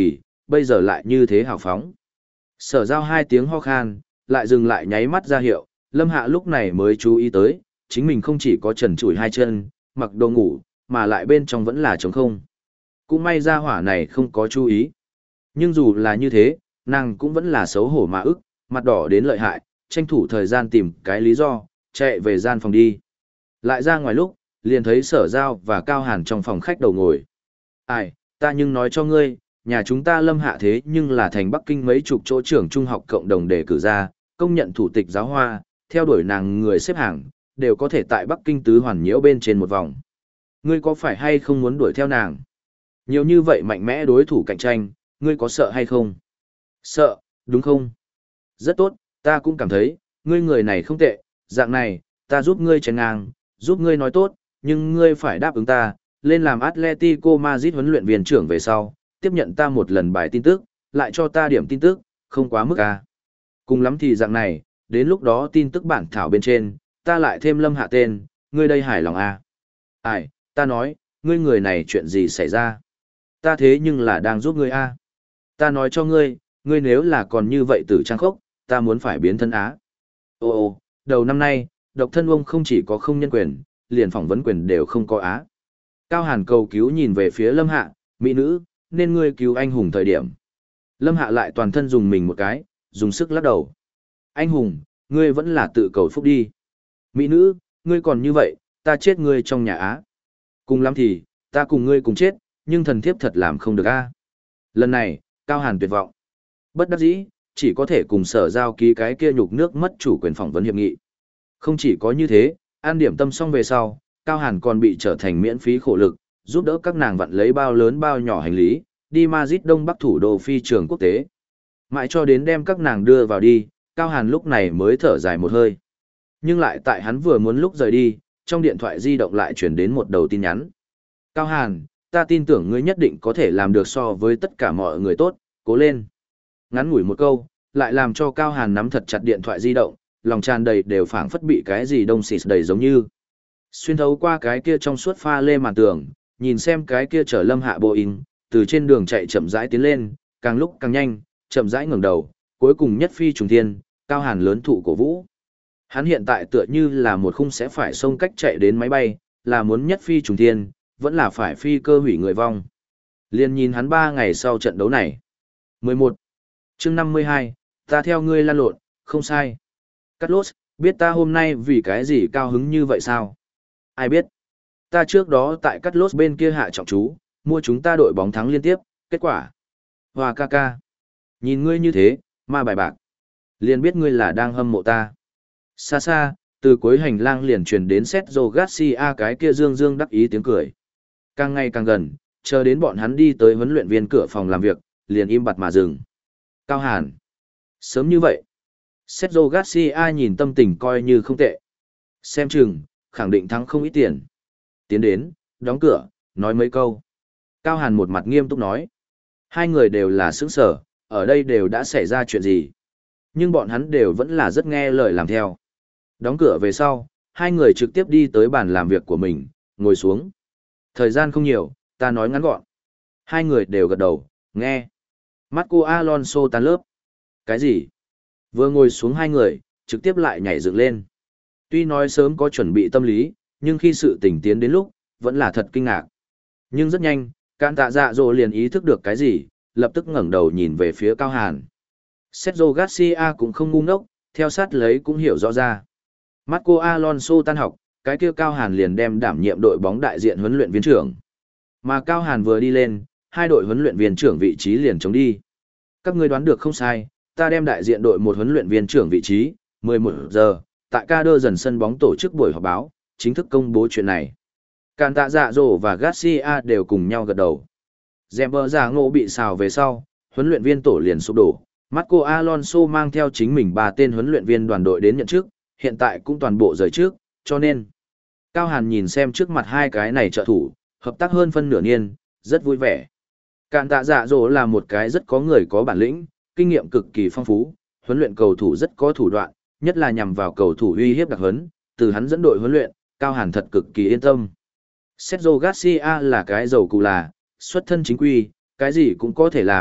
bây giờ lại như thế hào phóng. Sở Giao hai tiếng ho khan, lại dừng lại nháy mắt ra hiệu, Lâm Hạ lúc này mới chú ý tới, chính mình không chỉ có trần trụi hai chân, mặc đồ ngủ, mà lại bên trong vẫn là trống không. Cũng may ra hỏa này không có chú ý. Nhưng dù là như thế, nàng cũng vẫn là xấu hổ mà ức, mặt đỏ đến lợi hại, tranh thủ thời gian tìm cái lý do, chạy về gian phòng đi. Lại ra ngoài lúc, liền thấy Sở Giao và Cao Hàn trong phòng khách đầu ngồi. Ai, ta nhưng nói cho ngươi, nhà chúng ta Lâm Hạ thế nhưng là thành Bắc Kinh mấy chục chỗ trưởng trung học cộng đồng để cử ra, công nhận thủ tịch giáo hoa, theo đuổi nàng người xếp hàng, đều có thể tại Bắc Kinh tứ hoàn nhiễu bên trên một vòng. Ngươi có phải hay không muốn đuổi theo nàng? Nhiều như vậy mạnh mẽ đối thủ cạnh tranh, ngươi có sợ hay không? Sợ, đúng không? Rất tốt, ta cũng cảm thấy, ngươi người này không tệ, dạng này, ta giúp ngươi chèn ngang, giúp ngươi nói tốt, nhưng ngươi phải đáp ứng ta, lên làm Atletico Madrid huấn luyện viên trưởng về sau, tiếp nhận ta một lần bài tin tức, lại cho ta điểm tin tức, không quá mức à. Cùng lắm thì dạng này, đến lúc đó tin tức bản thảo bên trên, ta lại thêm Lâm Hạ tên, ngươi đây hài lòng à. Ai, ta nói, ngươi người này chuyện gì xảy ra? Ta thế nhưng là đang giúp ngươi à. Ta nói cho ngươi, ngươi nếu là còn như vậy tử trang khốc, ta muốn phải biến thân á. Ồ, ồ, đầu năm nay, độc thân ông không chỉ có không nhân quyền, liền phỏng vấn quyền đều không có á. Cao Hàn cầu cứu nhìn về phía Lâm Hạ, mỹ nữ, nên ngươi cứu anh hùng thời điểm. Lâm Hạ lại toàn thân dùng mình một cái, dùng sức lắc đầu. Anh hùng, ngươi vẫn là tự cầu phúc đi. Mỹ nữ, ngươi còn như vậy, ta chết ngươi trong nhà á. Cùng lắm thì, ta cùng ngươi cùng chết, nhưng thần thiếp thật làm không được a. Lần này, Cao Hàn tuyệt vọng. Bất đắc dĩ, chỉ có thể cùng Sở Giao ký cái kia nhục nước mất chủ quyền phỏng vấn hiệp nghị. Không chỉ có như thế, an điểm tâm xong về sau, Cao Hàn còn bị trở thành miễn phí khổ lực, giúp đỡ các nàng vặn lấy bao lớn bao nhỏ hành lý, đi Madrid Đông Bắc thủ đô phi trường quốc tế. Mãi cho đến đem các nàng đưa vào đi, Cao Hàn lúc này mới thở dài một hơi. Nhưng lại tại hắn vừa muốn lúc rời đi, trong điện thoại di động lại chuyển đến một đầu tin nhắn. Cao Hàn, ta tin tưởng ngươi nhất định có thể làm được so với tất cả mọi người tốt, cố lên. Ngắn ngủi một câu, lại làm cho Cao Hàn nắm thật chặt điện thoại di động, lòng tràn đầy đều phảng phất bị cái gì đông xịt đầy giống như. Xuyên thấu qua cái kia trong suốt pha lê màn tường, nhìn xem cái kia chở Lâm Hạ Boeing, từ trên đường chạy chậm rãi tiến lên, càng lúc càng nhanh, chậm rãi ngẩng đầu, cuối cùng nhất phi trùng thiên, Cao Hàn lớn thụ cổ vũ. Hắn hiện tại tựa như là một khung sẽ phải xông cách chạy đến máy bay, là muốn nhất phi trùng thiên, vẫn là phải phi cơ hủy người vong. Liên nhìn hắn ba ngày sau trận đấu này. mười một. Chương năm mươi hai, ta theo ngươi lan lộn, không sai. Cắt lốt, biết ta hôm nay vì cái gì cao hứng như vậy sao? Ai biết? Ta trước đó tại Cắt lốt bên kia hạ trọng chú, mua chúng ta đội bóng thắng liên tiếp, kết quả. Hoa ca ca. Nhìn ngươi như thế, ma bài bạc. Liền biết ngươi là đang hâm mộ ta. Xa xa, từ cuối hành lang liền truyền đến Sergio Garcia cái kia dương dương đắc ý tiếng cười. Càng ngày càng gần, chờ đến bọn hắn đi tới huấn luyện viên cửa phòng làm việc, liền im bặt mà dừng. Cao Hàn. Sớm như vậy. Sergio Garcia nhìn tâm tình coi như không tệ. Xem chừng, khẳng định thắng không ít tiền. Tiến đến, đóng cửa, nói mấy câu. Cao Hàn một mặt nghiêm túc nói. Hai người đều là sướng sở, ở đây đều đã xảy ra chuyện gì. Nhưng bọn hắn đều vẫn là rất nghe lời làm theo. Đóng cửa về sau, hai người trực tiếp đi tới bàn làm việc của mình, ngồi xuống. Thời gian không nhiều, ta nói ngắn gọn. Hai người đều gật đầu, nghe. Marco Alonso tan lớp. Cái gì? Vừa ngồi xuống hai người, trực tiếp lại nhảy dựng lên. Tuy nói sớm có chuẩn bị tâm lý, nhưng khi sự tình tiến đến lúc, vẫn là thật kinh ngạc. Nhưng rất nhanh, Cạn Tạ Dạ Dỗ liền ý thức được cái gì, lập tức ngẩng đầu nhìn về phía Cao Hàn. Sergio Garcia cũng không ngu ngốc, theo sát lấy cũng hiểu rõ ra. Marco Alonso tan học, cái kia Cao Hàn liền đem đảm nhiệm đội bóng đại diện huấn luyện viên trưởng. Mà Cao Hàn vừa đi lên, hai đội huấn luyện viên trưởng vị trí liền chống đi. Các ngươi đoán được không sai, ta đem đại diện đội một huấn luyện viên trưởng vị trí, mười một giờ, tại ca đơ dần sân bóng tổ chức buổi họp báo, chính thức công bố chuyện này. Càn Tạ Dạ Dỗ và Garcia đều cùng nhau gật đầu. Dèm vợ giả ngộ bị xào về sau, huấn luyện viên tổ liền sụp đổ. Marco Alonso mang theo chính mình ba tên huấn luyện viên đoàn đội đến nhận trước, hiện tại cũng toàn bộ rời trước, cho nên. Cao Hàn nhìn xem trước mặt hai cái này trợ thủ, hợp tác hơn phân nửa niên, rất vui vẻ. Càn Tạ Dạ Dỗ là một cái rất có người có bản lĩnh, kinh nghiệm cực kỳ phong phú, huấn luyện cầu thủ rất có thủ đoạn, nhất là nhằm vào cầu thủ uy hiếp đặc huấn, từ hắn dẫn đội huấn luyện, Cao Hàn thật cực kỳ yên tâm. Sergio Garcia là cái dầu cụ là, xuất thân chính quy, cái gì cũng có thể làm,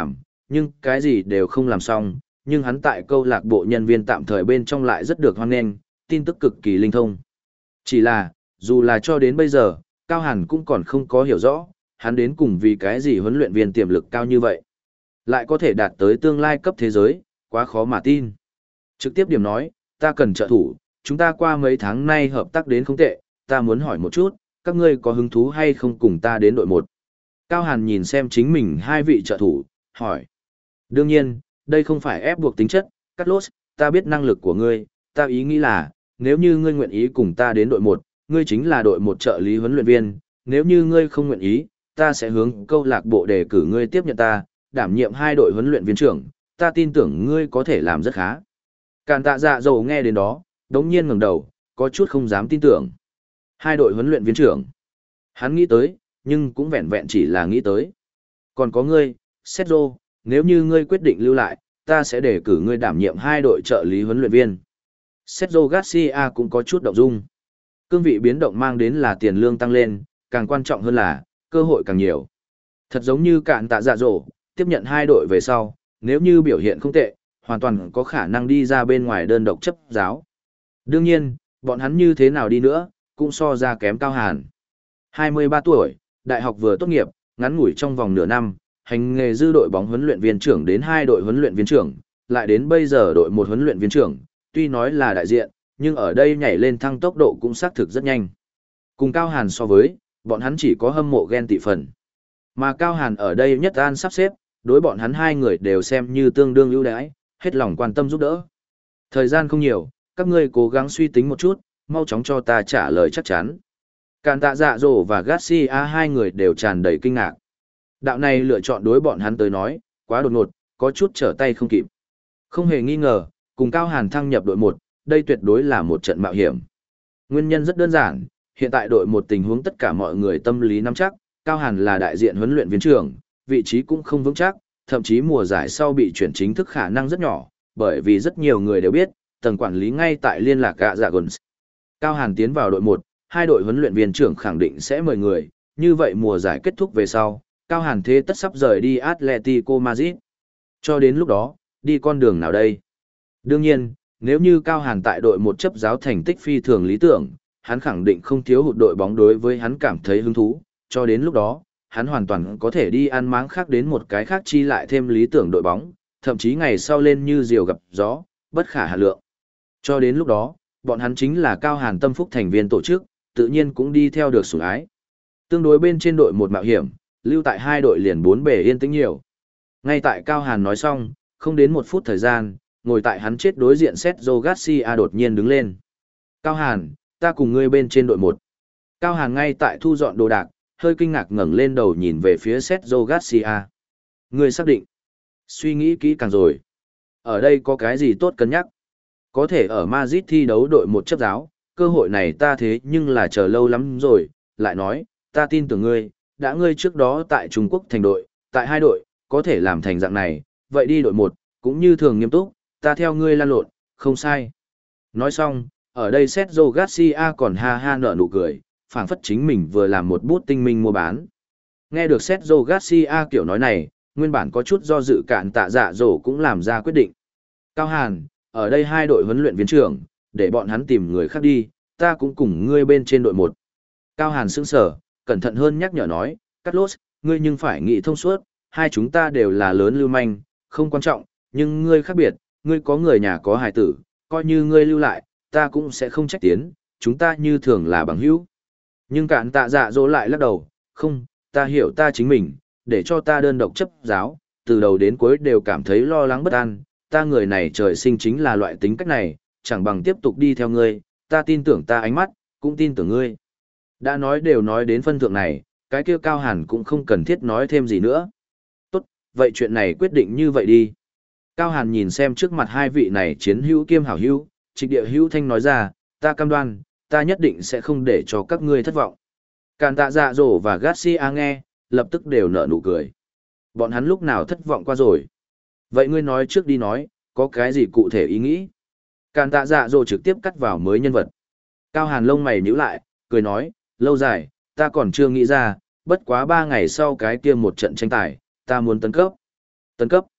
nhưng cái gì đều không làm xong, nhưng hắn tại câu lạc bộ nhân viên tạm thời bên trong lại rất được hoan nghênh, tin tức cực kỳ linh thông. Chỉ là, dù là cho đến bây giờ, Cao Hàn cũng còn không có hiểu rõ, hắn đến cùng vì cái gì huấn luyện viên tiềm lực cao như vậy. Lại có thể đạt tới tương lai cấp thế giới, quá khó mà tin. Trực tiếp điểm nói, ta cần trợ thủ, chúng ta qua mấy tháng nay hợp tác đến không tệ, ta muốn hỏi một chút, các ngươi có hứng thú hay không cùng ta đến đội một. Cao Hàn nhìn xem chính mình hai vị trợ thủ, hỏi. Đương nhiên, đây không phải ép buộc tính chất, Carlos, ta biết năng lực của ngươi, ta ý nghĩ là, nếu như ngươi nguyện ý cùng ta đến đội một, ngươi chính là đội một trợ lý huấn luyện viên, nếu như ngươi không nguyện ý, ta sẽ hướng câu lạc bộ đề cử ngươi tiếp nhận ta, đảm nhiệm hai đội huấn luyện viên trưởng, ta tin tưởng ngươi có thể làm rất khá. Càn tạ dạ dầu nghe đến đó, đống nhiên ngẩng đầu, có chút không dám tin tưởng. Hai đội huấn luyện viên trưởng. Hắn nghĩ tới, nhưng cũng vẹn vẹn chỉ là nghĩ tới. Còn có ngươi, Sergio, nếu như ngươi quyết định lưu lại, ta sẽ đề cử ngươi đảm nhiệm hai đội trợ lý huấn luyện viên. Sergio Garcia cũng có chút động dung. Cương vị biến động mang đến là tiền lương tăng lên, càng quan trọng hơn là, cơ hội càng nhiều. Thật giống như cạn tạ dạ dỗ, tiếp nhận hai đội về sau, nếu như biểu hiện không tệ, hoàn toàn có khả năng đi ra bên ngoài đơn độc chấp giáo. Đương nhiên, bọn hắn như thế nào đi nữa, cũng so ra kém Cao Hàn. hai mươi ba tuổi, đại học vừa tốt nghiệp, ngắn ngủi trong vòng nửa năm, hành nghề dư đội bóng huấn luyện viên trưởng đến hai đội huấn luyện viên trưởng, lại đến bây giờ đội một huấn luyện viên trưởng, tuy nói là đại diện, nhưng ở đây nhảy lên thăng tốc độ cũng xác thực rất nhanh. Cùng Cao Hàn so với, bọn hắn chỉ có hâm mộ ghen tị phần. Mà Cao Hàn ở đây nhất an sắp xếp, đối bọn hắn hai người đều xem như tương đương ưu đãi, hết lòng quan tâm giúp đỡ. Thời gian không nhiều, các ngươi cố gắng suy tính một chút, mau chóng cho ta trả lời chắc chắn. Càn tạ dạ dỗ và Garcia hai người đều tràn đầy kinh ngạc. Đạo này lựa chọn đối bọn hắn tới nói, quá đột ngột, có chút trở tay không kịp. Không hề nghi ngờ, cùng Cao Hàn thăng nhập đội một, đây tuyệt đối là một trận mạo hiểm. Nguyên nhân rất đơn giản, hiện tại đội một tình huống tất cả mọi người tâm lý nắm chắc, Cao Hàn là đại diện huấn luyện viên trưởng, vị trí cũng không vững chắc, thậm chí mùa giải sau bị chuyển chính thức khả năng rất nhỏ, bởi vì rất nhiều người đều biết, tầng quản lý ngay tại liên lạc gạ dạ Guns. Cao Hàn tiến vào đội một, hai đội huấn luyện viên trưởng khẳng định sẽ mời người, như vậy mùa giải kết thúc về sau, Cao Hàn thế tất sắp rời đi Atletico Madrid. Cho đến lúc đó, đi con đường nào đây? Đương nhiên, nếu như Cao Hàn tại đội một chấp giáo thành tích phi thường lý tưởng, hắn khẳng định không thiếu hụt đội bóng đối với hắn cảm thấy hứng thú, cho đến lúc đó, hắn hoàn toàn có thể đi ăn máng khác đến một cái khác chi lại thêm lý tưởng đội bóng, thậm chí ngày sau lên như diều gặp gió, bất khả hà lượng. Cho đến lúc đó, bọn hắn chính là Cao Hàn tâm phúc thành viên tổ chức, tự nhiên cũng đi theo được sủng ái. Tương đối bên trên đội một mạo hiểm, lưu tại hai đội liền bốn bề yên tĩnh nhiều. Ngay tại Cao Hàn nói xong, không đến một phút thời gian, ngồi tại hắn chết đối diện Sergio Garcia đột nhiên đứng lên. Cao Hàn, ta cùng ngươi bên trên đội một. Cao Hàn ngay tại thu dọn đồ đạc, hơi kinh ngạc ngẩng lên đầu nhìn về phía Sergio Garcia. Ngươi xác định. Suy nghĩ kỹ càng rồi. Ở đây có cái gì tốt cân nhắc? Có thể ở Madrid thi đấu đội một chấp giáo, cơ hội này ta thế nhưng là chờ lâu lắm rồi. Lại nói, ta tin tưởng ngươi, đã ngươi trước đó tại Trung Quốc thành đội, tại hai đội, có thể làm thành dạng này, vậy đi đội một, cũng như thường nghiêm túc, ta theo ngươi lan lộn, không sai. Nói xong, ở đây Sergio Garcia còn ha ha nở nụ cười, phảng phất chính mình vừa làm một bút tinh minh mua bán. Nghe được Sergio Garcia kiểu nói này, nguyên bản có chút do dự cạn tạ dạ dỗ cũng làm ra quyết định. Cao Hàn, ở đây hai đội huấn luyện viên trưởng, để bọn hắn tìm người khác đi, ta cũng cùng ngươi bên trên đội một. Cao Hàn sững sờ, cẩn thận hơn nhắc nhở nói, Carlos, ngươi nhưng phải nghĩ thông suốt, hai chúng ta đều là lớn lưu manh, không quan trọng, nhưng ngươi khác biệt, ngươi có người nhà có hài tử, coi như ngươi lưu lại, ta cũng sẽ không trách tiến, chúng ta như thường là bằng hữu. Nhưng cạn tạ dạ dỗ lại lắc đầu, không, ta hiểu ta chính mình, để cho ta đơn độc chấp giáo, từ đầu đến cuối đều cảm thấy lo lắng bất an, ta người này trời sinh chính là loại tính cách này, chẳng bằng tiếp tục đi theo ngươi, ta tin tưởng ta ánh mắt, cũng tin tưởng ngươi. Đã nói đều nói đến phân thượng này, cái kia Cao Hàn cũng không cần thiết nói thêm gì nữa. Tốt, vậy chuyện này quyết định như vậy đi. Cao Hàn nhìn xem trước mặt hai vị này chiến hữu kiêm hảo hữu, trịch địa hữu thanh nói ra, ta cam đoan, ta nhất định sẽ không để cho các ngươi thất vọng. Càn tạ dạ dỗ và Garcia nghe, lập tức đều nở nụ cười. Bọn hắn lúc nào thất vọng qua rồi. Vậy ngươi nói trước đi nói, có cái gì cụ thể ý nghĩ? Càn tạ dạ dỗ trực tiếp cắt vào mới nhân vật. Cao Hàn lông mày nhíu lại, cười nói, lâu dài, ta còn chưa nghĩ ra, bất quá ba ngày sau cái kia một trận tranh tài, ta muốn tấn cấp. Tấn cấp.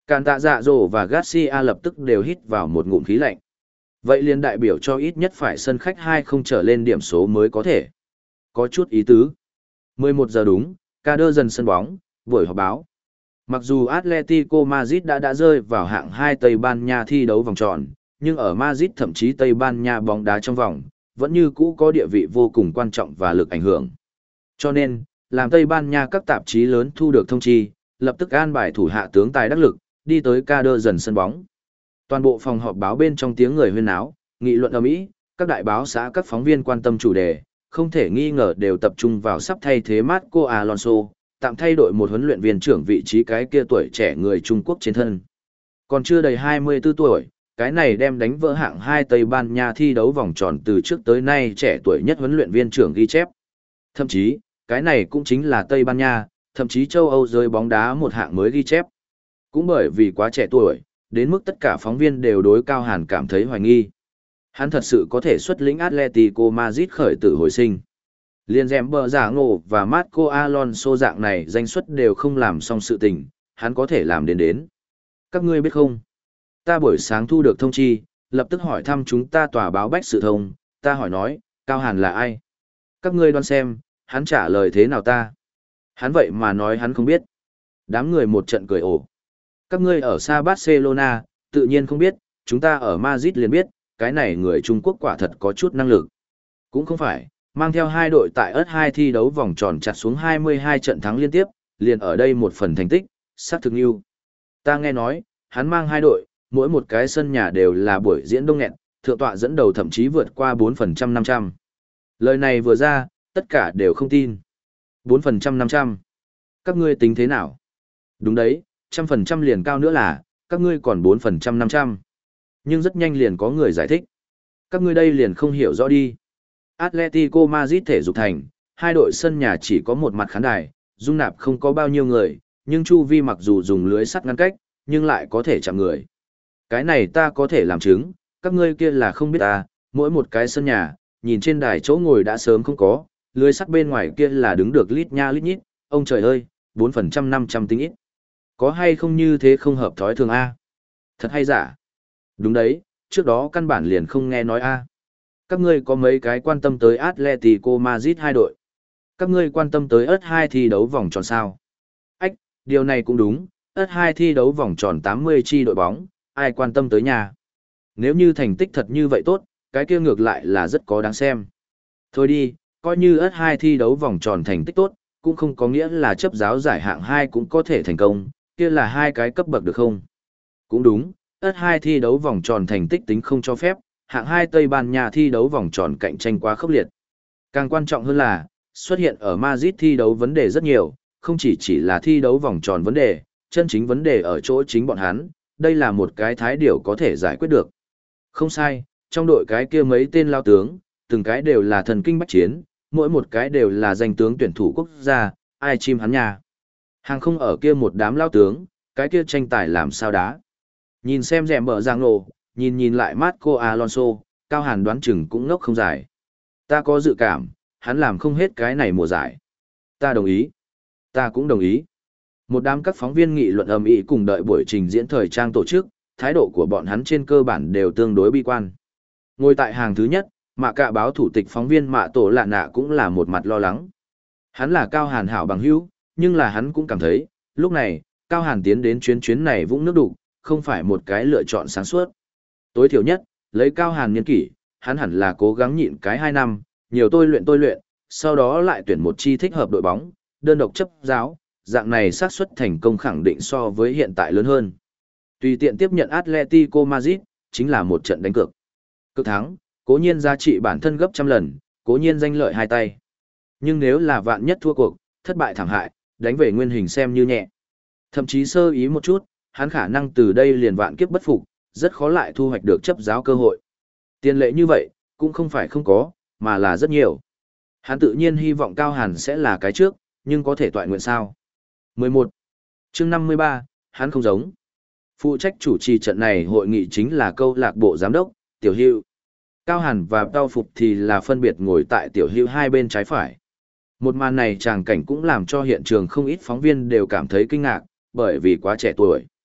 Càn tạ dạ dỗ và Garcia lập tức đều hít vào một ngụm khí lạnh. Vậy liền đại biểu cho ít nhất phải sân khách hai không trở lên điểm số mới có thể. Có chút ý tứ. mười một giờ đúng, ca đơ dần sân bóng, buổi họp báo. Mặc dù Atletico Madrid đã đã rơi vào hạng hai Tây Ban Nha thi đấu vòng tròn, nhưng ở Madrid thậm chí Tây Ban Nha bóng đá trong vòng, vẫn như cũ có địa vị vô cùng quan trọng và lực ảnh hưởng. Cho nên, làm Tây Ban Nha các tạp chí lớn thu được thông chi, lập tức an bài thủ hạ tướng tài đắc lực, đi tới ca đơ dần sân bóng. Toàn bộ phòng họp báo bên trong tiếng người huyên náo, nghị luận ầm ĩ, các đại báo xã các phóng viên quan tâm chủ đề, không thể nghi ngờ đều tập trung vào sắp thay thế Marco Alonso, tạm thay đổi một huấn luyện viên trưởng vị trí cái kia tuổi trẻ người Trung Quốc trên thân. Còn chưa đầy hai mươi tư tuổi, cái này đem đánh vỡ hạng hai Tây Ban Nha thi đấu vòng tròn từ trước tới nay trẻ tuổi nhất huấn luyện viên trưởng ghi chép. Thậm chí, cái này cũng chính là Tây Ban Nha, thậm chí châu Âu giới bóng đá một hạng mới ghi chép. Cũng bởi vì quá trẻ tuổi, đến mức tất cả phóng viên đều đối Cao Hàn cảm thấy hoài nghi. Hắn thật sự có thể xuất lĩnh Atletico Madrid khởi tử hồi sinh. Liên dèm bờ giả ngộ và Marco Alonso dạng này danh suất đều không làm xong sự tình, hắn có thể làm đến đến. Các ngươi biết không? Ta buổi sáng thu được thông chi, lập tức hỏi thăm chúng ta tòa báo Bách Sự Thông, ta hỏi nói, Cao Hàn là ai? Các ngươi đoán xem, hắn trả lời thế nào ta? Hắn vậy mà nói hắn không biết. Đám người một trận cười ổ. Các ngươi ở xa Barcelona, tự nhiên không biết, chúng ta ở Madrid liền biết, cái này người Trung Quốc quả thật có chút năng lực. Cũng không phải, mang theo hai đội tại ớt hai thi đấu vòng tròn chặt xuống hai mươi hai trận thắng liên tiếp, liền ở đây một phần thành tích, sát thực yêu. Ta nghe nói, hắn mang hai đội, mỗi một cái sân nhà đều là buổi diễn đông nghẹn, thượng tọa dẫn đầu thậm chí vượt qua bốn phần trăm năm trăm. Lời này vừa ra, tất cả đều không tin. bốn phần trăm năm trăm. Các ngươi tính thế nào? Đúng đấy, trăm phần trăm liền cao nữa là, các ngươi còn bốn phần trăm năm trăm. Nhưng rất nhanh liền có người giải thích. Các ngươi đây liền không hiểu rõ đi. Atletico Madrid thể dục thành, hai đội sân nhà chỉ có một mặt khán đài, dung nạp không có bao nhiêu người, nhưng chu vi mặc dù dùng lưới sắt ngăn cách, nhưng lại có thể chạm người. Cái này ta có thể làm chứng, các ngươi kia là không biết ta, mỗi một cái sân nhà, nhìn trên đài chỗ ngồi đã sớm không có, lưới sắt bên ngoài kia là đứng được lít nha lít nhít, ông trời ơi, bốn phần trăm năm trăm tính ít. Có hay không như thế không hợp thói thường A? Thật hay giả? Đúng đấy, trước đó căn bản liền không nghe nói A. Các ngươi có mấy cái quan tâm tới Atletico Madrid hai đội? Các ngươi quan tâm tới ớt hai thi đấu vòng tròn sao? Ách, điều này cũng đúng, ớt hai thi đấu vòng tròn tám mươi chi đội bóng, ai quan tâm tới nhà? Nếu như thành tích thật như vậy tốt, cái kia ngược lại là rất có đáng xem. Thôi đi, coi như ớt hai thi đấu vòng tròn thành tích tốt, cũng không có nghĩa là chấp giáo giải hạng hai cũng có thể thành công, kia là hai cái cấp bậc được không? Cũng đúng, ớt hai thi đấu vòng tròn thành tích tính không cho phép, hạng hai Tây Ban Nha thi đấu vòng tròn cạnh tranh quá khốc liệt. Càng quan trọng hơn là, xuất hiện ở Madrid thi đấu vấn đề rất nhiều, không chỉ chỉ là thi đấu vòng tròn vấn đề, chân chính vấn đề ở chỗ chính bọn hắn, đây là một cái thái điều có thể giải quyết được. Không sai, trong đội cái kia mấy tên lao tướng, từng cái đều là thần kinh bách chiến, mỗi một cái đều là danh tướng tuyển thủ quốc gia, ai chim hắn nhà. Hàng không ở kia một đám lao tướng, cái kia tranh tài làm sao đá. Nhìn xem rèm bờ giang nổ, nhìn nhìn lại Marco Alonso, Cao Hàn đoán chừng cũng ngốc không giải. Ta có dự cảm, hắn làm không hết cái này mùa giải. Ta đồng ý. Ta cũng đồng ý. Một đám các phóng viên nghị luận ầm ĩ cùng đợi buổi trình diễn thời trang tổ chức, thái độ của bọn hắn trên cơ bản đều tương đối bi quan. Ngồi tại hàng thứ nhất, Mạ Cạ báo thủ tịch phóng viên Mạ Tổ Lạ Nạ cũng là một mặt lo lắng. Hắn là Cao Hàn hảo bằng hữu, nhưng là hắn cũng cảm thấy, lúc này, Cao Hàn tiến đến chuyến chuyến này vũng nước đục, không phải một cái lựa chọn sáng suốt. Tối thiểu nhất, lấy Cao Hàn niên kỷ, hắn hẳn là cố gắng nhịn cái hai năm, nhiều tôi luyện tôi luyện, sau đó lại tuyển một chi thích hợp đội bóng, đơn độc chấp giáo, dạng này xác suất thành công khẳng định so với hiện tại lớn hơn. Tùy tiện tiếp nhận Atletico Madrid, chính là một trận đánh cược. Cực thắng, cố nhiên giá trị bản thân gấp trăm lần, cố nhiên danh lợi hai tay. Nhưng nếu là vạn nhất thua cuộc, thất bại thảm hại, đánh về nguyên hình xem như nhẹ. Thậm chí sơ ý một chút, hắn khả năng từ đây liền vạn kiếp bất phục, rất khó lại thu hoạch được chấp giáo cơ hội. Tiền lệ như vậy, cũng không phải không có, mà là rất nhiều. Hắn tự nhiên hy vọng Cao Hàn sẽ là cái trước, nhưng có thể toại nguyện sao. mười một. Chương năm mươi ba, hắn không giống. Phụ trách chủ trì trận này hội nghị chính là câu lạc bộ giám đốc, Tiểu Hữu. Cao Hàn và Tao Phục thì là phân biệt ngồi tại Tiểu Hữu hai bên trái phải. Một màn này tràng cảnh cũng làm cho hiện trường không ít phóng viên đều cảm thấy kinh ngạc, bởi vì quá trẻ tuổi.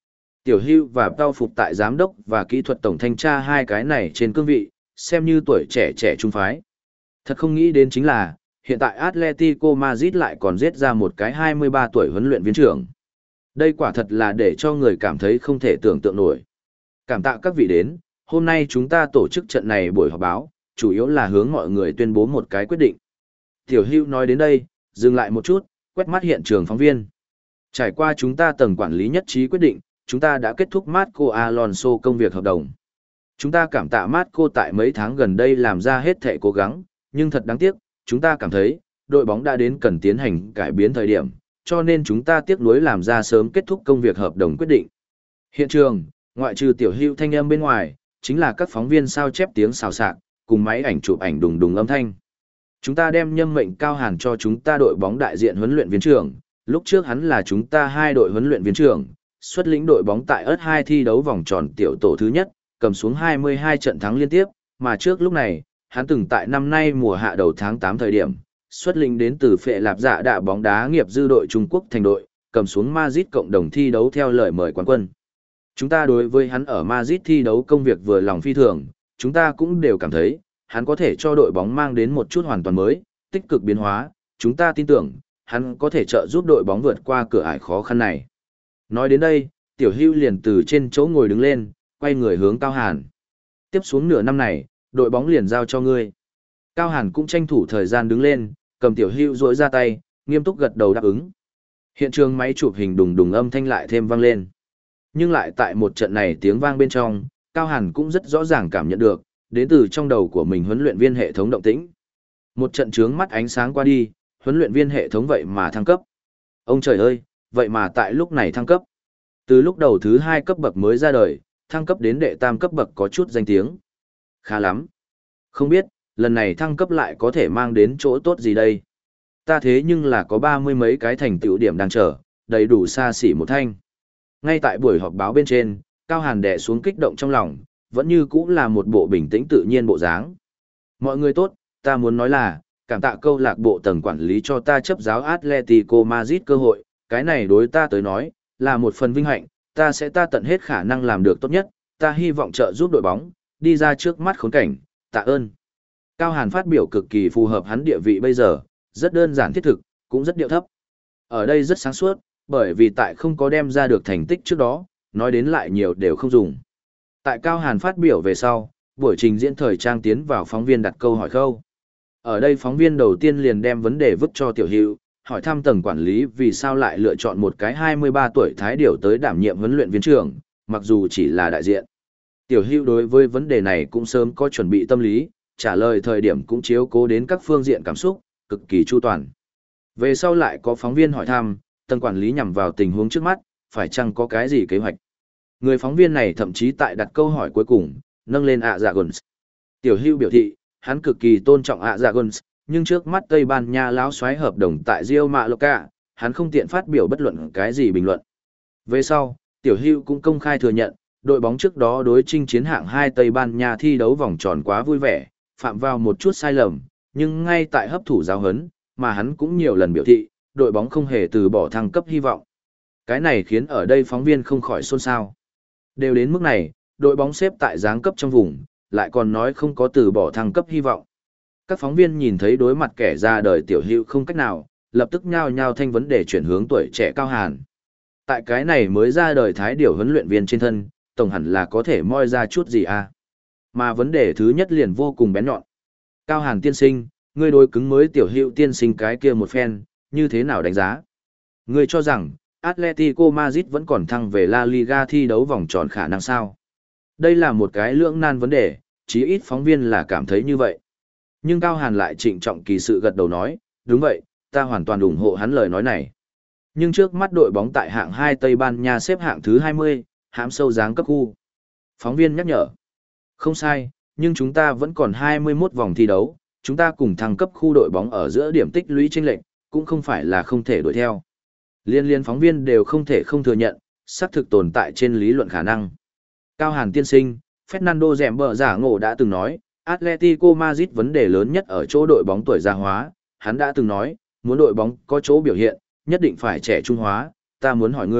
Tiểu Hưu và Tao phục tại giám đốc và kỹ thuật tổng thanh tra hai cái này trên cương vị, xem như tuổi trẻ trẻ trung phái. Thật không nghĩ đến chính là, hiện tại Atletico Madrid lại còn giết ra một cái hai mươi ba tuổi huấn luyện viên trưởng. Đây quả thật là để cho người cảm thấy không thể tưởng tượng nổi. Cảm tạ các vị đến, hôm nay chúng ta tổ chức trận này buổi họp báo, chủ yếu là hướng mọi người tuyên bố một cái quyết định. Tiểu Hưu nói đến đây, dừng lại một chút, quét mắt hiện trường phóng viên. Trải qua chúng ta tầng quản lý nhất trí quyết định, chúng ta đã kết thúc Marco Alonso công việc hợp đồng. Chúng ta cảm tạ Marco tại mấy tháng gần đây làm ra hết thảy cố gắng, nhưng thật đáng tiếc, chúng ta cảm thấy, đội bóng đã đến cần tiến hành cải biến thời điểm, cho nên chúng ta tiếc nuối làm ra sớm kết thúc công việc hợp đồng quyết định. Hiện trường, ngoại trừ Tiểu Hưu thanh âm bên ngoài, chính là các phóng viên sao chép tiếng xào xạc, cùng máy ảnh chụp ảnh đùng đùng âm thanh. Chúng ta đem nhâm mệnh Cao Hàn cho chúng ta đội bóng đại diện huấn luyện viên trưởng, lúc trước hắn là chúng ta hai đội huấn luyện viên trưởng, xuất lĩnh đội bóng tại ớt hai thi đấu vòng tròn tiểu tổ thứ nhất, cầm xuống hai mươi hai trận thắng liên tiếp, mà trước lúc này, hắn từng tại năm nay mùa hạ đầu tháng tám thời điểm, xuất lĩnh đến từ Phệ Lạp Dạ Đạ bóng đá nghiệp dư đội Trung Quốc thành đội, cầm xuống Madrid cộng đồng thi đấu theo lời mời quán quân. Chúng ta đối với hắn ở Madrid thi đấu công việc vừa lòng phi thường, chúng ta cũng đều cảm thấy, hắn có thể cho đội bóng mang đến một chút hoàn toàn mới, tích cực biến hóa, chúng ta tin tưởng, hắn có thể trợ giúp đội bóng vượt qua cửa ải khó khăn này. Nói đến đây, Tiểu Hưu liền từ trên chỗ ngồi đứng lên, quay người hướng Cao Hàn. Tiếp xuống nửa năm này, đội bóng liền giao cho ngươi. Cao Hàn cũng tranh thủ thời gian đứng lên, cầm Tiểu Hưu duỗi ra tay, nghiêm túc gật đầu đáp ứng. Hiện trường máy chụp hình đùng đùng âm thanh lại thêm vang lên. Nhưng lại tại một trận này tiếng vang bên trong, Cao Hàn cũng rất rõ ràng cảm nhận được, đến từ trong đầu của mình huấn luyện viên hệ thống động tĩnh. Một trận chướng mắt ánh sáng qua đi, huấn luyện viên hệ thống vậy mà thăng cấp. Ông trời ơi, vậy mà tại lúc này thăng cấp. Từ lúc đầu thứ hai cấp bậc mới ra đời, thăng cấp đến đệ tam cấp bậc có chút danh tiếng. Khá lắm. Không biết, lần này thăng cấp lại có thể mang đến chỗ tốt gì đây? Ta thế nhưng là có ba mươi mấy cái thành tựu điểm đang chờ, đầy đủ xa xỉ một thanh. Ngay tại buổi họp báo bên trên, Cao Hàn đè xuống kích động trong lòng, vẫn như cũng là một bộ bình tĩnh tự nhiên bộ dáng. Mọi người tốt, ta muốn nói là, cảm tạ câu lạc bộ tầng quản lý cho ta chấp giáo Atletico Madrid cơ hội, cái này đối ta tới nói, là một phần vinh hạnh, ta sẽ ta tận hết khả năng làm được tốt nhất, ta hy vọng trợ giúp đội bóng, đi ra trước mắt khốn cảnh, tạ ơn. Cao Hàn phát biểu cực kỳ phù hợp hắn địa vị bây giờ, rất đơn giản thiết thực, cũng rất điệu thấp. Ở đây rất sáng suốt, bởi vì tại không có đem ra được thành tích trước đó, nói đến lại nhiều đều không dùng. Tại Cao Hàn phát biểu về sau, buổi trình diễn thời trang tiến vào phóng viên đặt câu hỏi khâu. Ở đây phóng viên đầu tiên liền đem vấn đề vứt cho Tiểu Hữu, hỏi thăm tầng quản lý vì sao lại lựa chọn một cái hai mươi ba tuổi thái điểu tới đảm nhiệm huấn luyện viên trưởng, mặc dù chỉ là đại diện. Tiểu Hữu đối với vấn đề này cũng sớm có chuẩn bị tâm lý, trả lời thời điểm cũng chiếu cố đến các phương diện cảm xúc, cực kỳ chu toàn. Về sau lại có phóng viên hỏi thăm, tầng quản lý nhằm vào tình huống trước mắt, phải chăng có cái gì kế hoạch. Người phóng viên này thậm chí tại đặt câu hỏi cuối cùng, nâng lên ạ dạ Guns. Tiểu Hữu biểu thị, hắn cực kỳ tôn trọng ạ dạ Guns, nhưng trước mắt Tây Ban Nha lão soái hợp đồng tại Rio Mallorca, hắn không tiện phát biểu bất luận cái gì bình luận. Về sau, Tiểu Hữu cũng công khai thừa nhận, đội bóng trước đó đối chinh chiến hạng hai Tây Ban Nha thi đấu vòng tròn quá vui vẻ, phạm vào một chút sai lầm, nhưng ngay tại hấp thụ giáo huấn, mà hắn cũng nhiều lần biểu thị, đội bóng không hề từ bỏ thăng cấp hy vọng. Cái này khiến ở đây phóng viên không khỏi xôn xao. Đều đến mức này, đội bóng xếp tại giáng cấp trong vùng, lại còn nói không có từ bỏ thăng cấp hy vọng. Các phóng viên nhìn thấy đối mặt kẻ ra đời Tiểu Hữu không cách nào, lập tức nhao nhao thanh vấn đề chuyển hướng tuổi trẻ Cao Hàn. Tại cái này mới ra đời thái điểu huấn luyện viên trên thân, tổng hẳn là có thể moi ra chút gì à. Mà vấn đề thứ nhất liền vô cùng bén nhọn. Cao Hàn tiên sinh, ngươi đối cứng mới Tiểu Hữu tiên sinh cái kia một phen, như thế nào đánh giá? Ngươi cho rằng, Atletico Madrid vẫn còn thăng về La Liga thi đấu vòng tròn khả năng sao? Đây là một cái lưỡng nan vấn đề, chí ít phóng viên là cảm thấy như vậy. Nhưng Cao Hàn lại trịnh trọng kỳ sự gật đầu nói, đúng vậy, ta hoàn toàn ủng hộ hắn lời nói này. Nhưng trước mắt đội bóng tại hạng hai Tây Ban Nha xếp hạng thứ hai mươi, hãm sâu giáng cấp khu. Phóng viên nhắc nhở. Không sai, nhưng chúng ta vẫn còn hai mươi mốt vòng thi đấu, chúng ta cùng thăng cấp khu đội bóng ở giữa điểm tích lũy chênh lệch, cũng không phải là không thể đuổi theo. Liên liên phóng viên đều không thể không thừa nhận, xác thực tồn tại trên lý luận khả năng. Cao Hàn tiên sinh, Fernando Dẻm bờ giả ngộ đã từng nói, Atletico Madrid vấn đề lớn nhất ở chỗ đội bóng tuổi già hóa, hắn đã từng nói, muốn đội bóng có chỗ biểu hiện, nhất định phải trẻ trung hóa, ta muốn hỏi ngươi,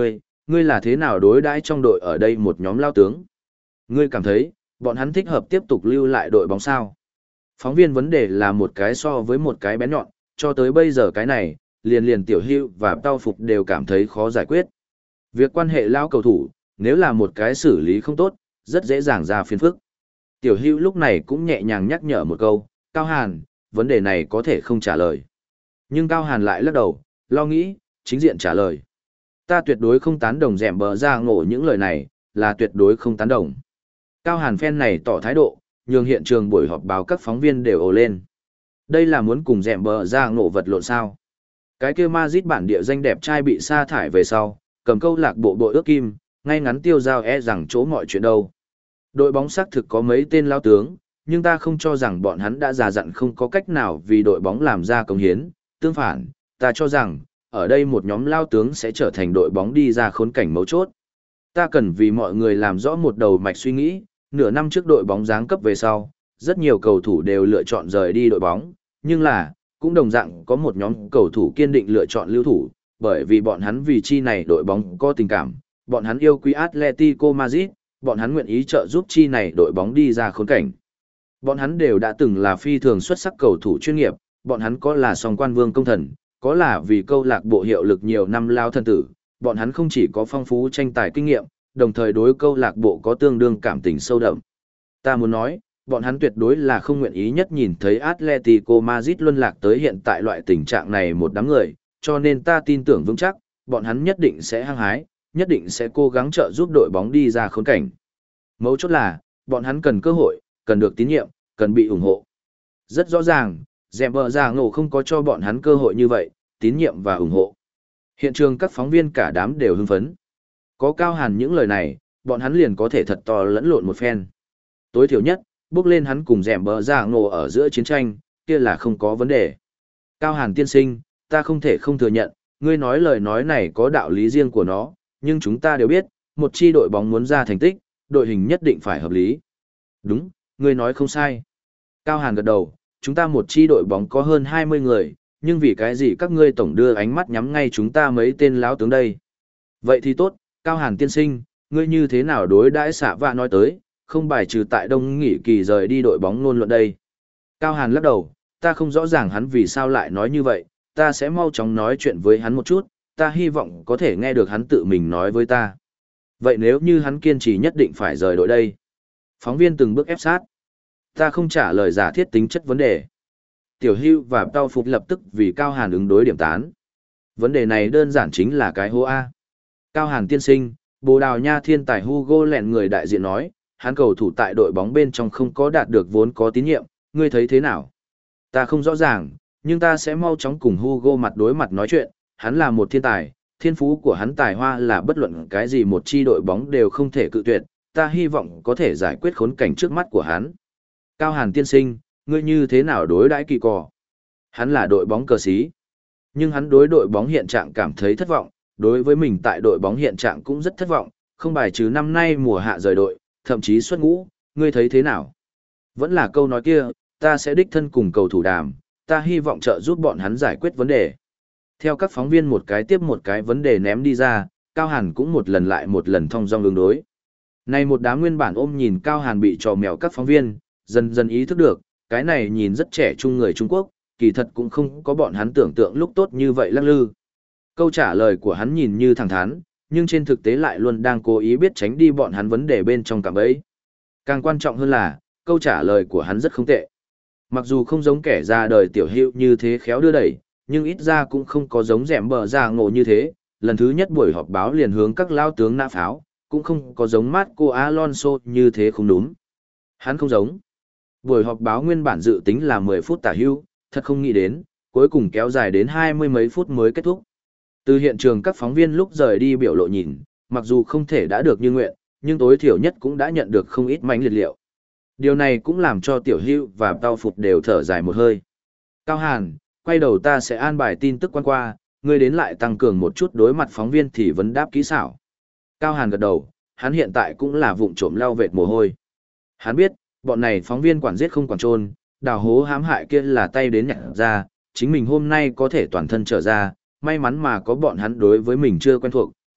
ngươi là thế nào đối đãi trong đội ở đây một nhóm lao tướng? Ngươi cảm thấy, bọn hắn thích hợp tiếp tục lưu lại đội bóng sao? Phóng viên vấn đề là một cái so với một cái bén nhọn, cho tới bây giờ cái này, liền liền Tiểu Hưu và Tao Phục đều cảm thấy khó giải quyết. Việc quan hệ lao cầu thủ, nếu là một cái xử lý không tốt, rất dễ dàng ra phiền phức. Tiểu Hưu lúc này cũng nhẹ nhàng nhắc nhở một câu, Cao Hàn, vấn đề này có thể không trả lời. Nhưng Cao Hàn lại lắc đầu, lo nghĩ, chính diện trả lời. Ta tuyệt đối không tán đồng dẻm bờ ra ngộ những lời này, là tuyệt đối không tán đồng. Cao Hàn phen này tỏ thái độ, nhường hiện trường buổi họp báo các phóng viên đều ồ lên. Đây là muốn cùng dẻm bờ ra ngộ vật lộn sao. Cái kia Madrid bản địa danh đẹp trai bị sa thải về sau, cầm câu lạc bộ bộ ước kim, ngay ngắn tiêu giao e rằng chỗ mọi chuyện đâu. Đội bóng xác thực có mấy tên lao tướng, nhưng ta không cho rằng bọn hắn đã già dặn không có cách nào vì đội bóng làm ra công hiến. Tương phản, ta cho rằng, ở đây một nhóm lao tướng sẽ trở thành đội bóng đi ra khốn cảnh mấu chốt. Ta cần vì mọi người làm rõ một đầu mạch suy nghĩ, nửa năm trước đội bóng giáng cấp về sau, rất nhiều cầu thủ đều lựa chọn rời đi đội bóng, nhưng là, cũng đồng dạng có một nhóm cầu thủ kiên định lựa chọn lưu thủ, bởi vì bọn hắn vì chi này đội bóng có tình cảm, bọn hắn yêu quý Atletico Madrid, bọn hắn nguyện ý trợ giúp chi này đội bóng đi ra khốn cảnh. Bọn hắn đều đã từng là phi thường xuất sắc cầu thủ chuyên nghiệp, bọn hắn có là song quan vương công thần, có là vì câu lạc bộ hiệu lực nhiều năm lao thần tử, bọn hắn không chỉ có phong phú tranh tài kinh nghiệm, đồng thời đối câu lạc bộ có tương đương cảm tình sâu đậm. Ta muốn nói, bọn hắn tuyệt đối là không nguyện ý nhất nhìn thấy Atletico Madrid luân lạc tới hiện tại loại tình trạng này một đám người, cho nên ta tin tưởng vững chắc, bọn hắn nhất định sẽ hăng hái, nhất định sẽ cố gắng trợ giúp đội bóng đi ra khốn cảnh. Mấu chốt là, bọn hắn cần cơ hội, cần được tín nhiệm, cần bị ủng hộ. Rất rõ ràng, dẻm bờ ra ngộ không có cho bọn hắn cơ hội như vậy, tín nhiệm và ủng hộ. Hiện trường các phóng viên cả đám đều hưng phấn. Có Cao Hàn những lời này, bọn hắn liền có thể thật to lẫn lộn một phen. Tối thiểu nhất, bước lên hắn cùng dẻm bờ ra ngộ ở giữa chiến tranh, kia là không có vấn đề. Cao Hàn tiên sinh, ta không thể không thừa nhận, ngươi nói lời nói này có đạo lý riêng của nó, nhưng chúng ta đều biết, một chi đội bóng muốn ra thành tích, đội hình nhất định phải hợp lý. Đúng, ngươi nói không sai. Cao Hàn gật đầu, chúng ta một chi đội bóng có hơn hai mươi người, nhưng vì cái gì các ngươi tổng đưa ánh mắt nhắm ngay chúng ta mấy tên láo tướng đây? Vậy thì tốt, Cao Hàn tiên sinh, ngươi như thế nào đối đãi xạ vạ nói tới, không bài trừ tại đông nghỉ kỳ rời đi đội bóng luôn luận đây? Cao Hàn lắc đầu, ta không rõ ràng hắn vì sao lại nói như vậy, ta sẽ mau chóng nói chuyện với hắn một chút, ta hy vọng có thể nghe được hắn tự mình nói với ta. Vậy nếu như hắn kiên trì nhất định phải rời đội đây? Phóng viên từng bước ép sát. Ta không trả lời giả thiết tính chất vấn đề. Tiểu Hưu và Tao Phục lập tức vì Cao Hàn ứng đối điểm tán. Vấn đề này đơn giản chính là cái hố A. Cao Hàn tiên sinh, Bồ Đào Nha thiên tài Hugo lẹn người đại diện nói, hắn cầu thủ tại đội bóng bên trong không có đạt được vốn có tín nhiệm, ngươi thấy thế nào? Ta không rõ ràng, nhưng ta sẽ mau chóng cùng Hugo mặt đối mặt nói chuyện, hắn là một thiên tài, thiên phú của hắn tài hoa là bất luận cái gì một chi đội bóng đều không thể cự tuyệt, ta hy vọng có thể giải quyết khốn cảnh trước mắt của hắn. Cao Hàn tiên sinh, ngươi như thế nào đối đãi Kỳ Cò? Hắn là đội bóng cờ sĩ, nhưng hắn đối đội bóng hiện trạng cảm thấy thất vọng, đối với mình tại đội bóng hiện trạng cũng rất thất vọng, không bài trừ năm nay mùa hạ rời đội, thậm chí xuất ngũ, ngươi thấy thế nào? Vẫn là câu nói kia, ta sẽ đích thân cùng cầu thủ đàm, ta hy vọng trợ giúp bọn hắn giải quyết vấn đề. Theo các phóng viên một cái tiếp một cái vấn đề ném đi ra, Cao Hàn cũng một lần lại một lần thong dong ứng đối. Này một đám nguyên bản ôm nhìn Cao Hàn bị trò mèo các phóng viên, dần dần ý thức được, cái này nhìn rất trẻ trung người Trung Quốc, kỳ thật cũng không có bọn hắn tưởng tượng lúc tốt như vậy lắc lư. Câu trả lời của hắn nhìn như thẳng thắn, nhưng trên thực tế lại luôn đang cố ý biết tránh đi bọn hắn vấn đề bên trong cạm bẫy. Càng quan trọng hơn là, câu trả lời của hắn rất không tệ. Mặc dù không giống kẻ ra đời Tiểu Hưu như thế khéo đưa đẩy, nhưng ít ra cũng không có giống dẻm bờ ra ngộ như thế. Lần thứ nhất buổi họp báo liền hướng các lao tướng nã pháo, cũng không có giống Marco Alonso như thế không đúng. Hắn không giống. Buổi họp báo nguyên bản dự tính là mười phút tả hưu, thật không nghĩ đến, cuối cùng kéo dài đến hai mươi mấy phút mới kết thúc. Từ hiện trường các phóng viên lúc rời đi biểu lộ nhìn, mặc dù không thể đã được như nguyện, nhưng tối thiểu nhất cũng đã nhận được không ít mánh liệt liệu. Điều này cũng làm cho Tiểu Hưu và Tao Phục đều thở dài một hơi. Cao Hàn, quay đầu ta sẽ an bài tin tức quan qua, ngươi đến lại tăng cường một chút đối mặt phóng viên thì vấn đáp kỹ xảo. Cao Hàn gật đầu, hắn hiện tại cũng là vụng trộm lau vệt mồ hôi. Hắn biết, bọn này phóng viên quản giết không quản trôn, đào hố hãm hại kia là tay đến nhặt ra, chính mình hôm nay có thể toàn thân trở ra, may mắn mà có bọn hắn đối với mình chưa quen thuộc,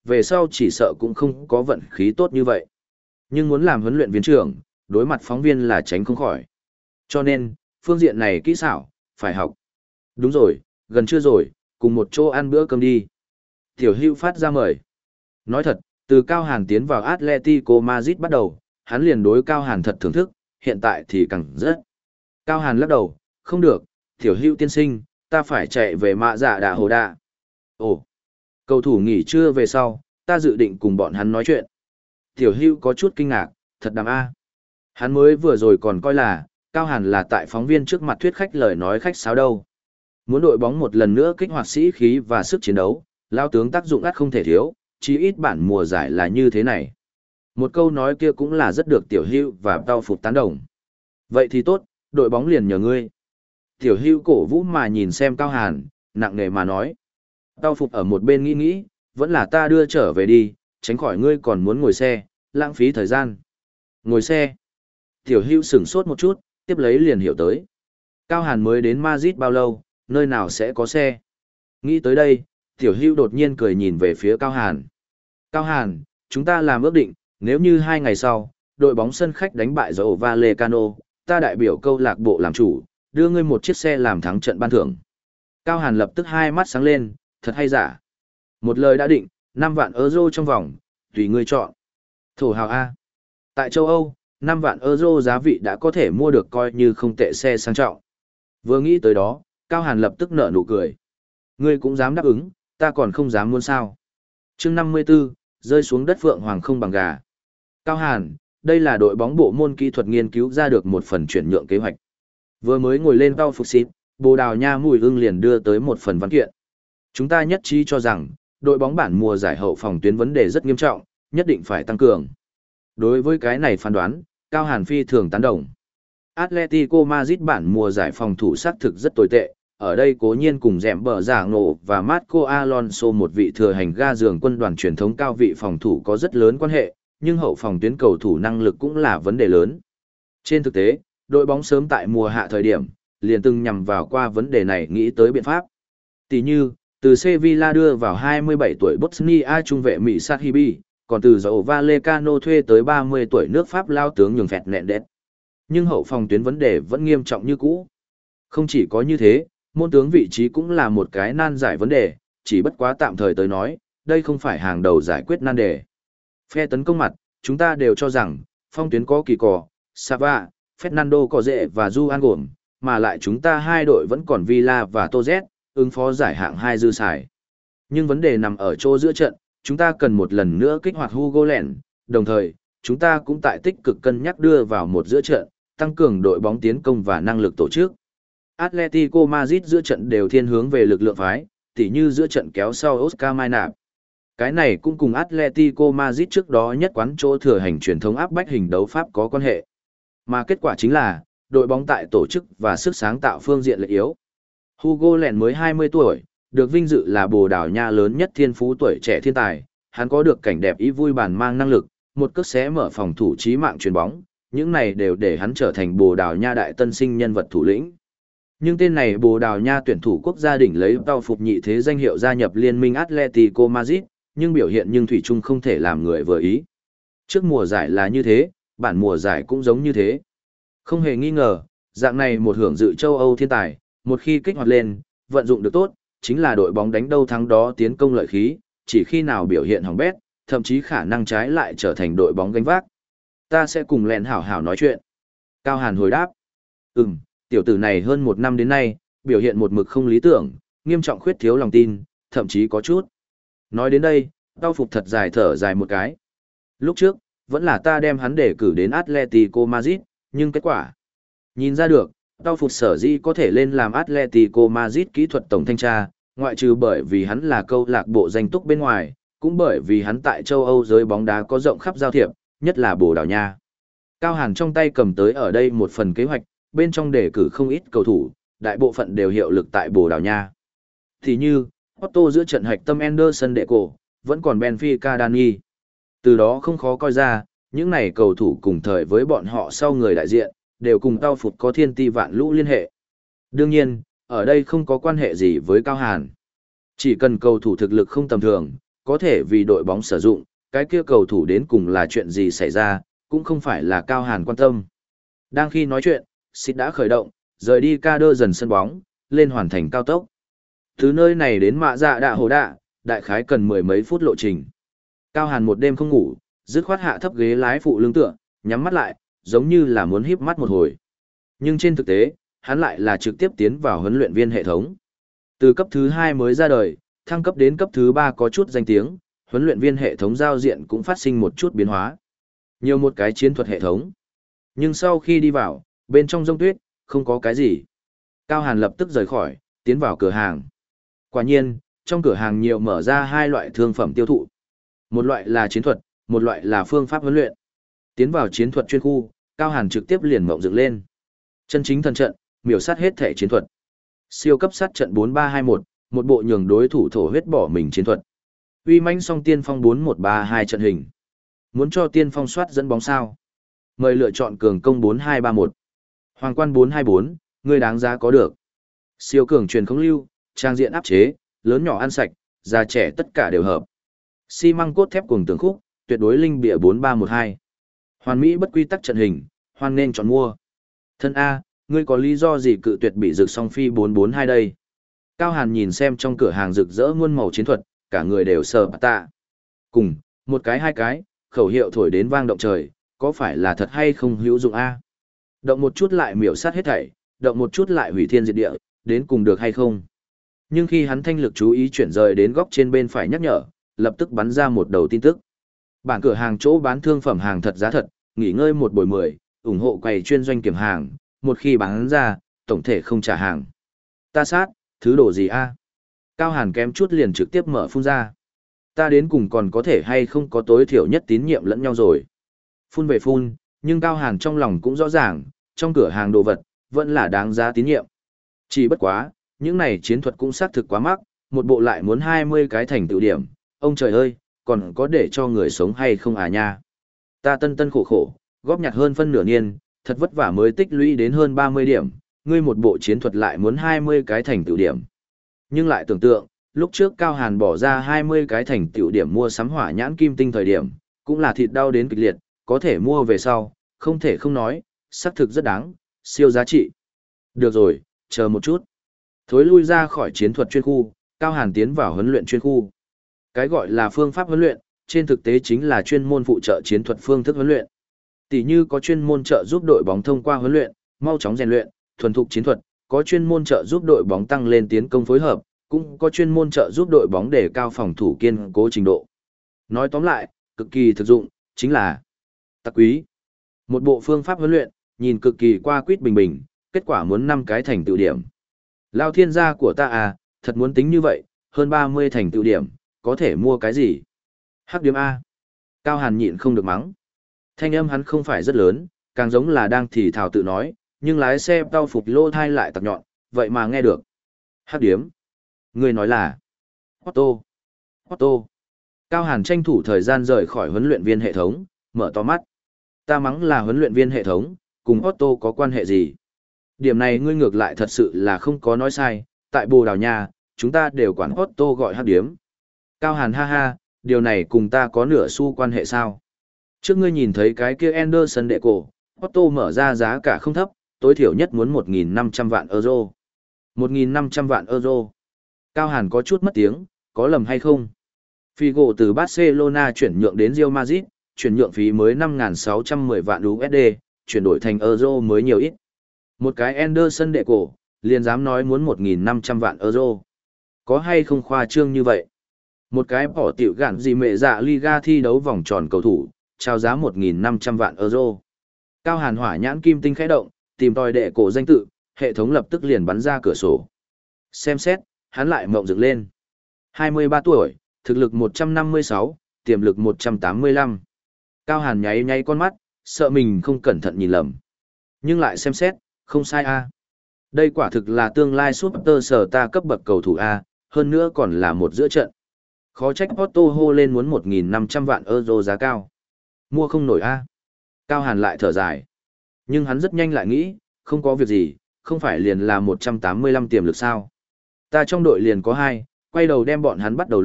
về sau chỉ sợ cũng không có vận khí tốt như vậy. Nhưng muốn làm huấn luyện viên trưởng, đối mặt phóng viên là tránh không khỏi. Cho nên, phương diện này kỹ xảo, phải học. Đúng rồi, gần trưa rồi, cùng một chỗ ăn bữa cơm đi. Tiểu Hưu phát ra mời. Nói thật, từ Cao Hàn tiến vào Atletico Madrid bắt đầu, hắn liền đối Cao Hàn thật thưởng thức, hiện tại thì càng rất. Cao Hàn lắc đầu, không được, Tiểu Hưu tiên sinh, ta phải chạy về mạ dạ đà hồ đà. Ồ, cầu thủ nghỉ trưa về sau, ta dự định cùng bọn hắn nói chuyện. Tiểu Hưu có chút kinh ngạc, thật đàm a. Hắn mới vừa rồi còn coi là, Cao Hàn là tại phóng viên trước mặt thuyết khách lời nói khách sáo đâu. Muốn đội bóng một lần nữa kích hoạt sĩ khí và sức chiến đấu, lao tướng tác dụng ắt không thể thiếu, chí ít bản mùa giải là như thế này. Một câu nói kia cũng là rất được Tiểu Hưu và Tao Phục tán đồng. Vậy thì tốt, đội bóng liền nhờ ngươi. Tiểu Hưu cổ vũ mà nhìn xem Cao Hàn, nặng nề mà nói. Tao Phục ở một bên nghĩ nghĩ, vẫn là ta đưa trở về đi, tránh khỏi ngươi còn muốn ngồi xe, lãng phí thời gian. Ngồi xe. Tiểu Hưu sửng sốt một chút, tiếp lấy liền hiểu tới. Cao Hàn mới đến Madrid bao lâu, nơi nào sẽ có xe. Nghĩ tới đây, Tiểu Hưu đột nhiên cười nhìn về phía Cao Hàn. Cao Hàn, chúng ta làm ước định, nếu như hai ngày sau, đội bóng sân khách đánh bại Rayo Vallecano, ta đại biểu câu lạc bộ làm chủ, đưa ngươi một chiếc xe làm thắng trận ban thưởng. Cao Hàn lập tức hai mắt sáng lên, thật hay giả. Một lời đã định, năm vạn euro trong vòng, tùy ngươi chọn. Thổ hào A. Tại châu Âu, năm vạn euro giá vị đã có thể mua được coi như không tệ xe sang trọng. Vừa nghĩ tới đó, Cao Hàn lập tức nở nụ cười. Ngươi cũng dám đáp ứng, ta còn không dám muốn sao. chương năm mươi tư, rơi xuống đất Phượng Hoàng không bằng gà. Cao Hàn, đây là đội bóng bộ môn kỹ thuật nghiên cứu ra được một phần chuyển nhượng kế hoạch. Vừa mới ngồi lên tàu phục xịt, Bồ Đào Nha Mùi Ưng liền đưa tới một phần văn kiện. Chúng ta nhất trí cho rằng, đội bóng bản mùa giải hậu phòng tuyến vấn đề rất nghiêm trọng, nhất định phải tăng cường. Đối với cái này phán đoán, Cao Hàn phi thường tán đồng. Atletico Madrid bản mùa giải phòng thủ xác thực rất tồi tệ, ở đây cố nhiên cùng dẻm bờ giả ngộ và Marco Alonso một vị thừa hành ga giường quân đoàn truyền thống cao vị phòng thủ có rất lớn quan hệ, nhưng hậu phòng tuyến cầu thủ năng lực cũng là vấn đề lớn. Trên thực tế, đội bóng sớm tại mùa hạ thời điểm, liền từng nhằm vào qua vấn đề này nghĩ tới biện pháp. Tỷ như, từ Sevilla đưa vào hai mươi bảy tuổi Bosnia trung vệ Mỹ Sahibi, còn từ Rayo Vallecano thuê tới ba mươi tuổi nước Pháp lao tướng nhường phẹt nẹn đét. Nhưng hậu phòng tuyến vấn đề vẫn nghiêm trọng như cũ. Không chỉ có như thế, môn tướng vị trí cũng là một cái nan giải vấn đề, chỉ bất quá tạm thời tới nói, đây không phải hàng đầu giải quyết nan đề. Phe tấn công mặt, chúng ta đều cho rằng, phong tuyến có Kỳ Cò, Sava, Fernando Cò Dệ và Juan Gồm, mà lại chúng ta hai đội vẫn còn Villa và Toz, ứng phó giải hạng hai dư xài. Nhưng vấn đề nằm ở chỗ giữa trận, chúng ta cần một lần nữa kích hoạt Hugo Lens, đồng thời, chúng ta cũng tại tích cực cân nhắc đưa vào một giữa trận, tăng cường đội bóng tiến công và năng lực tổ chức. Atletico Madrid giữa trận đều thiên hướng về lực lượng phái, tỉ như giữa trận kéo sau Oscar Maynard. Cái này cũng cùng Atletico Madrid trước đó nhất quán chỗ thừa hành truyền thống áp bách hình đấu pháp có quan hệ. Mà kết quả chính là, đội bóng tại tổ chức và sức sáng tạo phương diện lệch yếu. Hugo Lens mới hai mươi tuổi, được vinh dự là Bồ Đào Nha lớn nhất thiên phú tuổi trẻ thiên tài, hắn có được cảnh đẹp ý vui bàn mang năng lực, một cước xé mở phòng thủ chí mạng chuyền bóng, những này đều để hắn trở thành Bồ Đào Nha đại tân sinh nhân vật thủ lĩnh. Nhưng tên này Bồ Đào Nha tuyển thủ quốc gia đỉnh lấy tao phục nhị thế danh hiệu gia nhập liên minh Atletico Madrid, nhưng biểu hiện nhưng thủy chung không thể làm người vừa ý. Trước mùa giải là như thế, bản mùa giải cũng giống như thế. Không hề nghi ngờ, dạng này một hưởng dự châu Âu thiên tài, một khi kích hoạt lên, vận dụng được tốt, chính là đội bóng đánh đâu thắng đó tiến công lợi khí, chỉ khi nào biểu hiện hỏng bét, thậm chí khả năng trái lại trở thành đội bóng gánh vác. Ta sẽ cùng Lens hảo hảo nói chuyện. Cao Hàn hồi đáp. Ừm, tiểu tử này hơn một năm đến nay, biểu hiện một mực không lý tưởng, nghiêm trọng khuyết thiếu lòng tin, thậm chí có chút. Nói đến đây, Tao Phục thật dài thở dài một cái. Lúc trước, vẫn là ta đem hắn để cử đến Atletico Madrid, nhưng kết quả. Nhìn ra được, Tao Phục sở dĩ có thể lên làm Atletico Madrid kỹ thuật tổng thanh tra, ngoại trừ bởi vì hắn là câu lạc bộ danh túc bên ngoài, cũng bởi vì hắn tại châu Âu giới bóng đá có rộng khắp giao thiệp, nhất là Bồ Đào Nha. Cao Hàn trong tay cầm tới ở đây một phần kế hoạch, bên trong đề cử không ít cầu thủ, đại bộ phận đều hiệu lực tại Bồ Đào Nha. Thì như, Otto giữa trận hạch tâm Anderson đệ cổ, vẫn còn Benfica Dani. Từ đó không khó coi ra, những này cầu thủ cùng thời với bọn họ sau người đại diện, đều cùng Tao Phục có thiên ti vạn lũ liên hệ. Đương nhiên, ở đây không có quan hệ gì với Cao Hàn. Chỉ cần cầu thủ thực lực không tầm thường, có thể vì đội bóng sử dụng, cái kia cầu thủ đến cùng là chuyện gì xảy ra, cũng không phải là Cao Hàn quan tâm. Đang khi nói chuyện, Sid đã khởi động, rời đi ca đơ dần sân bóng, lên hoàn thành cao tốc. Từ nơi này đến mạ dạ đạ hồ đạ, đại khái cần mười mấy phút lộ trình. Cao Hàn một đêm không ngủ, dứt khoát hạ thấp ghế lái phụ lưng tựa, nhắm mắt lại, giống như là muốn híp mắt một hồi. Nhưng trên thực tế, hắn lại là trực tiếp tiến vào huấn luyện viên hệ thống. Từ cấp thứ hai mới ra đời, thăng cấp đến cấp thứ ba có chút danh tiếng, huấn luyện viên hệ thống giao diện cũng phát sinh một chút biến hóa. Nhiều một cái chiến thuật hệ thống. Nhưng sau khi đi vào, bên trong rông tuyết, không có cái gì. Cao Hàn lập tức rời khỏi, tiến vào cửa hàng. Quả nhiên, trong cửa hàng nhiều mở ra hai loại thương phẩm tiêu thụ. Một loại là chiến thuật, một loại là phương pháp huấn luyện. Tiến vào chiến thuật chuyên khu, Cao Hàn trực tiếp liền mộng dựng lên. Chân chính thần trận, miểu sát hết thể chiến thuật. Siêu cấp sát trận bốn ba hai một, một bộ nhường đối thủ thổ huyết bỏ mình chiến thuật. Uy mãnh song tiên phong bốn một ba hai trận hình. Muốn cho tiên phong soát dẫn bóng sao? Mời lựa chọn cường công bốn hai ba một. Hoàng quan bốn hai bốn, người đáng giá có được. Siêu cường truyền không lưu, trang diện áp chế, lớn nhỏ ăn sạch, già trẻ tất cả đều hợp. Xi măng cốt thép cùng tường khúc, tuyệt đối linh bịa bốn ba một hai. Hoàn mỹ bất quy tắc trận hình, hoan nên chọn mua. Thân A, ngươi có lý do gì cự tuyệt bị rực song phi bốn bốn hai đây? Cao Hàn nhìn xem trong cửa hàng rực rỡ muôn màu chiến thuật, cả người đều sờ bà tạ. Cùng, một cái hai cái, khẩu hiệu thổi đến vang động trời, có phải là thật hay không hữu dụng A? Động một chút lại miểu sát hết thảy, động một chút lại hủy thiên diệt địa, đến cùng được hay không? Nhưng khi hắn thanh lực chú ý chuyển rời đến góc trên bên phải nhắc nhở, lập tức bắn ra một đầu tin tức. Bản cửa hàng chỗ bán thương phẩm hàng thật giá thật, nghỉ ngơi một buổi mười, ủng hộ quầy chuyên doanh kiểm hàng, một khi bán ra, tổng thể không trả hàng. Ta sát, thứ đồ gì a? Cao Hàn kém chút liền trực tiếp mở phun ra. Ta đến cùng còn có thể hay không có tối thiểu nhất tín nhiệm lẫn nhau rồi. Phun về phun, nhưng Cao Hàn trong lòng cũng rõ ràng, trong cửa hàng đồ vật, vẫn là đáng giá tín nhiệm. Chỉ bất quá, những này chiến thuật cũng xác thực quá mắc, một bộ lại muốn hai mươi cái thành tựu điểm, ông trời ơi, còn có để cho người sống hay không à nha. Ta tân tân khổ khổ, góp nhặt hơn phân nửa niên, thật vất vả mới tích lũy đến hơn ba mươi điểm, ngươi một bộ chiến thuật lại muốn hai mươi cái thành tựu điểm. Nhưng lại tưởng tượng, lúc trước Cao Hàn bỏ ra hai mươi cái thành tựu điểm mua sắm hỏa nhãn kim tinh thời điểm, cũng là thịt đau đến kịch liệt, có thể mua về sau, không thể không nói, xác thực rất đáng, siêu giá trị. Được rồi, chờ một chút. Thối lui ra khỏi chiến thuật chuyên khu, Cao Hàn tiến vào huấn luyện chuyên khu. Cái gọi là phương pháp huấn luyện, trên thực tế chính là chuyên môn phụ trợ chiến thuật phương thức huấn luyện. Tỷ như có chuyên môn trợ giúp đội bóng thông qua huấn luyện, mau chóng rèn luyện, thuần thục chiến thuật, có chuyên môn trợ giúp đội bóng tăng lên tiến công phối hợp, cũng có chuyên môn trợ giúp đội bóng đề cao phòng thủ kiên cố trình độ. Nói tóm lại, cực kỳ thực dụng, chính là tặc quý. Một bộ phương pháp huấn luyện, nhìn cực kỳ qua quýt bình bình, kết quả muốn năm cái thành tựu điểm. Lao thiên gia của ta à, thật muốn tính như vậy, hơn ba mươi thành tựu điểm, có thể mua cái gì? Hắc điểm A. Cao Hàn nhịn không được mắng. Thanh âm hắn không phải rất lớn, càng giống là đang thì thào tự nói, nhưng lái xe tao phục lô thai lại tặc nhọn, vậy mà nghe được. Hắc điểm. Người nói là Otto. Otto. Cao Hàn tranh thủ thời gian rời khỏi huấn luyện viên hệ thống, mở to mắt. Ta mắng là huấn luyện viên hệ thống, cùng Otto có quan hệ gì? Điểm này ngươi ngược lại thật sự là không có nói sai, tại Bồ Đào Nha, chúng ta đều quản Otto gọi hắc điếm. Cao Hàn ha ha, điều này cùng ta có nửa xu quan hệ sao? Trước ngươi nhìn thấy cái kia Anderson đệ cổ, Otto mở ra giá cả không thấp, tối thiểu nhất muốn một nghìn năm trăm vạn euro. một nghìn năm trăm vạn euro. Cao Hàn có chút mất tiếng, có lầm hay không? Figo từ Barcelona chuyển nhượng đến Real Madrid, chuyển nhượng phí mới năm nghìn sáu trăm mười vạn u ét đê, chuyển đổi thành euro mới nhiều ít. Một cái Anderson đệ cổ, liền dám nói muốn một nghìn năm trăm vạn euro. Có hay không khoa trương như vậy? Một cái bỏ tiểu gạn gì mẹ dạ Liga thi đấu vòng tròn cầu thủ, trao giá một nghìn năm trăm vạn euro. Cao Hàn hỏa nhãn kim tinh khẽ động, tìm tòi đệ cổ danh tự, hệ thống lập tức liền bắn ra cửa sổ. Xem xét, hắn lại mộng dựng lên. hai mươi ba tuổi, thực lực một trăm năm mươi sáu, tiềm lực một trăm tám mươi lăm. Cao Hàn nháy nháy con mắt, sợ mình không cẩn thận nhìn lầm. Nhưng lại xem xét, không sai a. Đây quả thực là tương lai Super sở ta cấp bậc cầu thủ A, hơn nữa còn là một giữa trận. Khó trách Otto hô lên muốn một nghìn năm trăm vạn euro giá cao. Mua không nổi A. Cao Hàn lại thở dài. Nhưng hắn rất nhanh lại nghĩ, không có việc gì, không phải liền là một trăm tám mươi lăm tiềm lực sao. Ta trong đội liền có hai, quay đầu đem bọn hắn bắt đầu luyện,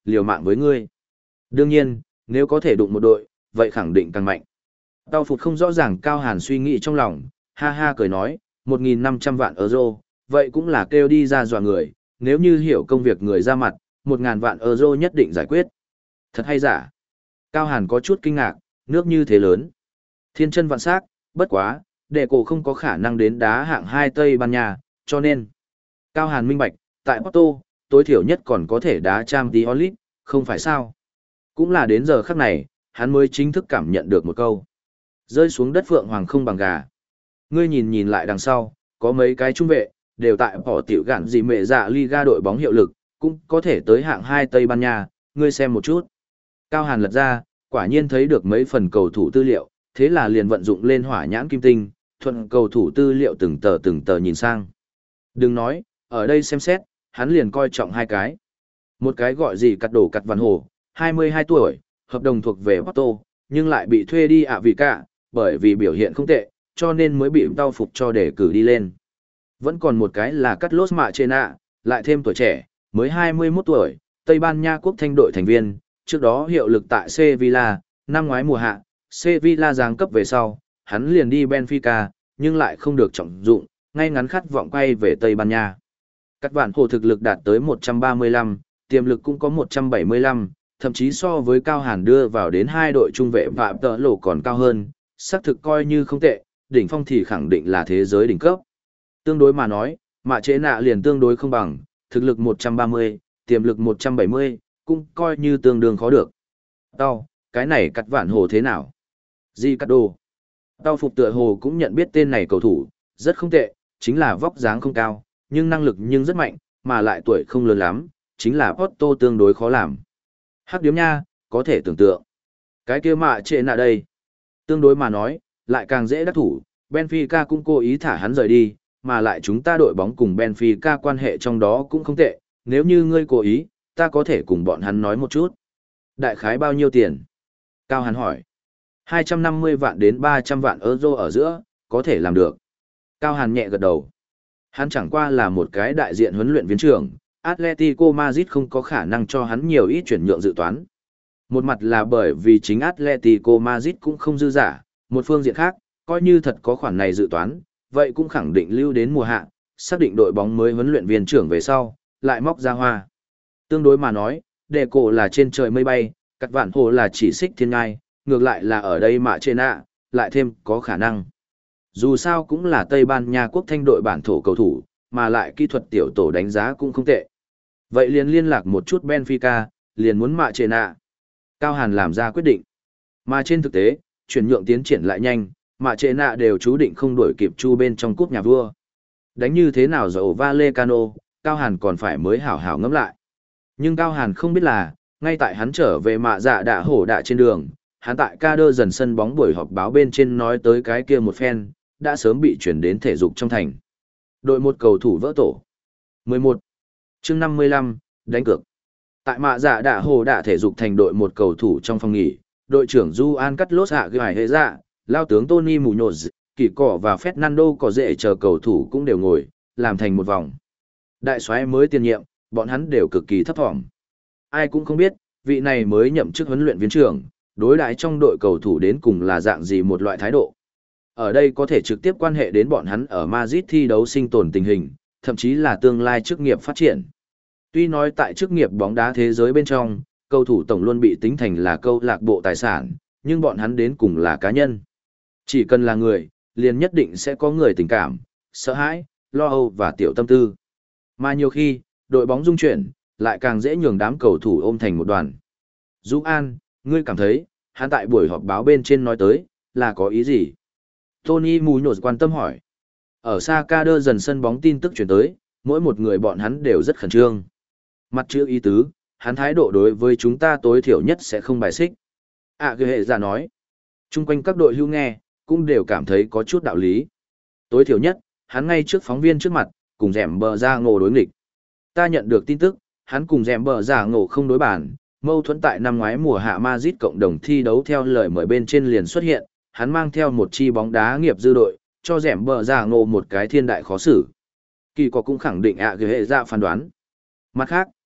liều mạng với ngươi. Đương nhiên, nếu có thể đụng một đội, vậy khẳng định càng mạnh. Tao Phụt không rõ ràng Cao Hàn suy nghĩ trong lòng, ha ha cười nói, một nghìn năm trăm vạn euro, vậy cũng là kêu đi ra dọa người, nếu như hiểu công việc người ra mặt, một ngàn vạn euro nhất định giải quyết. Thật hay giả? Cao Hàn có chút kinh ngạc, nước như thế lớn. Thiên chân vạn sắc, bất quá, đệ cổ không có khả năng đến đá hạng hai Tây Ban Nha, cho nên. Cao Hàn minh bạch, tại Porto, tối thiểu nhất còn có thể đá Champions League, không phải sao? Cũng là đến giờ khắc này, hắn mới chính thức cảm nhận được một câu. Rơi xuống đất phượng hoàng không bằng gà. Ngươi nhìn nhìn lại đằng sau, có mấy cái trung vệ, đều tại bỏ tiểu gạn gì mẹ dạ Liga đội bóng hiệu lực, cũng có thể tới hạng hai Tây Ban Nha, ngươi xem một chút. Cao Hàn lật ra, quả nhiên thấy được mấy phần cầu thủ tư liệu, thế là liền vận dụng lên hỏa nhãn kim tinh, thuận cầu thủ tư liệu từng tờ từng tờ nhìn sang. Đừng nói, ở đây xem xét, hắn liền coi trọng hai cái. Một cái gọi gì cắt đổ cắt văn hồ, hai mươi hai tuổi, hợp đồng thuộc về Porto, nhưng lại bị thuê đi ạ vì cả, bởi vì biểu hiện không tệ, cho nên mới bị tao phục cho để cử đi lên. Vẫn còn một cái là Carlos Machena, lại thêm tuổi trẻ, mới hai mươi mốt tuổi, Tây Ban Nha quốc thanh đội thành viên, trước đó hiệu lực tại Sevilla, năm ngoái mùa hạ, Sevilla giáng cấp về sau, hắn liền đi Benfica, nhưng lại không được trọng dụng, ngay ngắn khát vọng quay về Tây Ban Nha. Các vạn hồ thực lực đạt tới một trăm ba mươi lăm, tiềm lực cũng có một trăm bảy mươi lăm, thậm chí so với Cao Hàn đưa vào đến hai đội trung vệ và tợ lộ còn cao hơn, xác thực coi như không tệ, đỉnh phong thì khẳng định là thế giới đỉnh cấp. Tương đối mà nói, mạ chế nạ liền tương đối không bằng, thực lực một trăm ba mươi, tiềm lực một trăm bảy mươi, cũng coi như tương đương khó được. Tao, cái này cắt vạn hồ thế nào? Di cắt đồ. Tao phục tựa hồ cũng nhận biết tên này cầu thủ, rất không tệ, chính là vóc dáng không cao, nhưng năng lực nhưng rất mạnh, mà lại tuổi không lớn lắm, chính là Porto tương đối khó làm. Hắc điếm nha, có thể tưởng tượng. Cái kia mạ trệ nạ đây. Tương đối mà nói, lại càng dễ đắc thủ, Benfica cũng cố ý thả hắn rời đi, mà lại chúng ta đội bóng cùng Benfica quan hệ trong đó cũng không tệ, nếu như ngươi cố ý, ta có thể cùng bọn hắn nói một chút. Đại khái bao nhiêu tiền? Cao hắn hỏi. hai trăm năm mươi vạn đến ba trăm vạn euro ở giữa, có thể làm được. Cao Hàn nhẹ gật đầu. Hắn chẳng qua là một cái đại diện huấn luyện viên trưởng, Atletico Madrid không có khả năng cho hắn nhiều ít chuyển nhượng dự toán. Một mặt là bởi vì chính Atletico Madrid cũng không dư giả, một phương diện khác, coi như thật có khoản này dự toán, vậy cũng khẳng định lưu đến mùa hạ, xác định đội bóng mới huấn luyện viên trưởng về sau, lại móc ra hoa. Tương đối mà nói, đệ cổ là trên trời mây bay, cắt vạn hồ là chỉ xích thiên ngai, ngược lại là ở đây mà trên ạ, lại thêm có khả năng. Dù sao cũng là Tây Ban Nha quốc thanh đội bản thổ cầu thủ, mà lại kỹ thuật tiểu tổ đánh giá cũng không tệ. Vậy liền liên lạc một chút Benfica, liền muốn mạ trên ạ. Cao Hàn làm ra quyết định. Mà trên thực tế, chuyển nhượng tiến triển lại nhanh, mạ trệ nạ đều chú định không đuổi kịp chu bên trong cúp nhà vua. Đánh như thế nào rồi Vallecano, Cao Hàn còn phải mới hảo hảo ngẫm lại. Nhưng Cao Hàn không biết là, ngay tại hắn trở về mạ dạ đạ hổ đạ trên đường, hắn tại ca đơ dần sân bóng buổi họp báo bên trên nói tới cái kia một phen, đã sớm bị chuyển đến thể dục trong thành. Đội một cầu thủ vỡ tổ. mười một. chương năm mươi lăm, đánh cược. Tại mạ dạ đạ hồ đạ thể dục thành đội một cầu thủ trong phòng nghỉ, đội trưởng Juan Carlos hạ gửi hệ dạ, lao tướng Tony Munoz, Kỳ Cỏ và Fernando có dễ chờ cầu thủ cũng đều ngồi, làm thành một vòng. Đại soái mới tiền nhiệm, bọn hắn đều cực kỳ thấp thỏm. Ai cũng không biết, vị này mới nhậm chức huấn luyện viên trưởng, đối đãi trong đội cầu thủ đến cùng là dạng gì một loại thái độ. Ở đây có thể trực tiếp quan hệ đến bọn hắn ở Madrid thi đấu sinh tồn tình hình, thậm chí là tương lai chức nghiệp phát triển. Tuy nói tại chức nghiệp bóng đá thế giới bên trong, cầu thủ tổng luôn bị tính thành là câu lạc bộ tài sản, nhưng bọn hắn đến cùng là cá nhân. Chỉ cần là người, liền nhất định sẽ có người tình cảm, sợ hãi, lo âu và tiểu tâm tư. Mà nhiều khi, đội bóng dung chuyển, lại càng dễ nhường đám cầu thủ ôm thành một đoàn. Dũng An, ngươi cảm thấy, hắn tại buổi họp báo bên trên nói tới, là có ý gì? Tony Munoz quan tâm hỏi. Ở xa ca đơ dần sân bóng tin tức chuyển tới, mỗi một người bọn hắn đều rất khẩn trương. Mặt chữ ý tứ, hắn thái độ đối với chúng ta tối thiểu nhất sẽ không bài xích. À cái hệ giả nói. Trung quanh các đội hưu nghe, cũng đều cảm thấy có chút đạo lý. Tối thiểu nhất, hắn ngay trước phóng viên trước mặt, cùng dẻm bờ ra ngộ đối nghịch. Ta nhận được tin tức, hắn cùng dẻm bờ ra ngộ không đối bản, mâu thuẫn tại năm ngoái mùa hạ Madrid cộng đồng thi đấu theo lời mời bên trên liền xuất hiện, hắn mang theo một chi bóng đá nghiệp dư đội, cho dẻm bờ ra ngộ một cái thiên đại khó xử. Kỳ có cũng khẳng định ạ à cái hệ ra phán đoán. Mặt khác,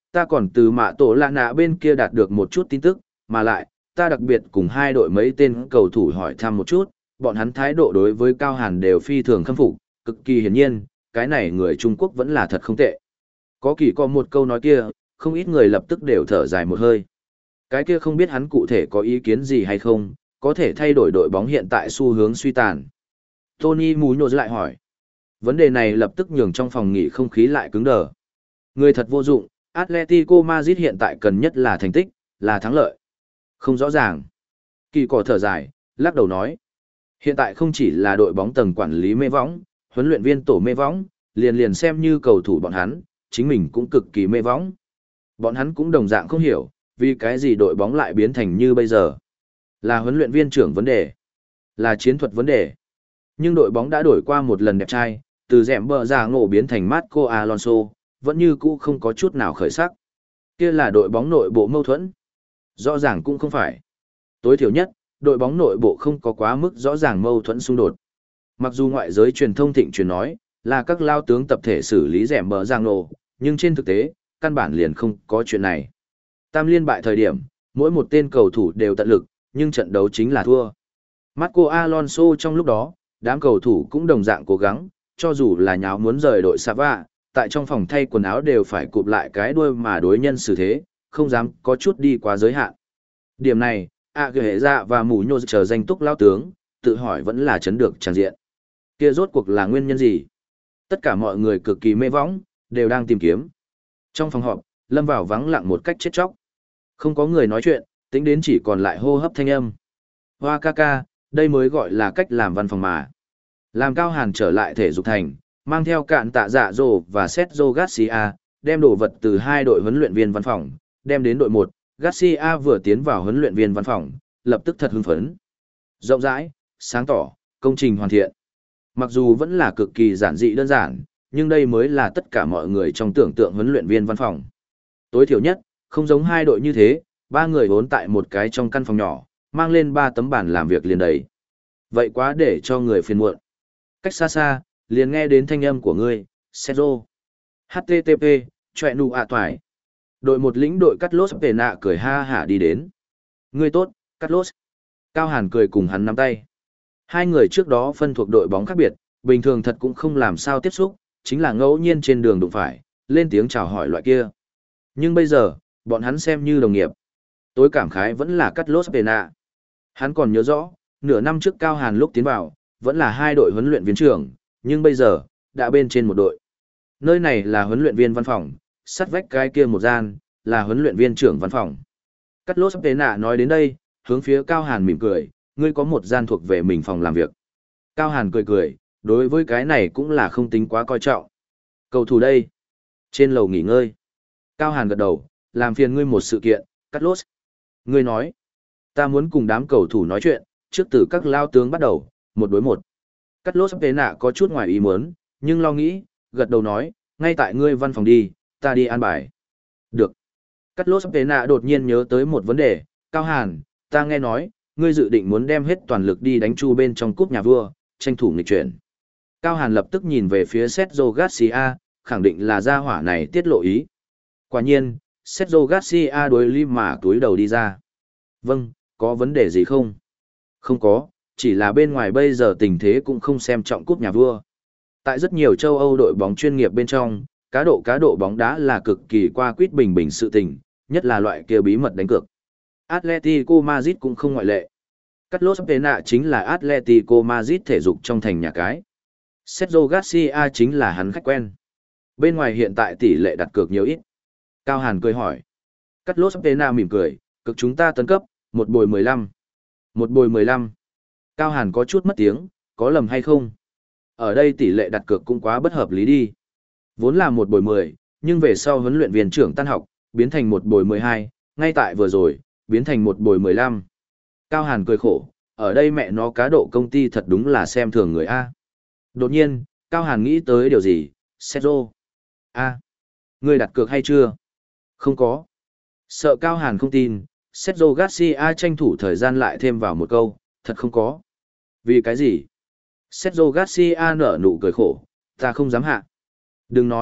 Ta còn từ mạ tổ lạ nạ bên kia đạt được một chút tin tức, mà lại, ta đặc biệt cùng hai đội mấy tên cầu thủ hỏi thăm một chút, bọn hắn thái độ đối với Cao Hàn đều phi thường khâm phục, cực kỳ hiển nhiên, cái này người Trung Quốc vẫn là thật không tệ. Có kỳ có một câu nói kia, không ít người lập tức đều thở dài một hơi. Cái kia không biết hắn cụ thể có ý kiến gì hay không, có thể thay đổi đội bóng hiện tại xu hướng suy tàn. Tony Muñoz lại hỏi. Vấn đề này lập tức nhường trong phòng nghỉ không khí lại cứng đờ. Người thật vô dụng, Atletico Madrid hiện tại cần nhất là thành tích, là thắng lợi. Không rõ ràng. Kỳ cỏ thở dài, lắc đầu nói. Hiện tại không chỉ là đội bóng tầng quản lý mê võng, huấn luyện viên tổ mê võng, liền liền xem như cầu thủ bọn hắn, chính mình cũng cực kỳ mê võng. Bọn hắn cũng đồng dạng không hiểu, vì cái gì đội bóng lại biến thành như bây giờ. Là huấn luyện viên trưởng vấn đề, là chiến thuật vấn đề. Nhưng đội bóng đã đổi qua một lần đẹp trai, từ dẻm bờ ra ngộ biến thành Marco Alonso, vẫn như cũ không có chút nào khởi sắc. Kia là đội bóng nội bộ mâu thuẫn. Rõ ràng cũng không phải. Tối thiểu nhất, đội bóng nội bộ không có quá mức rõ ràng mâu thuẫn xung đột. Mặc dù ngoại giới truyền thông thịnh truyền nói, là các lao tướng tập thể xử lý dẻm bờ giang nổ, nhưng trên thực tế, căn bản liền không có chuyện này. Tam liên bại thời điểm, mỗi một tên cầu thủ đều tận lực, nhưng trận đấu chính là thua. Marco Alonso trong lúc đó, đám cầu thủ cũng đồng dạng cố gắng, cho dù là nháo muốn rời đội Sava, tại trong phòng thay quần áo đều phải cụp lại cái đuôi mà đối nhân xử thế, không dám có chút đi quá giới hạn. Điểm này, A Ghe Hệ Dạ và Mù Nhô chờ danh túc lao tướng, tự hỏi vẫn là chấn được tràn diện. Kia rốt cuộc là nguyên nhân gì? Tất cả mọi người cực kỳ mê võng, đều đang tìm kiếm. Trong phòng họp, lâm vào vắng lặng một cách chết chóc. Không có người nói chuyện, tính đến chỉ còn lại hô hấp thanh âm. Hoa ca ca, đây mới gọi là cách làm văn phòng mà. Làm Cao Hàn trở lại thể dục thành, mang theo cạn tạ dạ dồ và Sergio Garcia, đem đồ vật từ hai đội huấn luyện viên văn phòng, đem đến đội một. Garcia vừa tiến vào huấn luyện viên văn phòng, lập tức thật hưng phấn. Rộng rãi, sáng tỏ, công trình hoàn thiện. Mặc dù vẫn là cực kỳ giản dị đơn giản, nhưng đây mới là tất cả mọi người trong tưởng tượng huấn luyện viên văn phòng. Tối thiểu nhất, không giống hai đội như thế, ba người vốn tại một cái trong căn phòng nhỏ, mang lên ba tấm bàn làm việc liền đầy. Vậy quá để cho người phiền muộn. Cách xa xa, liền nghe đến thanh âm của ngươi, Sergio. hát tê tê pê, chọe nụ ạ toài. Đội một lĩnh đội cắt lốt về nạ cười ha hả đi đến. Ngươi tốt, cắt lốt. Cao Hàn cười cùng hắn nắm tay. Hai người trước đó phân thuộc đội bóng khác biệt, bình thường thật cũng không làm sao tiếp xúc, chính là ngẫu nhiên trên đường đụng phải, lên tiếng chào hỏi loại kia. Nhưng bây giờ, bọn hắn xem như đồng nghiệp. Tối cảm khái vẫn là cắt lốt về nạ. Hắn còn nhớ rõ, nửa năm trước Cao Hàn lúc tiến vào, vẫn là hai đội huấn luyện viên trưởng, nhưng bây giờ, đã bên trên một đội. Nơi này là huấn luyện viên văn phòng, sát vách cái kia một gian, là huấn luyện viên trưởng văn phòng. Cắt lốt tế nạ nói đến đây, hướng phía Cao Hàn mỉm cười, ngươi có một gian thuộc về mình phòng làm việc. Cao Hàn cười cười, đối với cái này cũng là không tính quá coi trọng. Cầu thủ đây. Trên lầu nghỉ ngơi. Cao Hàn gật đầu, làm phiền ngươi một sự kiện, cắt lốt. Ngươi nói, ta muốn cùng đám cầu thủ nói chuyện, trước từ các lao tướng bắt đầu, một đối một. Cắt lốt tế nạ có chút ngoài ý muốn, nhưng lo nghĩ, gật đầu nói, ngay tại ngươi văn phòng đi, ta đi an bài. Được. Cắt lốt tế nạ đột nhiên nhớ tới một vấn đề, Cao Hàn, ta nghe nói, ngươi dự định muốn đem hết toàn lực đi đánh chu bên trong cúp nhà vua, tranh thủ nghịch chuyển. Cao Hàn lập tức nhìn về phía Sergio Garcia, khẳng định là gia hỏa này tiết lộ ý. Quả nhiên, Sergio Garcia đối lý mà túi đầu đi ra. Vâng, có vấn đề gì không? Không có, chỉ là bên ngoài bây giờ tình thế cũng không xem trọng cúp nhà vua. Tại rất nhiều châu Âu đội bóng chuyên nghiệp bên trong, cá độ cá độ bóng đá là cực kỳ qua quýt bình bình sự tình, nhất là loại kia bí mật đánh cược. Atletico Madrid cũng không ngoại lệ. Carlos Pena chính là Atletico Madrid thể dục trong thành nhà cái. Sergio Garcia chính là hắn khách quen. Bên ngoài hiện tại tỷ lệ đặt cược nhiều ít. Cao Hàn cười hỏi. Carlos Pena mỉm cười, cực chúng ta tấn cấp, một bồi mười lăm. Một bồi mười lăm. Cao Hàn có chút mất tiếng, có lầm hay không? Ở đây tỷ lệ đặt cược cũng quá bất hợp lý đi. Vốn là một bồi mười, nhưng về sau huấn luyện viên trưởng tan học, biến thành một bồi mười hai, ngay tại vừa rồi, biến thành một bồi mười lăm. Cao Hàn cười khổ, ở đây mẹ nó cá độ công ty thật đúng là xem thường người A. Đột nhiên, Cao Hàn nghĩ tới điều gì, Sergio. A. Ngươi đặt cược hay chưa? Không có. Sợ Cao Hàn không tin, Sergio Garcia tranh thủ thời gian lại thêm vào một câu, thật không có. Vì cái gì? Sergio Garcia nở nụ cười khổ, ta không dám hạ. Đừng nói,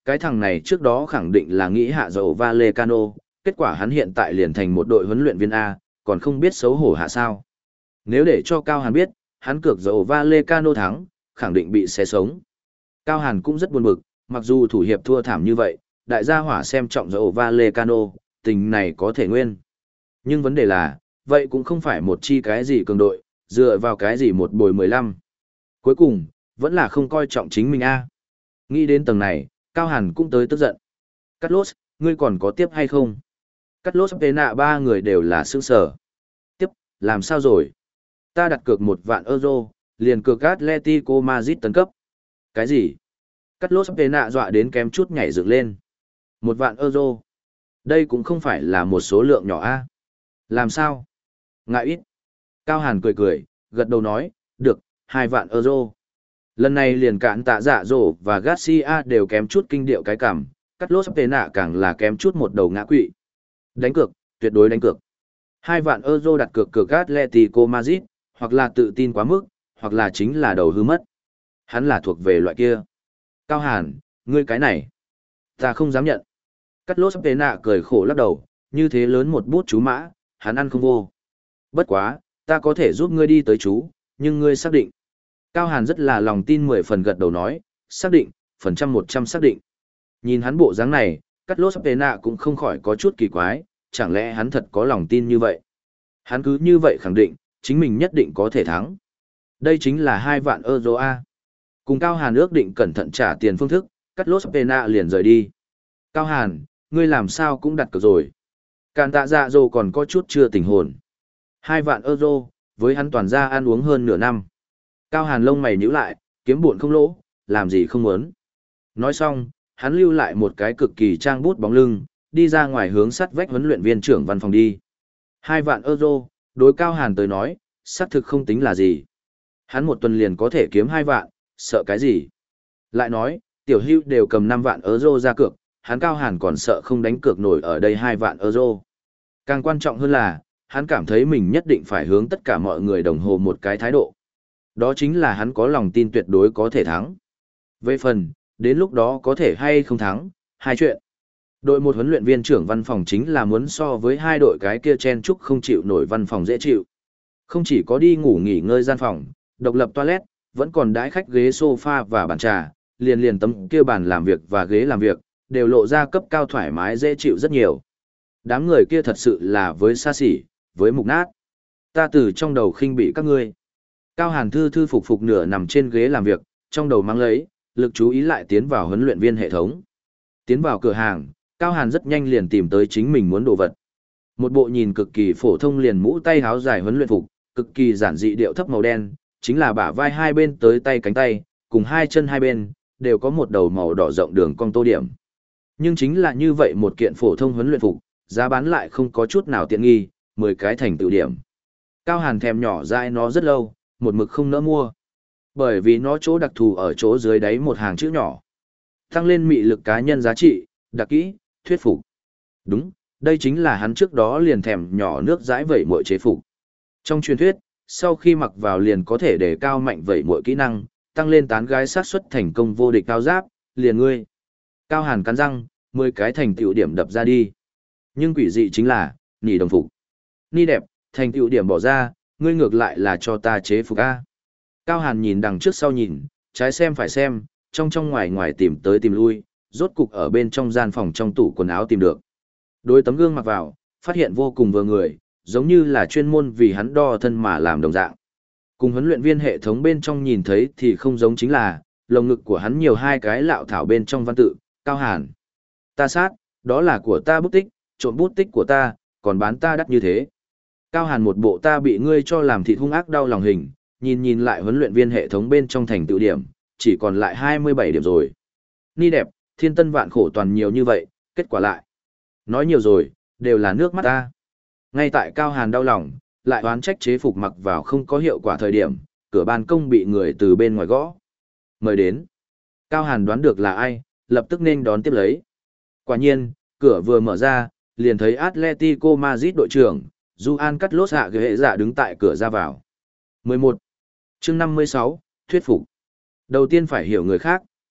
Cái thằng này trước đó khẳng định là nghĩ hạ dầu Vallecano, kết quả hắn hiện tại liền thành một đội huấn luyện viên A, còn không biết xấu hổ hạ sao. Nếu để cho Cao Hàn biết, hắn cược dầu Vallecano thắng, khẳng định bị xé sống. Cao Hàn cũng rất buồn bực, mặc dù thủ hiệp thua thảm như vậy, đại gia hỏa xem trọng dầu Vallecano, tình này có thể nguyên. Nhưng vấn đề là, vậy cũng không phải một chi cái gì cường đội, dựa vào cái gì một bồi mười lăm. Cuối cùng, vẫn là không coi trọng chính mình a. Nghĩ đến tầng này, Cao Hàn cũng tới tức giận. Cắt lốt, ngươi còn có tiếp hay không? Cắt lốt về nạ ba người đều là sướng sở. Tiếp, làm sao rồi? Ta đặt cược một vạn euro, liền cược Atletico Madrid tấn cấp. Cái gì? Cắt lốt về nạ dọa đến kém chút nhảy dựng lên. Một vạn euro. Đây cũng không phải là một số lượng nhỏ a. Làm sao? Ngại ít. Cao Hàn cười cười, gật đầu nói, được, hai vạn euro. Lần này liền cạn tạ dạ dỗ và Garcia đều kém chút kinh điệu cái cảm, cắt lốt về nạ càng là kém chút một đầu ngã quỵ. Đánh cược, tuyệt đối đánh cược. Hai vạn euro đặt cược cược Atletico Madrid, hoặc là tự tin quá mức, hoặc là chính là đầu hư mất. Hắn là thuộc về loại kia. Cao Hàn, ngươi cái này, ta không dám nhận. Cắt lốt về nạ cười khổ lắc đầu, như thế lớn một bút chú mã, hắn ăn không vô. Bất quá, ta có thể giúp ngươi đi tới chú, nhưng ngươi xác định. Cao Hàn rất là lòng tin mười phần gật đầu nói, xác định, phần trăm một trăm xác định. Nhìn hắn bộ dáng này, cắt lốt về nạ cũng không khỏi có chút kỳ quái, chẳng lẽ hắn thật có lòng tin như vậy. Hắn cứ như vậy khẳng định, chính mình nhất định có thể thắng. Đây chính là hai vạn euro A. Cùng Cao Hàn ước định cẩn thận trả tiền phương thức, cắt lốt về nạ liền rời đi. Cao Hàn, ngươi làm sao cũng đặt cược rồi. Càn tạ dạ dồ còn có chút chưa tỉnh hồn. Hai vạn euro, với hắn toàn ra ăn uống hơn nửa năm. Cao Hàn lông mày nhíu lại, kiếm buồn không lỗ, làm gì không muốn. Nói xong, hắn lưu lại một cái cực kỳ trang bút bóng lưng, đi ra ngoài hướng sắt vách huấn luyện viên trưởng văn phòng đi. Hai vạn euro, đối Cao Hàn tới nói, xác thực không tính là gì. Hắn một tuần liền có thể kiếm hai vạn, sợ cái gì. Lại nói, tiểu hưu đều cầm năm vạn euro ra cược, hắn Cao Hàn còn sợ không đánh cược nổi ở đây hai vạn euro. Càng quan trọng hơn là, hắn cảm thấy mình nhất định phải hướng tất cả mọi người đồng hồ một cái thái độ. Đó chính là hắn có lòng tin tuyệt đối có thể thắng. Về phần, đến lúc đó có thể hay không thắng, hai chuyện. Đội một huấn luyện viên trưởng văn phòng chính là muốn so với hai đội cái kia chen chúc không chịu nổi văn phòng dễ chịu. Không chỉ có đi ngủ nghỉ ngơi gian phòng, độc lập toilet, vẫn còn đãi khách ghế sofa và bàn trà, liền liền tấm kia bàn làm việc và ghế làm việc, đều lộ ra cấp cao thoải mái dễ chịu rất nhiều. Đám người kia thật sự là với xa xỉ, với mục nát. Ta từ trong đầu khinh bị các ngươi. Cao Hàn thư thư phục phục nửa nằm trên ghế làm việc, trong đầu mang lấy, lực chú ý lại tiến vào huấn luyện viên hệ thống. Tiến vào cửa hàng, Cao Hàn rất nhanh liền tìm tới chính mình muốn đồ vật. Một bộ nhìn cực kỳ phổ thông liền mũ tay áo dài huấn luyện phục, cực kỳ giản dị điệu thấp màu đen, chính là bả vai hai bên tới tay cánh tay, cùng hai chân hai bên, đều có một đầu màu đỏ rộng đường cong tô điểm. Nhưng chính là như vậy một kiện phổ thông huấn luyện phục, giá bán lại không có chút nào tiện nghi, mười cái thành tựu điểm. Cao Hàn thèm nhỏ dãi nó rất lâu, một mực không nỡ mua. Bởi vì nó chỗ đặc thù ở chỗ dưới đáy một hàng chữ nhỏ. Tăng lên mị lực cá nhân giá trị, đặc kỹ, thuyết phục. Đúng, đây chính là hắn trước đó liền thèm nhỏ nước dãi vẩy muội chế phục. Trong truyền thuyết, sau khi mặc vào liền có thể đề cao mạnh vẩy muội kỹ năng, tăng lên tán gái xác suất thành công vô địch cao giáp, liền ngươi. Cao Hàn cắn răng, mười cái thành tựu điểm đập ra đi. Nhưng quỷ dị chính là, nỉ đồng phục. Ni đẹp, thành tựu điểm bỏ ra, ngươi ngược lại là cho ta chế phục A. Cao Hàn nhìn đằng trước sau nhìn, trái xem phải xem, trong trong ngoài ngoài tìm tới tìm lui, rốt cục ở bên trong gian phòng trong tủ quần áo tìm được. Đối tấm gương mặc vào, phát hiện vô cùng vừa người, giống như là chuyên môn vì hắn đo thân mà làm đồng dạng. Cùng huấn luyện viên hệ thống bên trong nhìn thấy thì không giống chính là, lồng ngực của hắn nhiều hai cái lạo thảo bên trong văn tự, Cao Hàn. Ta sát, đó là của ta bút tích, trộm bút tích của ta, còn bán ta đắt như thế. Cao Hàn một bộ ta bị ngươi cho làm thịt hung ác đau lòng hình, nhìn nhìn lại huấn luyện viên hệ thống bên trong thành tựu điểm, chỉ còn lại hai mươi bảy điểm rồi. Ni đẹp, thiên tân vạn khổ toàn nhiều như vậy, kết quả lại. Nói nhiều rồi, đều là nước mắt ta. Ngay tại Cao Hàn đau lòng, lại oán trách chế phục mặc vào không có hiệu quả thời điểm, cửa ban công bị người từ bên ngoài gõ. Mời đến. Cao Hàn đoán được là ai, lập tức nên đón tiếp lấy. Quả nhiên, cửa vừa mở ra, liền thấy Atletico Madrid đội trưởng, Juan Carlos hạ ghế dạ đứng tại cửa ra vào. mười một. Chương năm mươi sáu, thuyết phục. Đầu tiên phải hiểu người khác,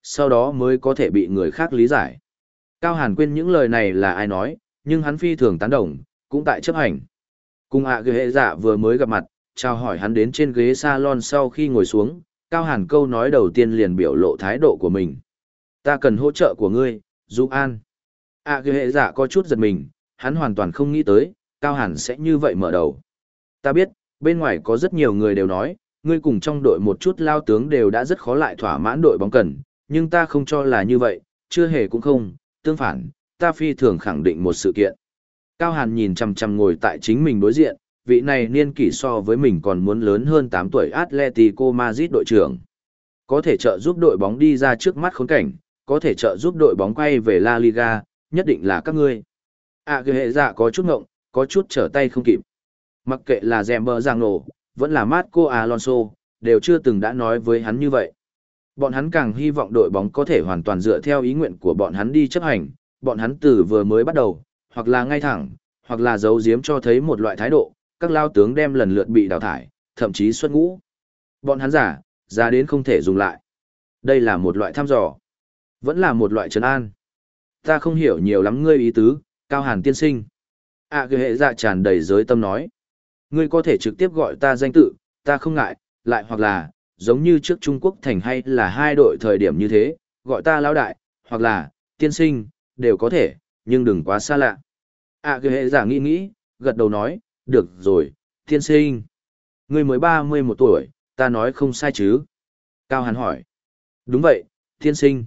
sau đó mới có thể bị người khác lý giải. Cao Hàn quên những lời này là ai nói, nhưng hắn phi thường tán đồng, cũng tại chấp hành. Cùng ạ ghệ hệ dạ vừa mới gặp mặt, chào hỏi hắn đến trên ghế salon sau khi ngồi xuống, Cao Hàn câu nói đầu tiên liền biểu lộ thái độ của mình. Ta cần hỗ trợ của ngươi, Du An. ạ ghệ hệ dạ có chút giật mình, hắn hoàn toàn không nghĩ tới, Cao Hàn sẽ như vậy mở đầu. Ta biết, bên ngoài có rất nhiều người đều nói, ngươi cùng trong đội một chút lao tướng đều đã rất khó lại thỏa mãn đội bóng cần, nhưng ta không cho là như vậy, chưa hề cũng không, tương phản, ta phi thường khẳng định một sự kiện. Cao Hàn nhìn chằm chằm ngồi tại chính mình đối diện, vị này niên kỷ so với mình còn muốn lớn hơn tám tuổi Atletico Madrid đội trưởng. Có thể trợ giúp đội bóng đi ra trước mắt khốn cảnh, có thể trợ giúp đội bóng quay về La Liga, nhất định là các ngươi. À cái hệ dạ có chút ngộng, có chút trở tay không kịp. Mặc kệ là Zember Giang Nổ, vẫn là Marco Alonso, đều chưa từng đã nói với hắn như vậy. Bọn hắn càng hy vọng đội bóng có thể hoàn toàn dựa theo ý nguyện của bọn hắn đi chấp hành, bọn hắn từ vừa mới bắt đầu, hoặc là ngay thẳng, hoặc là giấu giếm cho thấy một loại thái độ, các lao tướng đem lần lượt bị đào thải, thậm chí xuất ngũ. Bọn hắn giả, giả đến không thể dùng lại. Đây là một loại thăm dò, vẫn là một loại trấn an. Ta không hiểu nhiều lắm ngươi ý tứ, Cao Hàn tiên sinh. À cái hệ dạ tràn đầy giới tâm nói. Ngươi có thể trực tiếp gọi ta danh tự, ta không ngại, lại hoặc là, giống như trước Trung Quốc thành hay là hai đội thời điểm như thế, gọi ta lão đại, hoặc là, tiên sinh, đều có thể, nhưng đừng quá xa lạ. À cái hệ giả nghĩ nghĩ, gật đầu nói, được rồi, tiên sinh. Ngươi mới ba mươi mốt tuổi, ta nói không sai chứ. Cao Hàn hỏi. Đúng vậy, tiên sinh.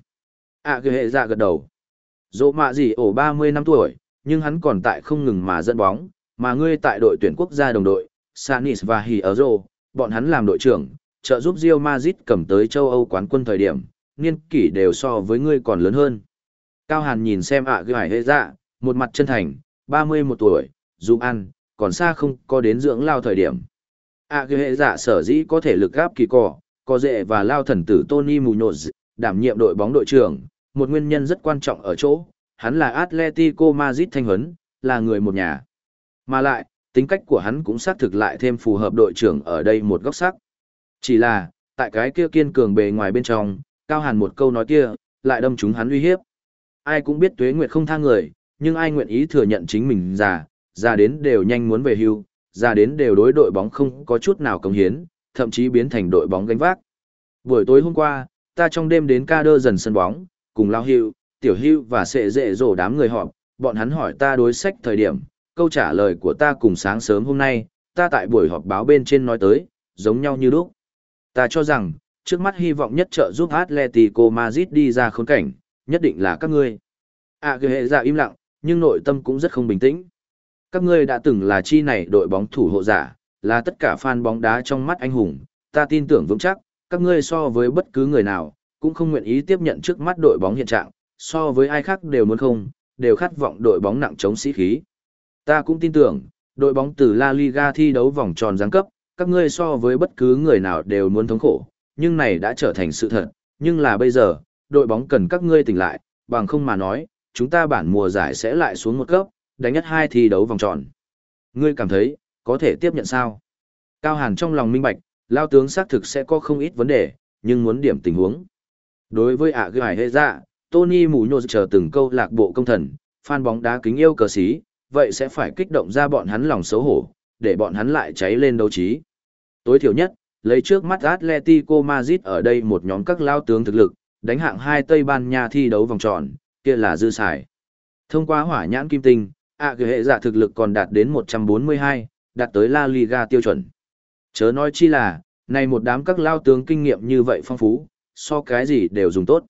À cái hệ giả gật đầu. Dỗ mạ gì ổ ba mươi năm tuổi, nhưng hắn còn tại không ngừng mà dẫn bóng, mà ngươi tại đội tuyển quốc gia đồng đội, Sanis và Hỉ ở Rô, bọn hắn làm đội trưởng, trợ giúp Real Madrid cầm tới châu Âu quán quân thời điểm, niên kỷ đều so với ngươi còn lớn hơn. Cao Hàn nhìn xem ạ gửi hệ dạ, một mặt chân thành, ba mươi mốt tuổi, dù ăn, còn xa không có đến dưỡng lao thời điểm. ạ gửi hệ dạ sở dĩ có thể lực gáp kỳ cỏ, có dệ và lao thần tử Tony Munoz, đảm nhiệm đội bóng đội trưởng, một nguyên nhân rất quan trọng ở chỗ, hắn là Atletico Madrid thanh huấn, là người một nhà. Mà lại, tính cách của hắn cũng xác thực lại thêm phù hợp đội trưởng ở đây một góc sắc. Chỉ là, tại cái kia kiên cường bề ngoài bên trong, Cao Hàn một câu nói kia, lại đâm trúng hắn uy hiếp. Ai cũng biết tuế nguyệt không tha người, nhưng ai nguyện ý thừa nhận chính mình già, già đến đều nhanh muốn về hưu, già đến đều đối đội bóng không có chút nào cống hiến, thậm chí biến thành đội bóng gánh vác. Buổi tối hôm qua, ta trong đêm đến ca đơ dần sân bóng, cùng lao hưu, tiểu hưu và sệ dệ rổ đám người họp, bọn hắn hỏi ta đối sách thời điểm, câu trả lời của ta cùng sáng sớm hôm nay, ta tại buổi họp báo bên trên nói tới, giống nhau như lúc. Ta cho rằng, trước mắt hy vọng nhất trợ giúp Atletico Madrid đi ra khốn cảnh, nhất định là các ngươi. À cái hệ dạ im lặng, nhưng nội tâm cũng rất không bình tĩnh. Các ngươi đã từng là chi này đội bóng thủ hộ giả, là tất cả fan bóng đá trong mắt anh hùng, ta tin tưởng vững chắc, các ngươi so với bất cứ người nào, cũng không nguyện ý tiếp nhận trước mắt đội bóng hiện trạng, so với ai khác đều muốn không, đều khát vọng đội bóng nặng chống sĩ khí. Ta cũng tin tưởng, đội bóng từ La Liga thi đấu vòng tròn giáng cấp, các ngươi so với bất cứ người nào đều muốn thống khổ, nhưng này đã trở thành sự thật, nhưng là bây giờ, đội bóng cần các ngươi tỉnh lại, bằng không mà nói, chúng ta bản mùa giải sẽ lại xuống một cấp, đánh nhất hai thi đấu vòng tròn. Ngươi cảm thấy, có thể tiếp nhận sao? Cao Hàn trong lòng minh bạch, lao tướng xác thực sẽ có không ít vấn đề, nhưng muốn điểm tình huống. Đối với ạ gửi hệ dạ, Tony Munoz chờ từng câu lạc bộ công thần, fan bóng đá kính yêu cờ sĩ, vậy sẽ phải kích động ra bọn hắn lòng xấu hổ, để bọn hắn lại cháy lên đấu trí. Tối thiểu nhất, lấy trước mắt Atletico Madrid ở đây một nhóm các lao tướng thực lực, đánh hạng hai Tây Ban Nha thi đấu vòng tròn, kia là dư xài. Thông qua hỏa nhãn kim tinh, ạ gửi hệ dạ thực lực còn đạt đến một trăm bốn mươi hai, đạt tới La Liga tiêu chuẩn. Chớ nói chi là, này một đám các lao tướng kinh nghiệm như vậy phong phú, so cái gì đều dùng tốt.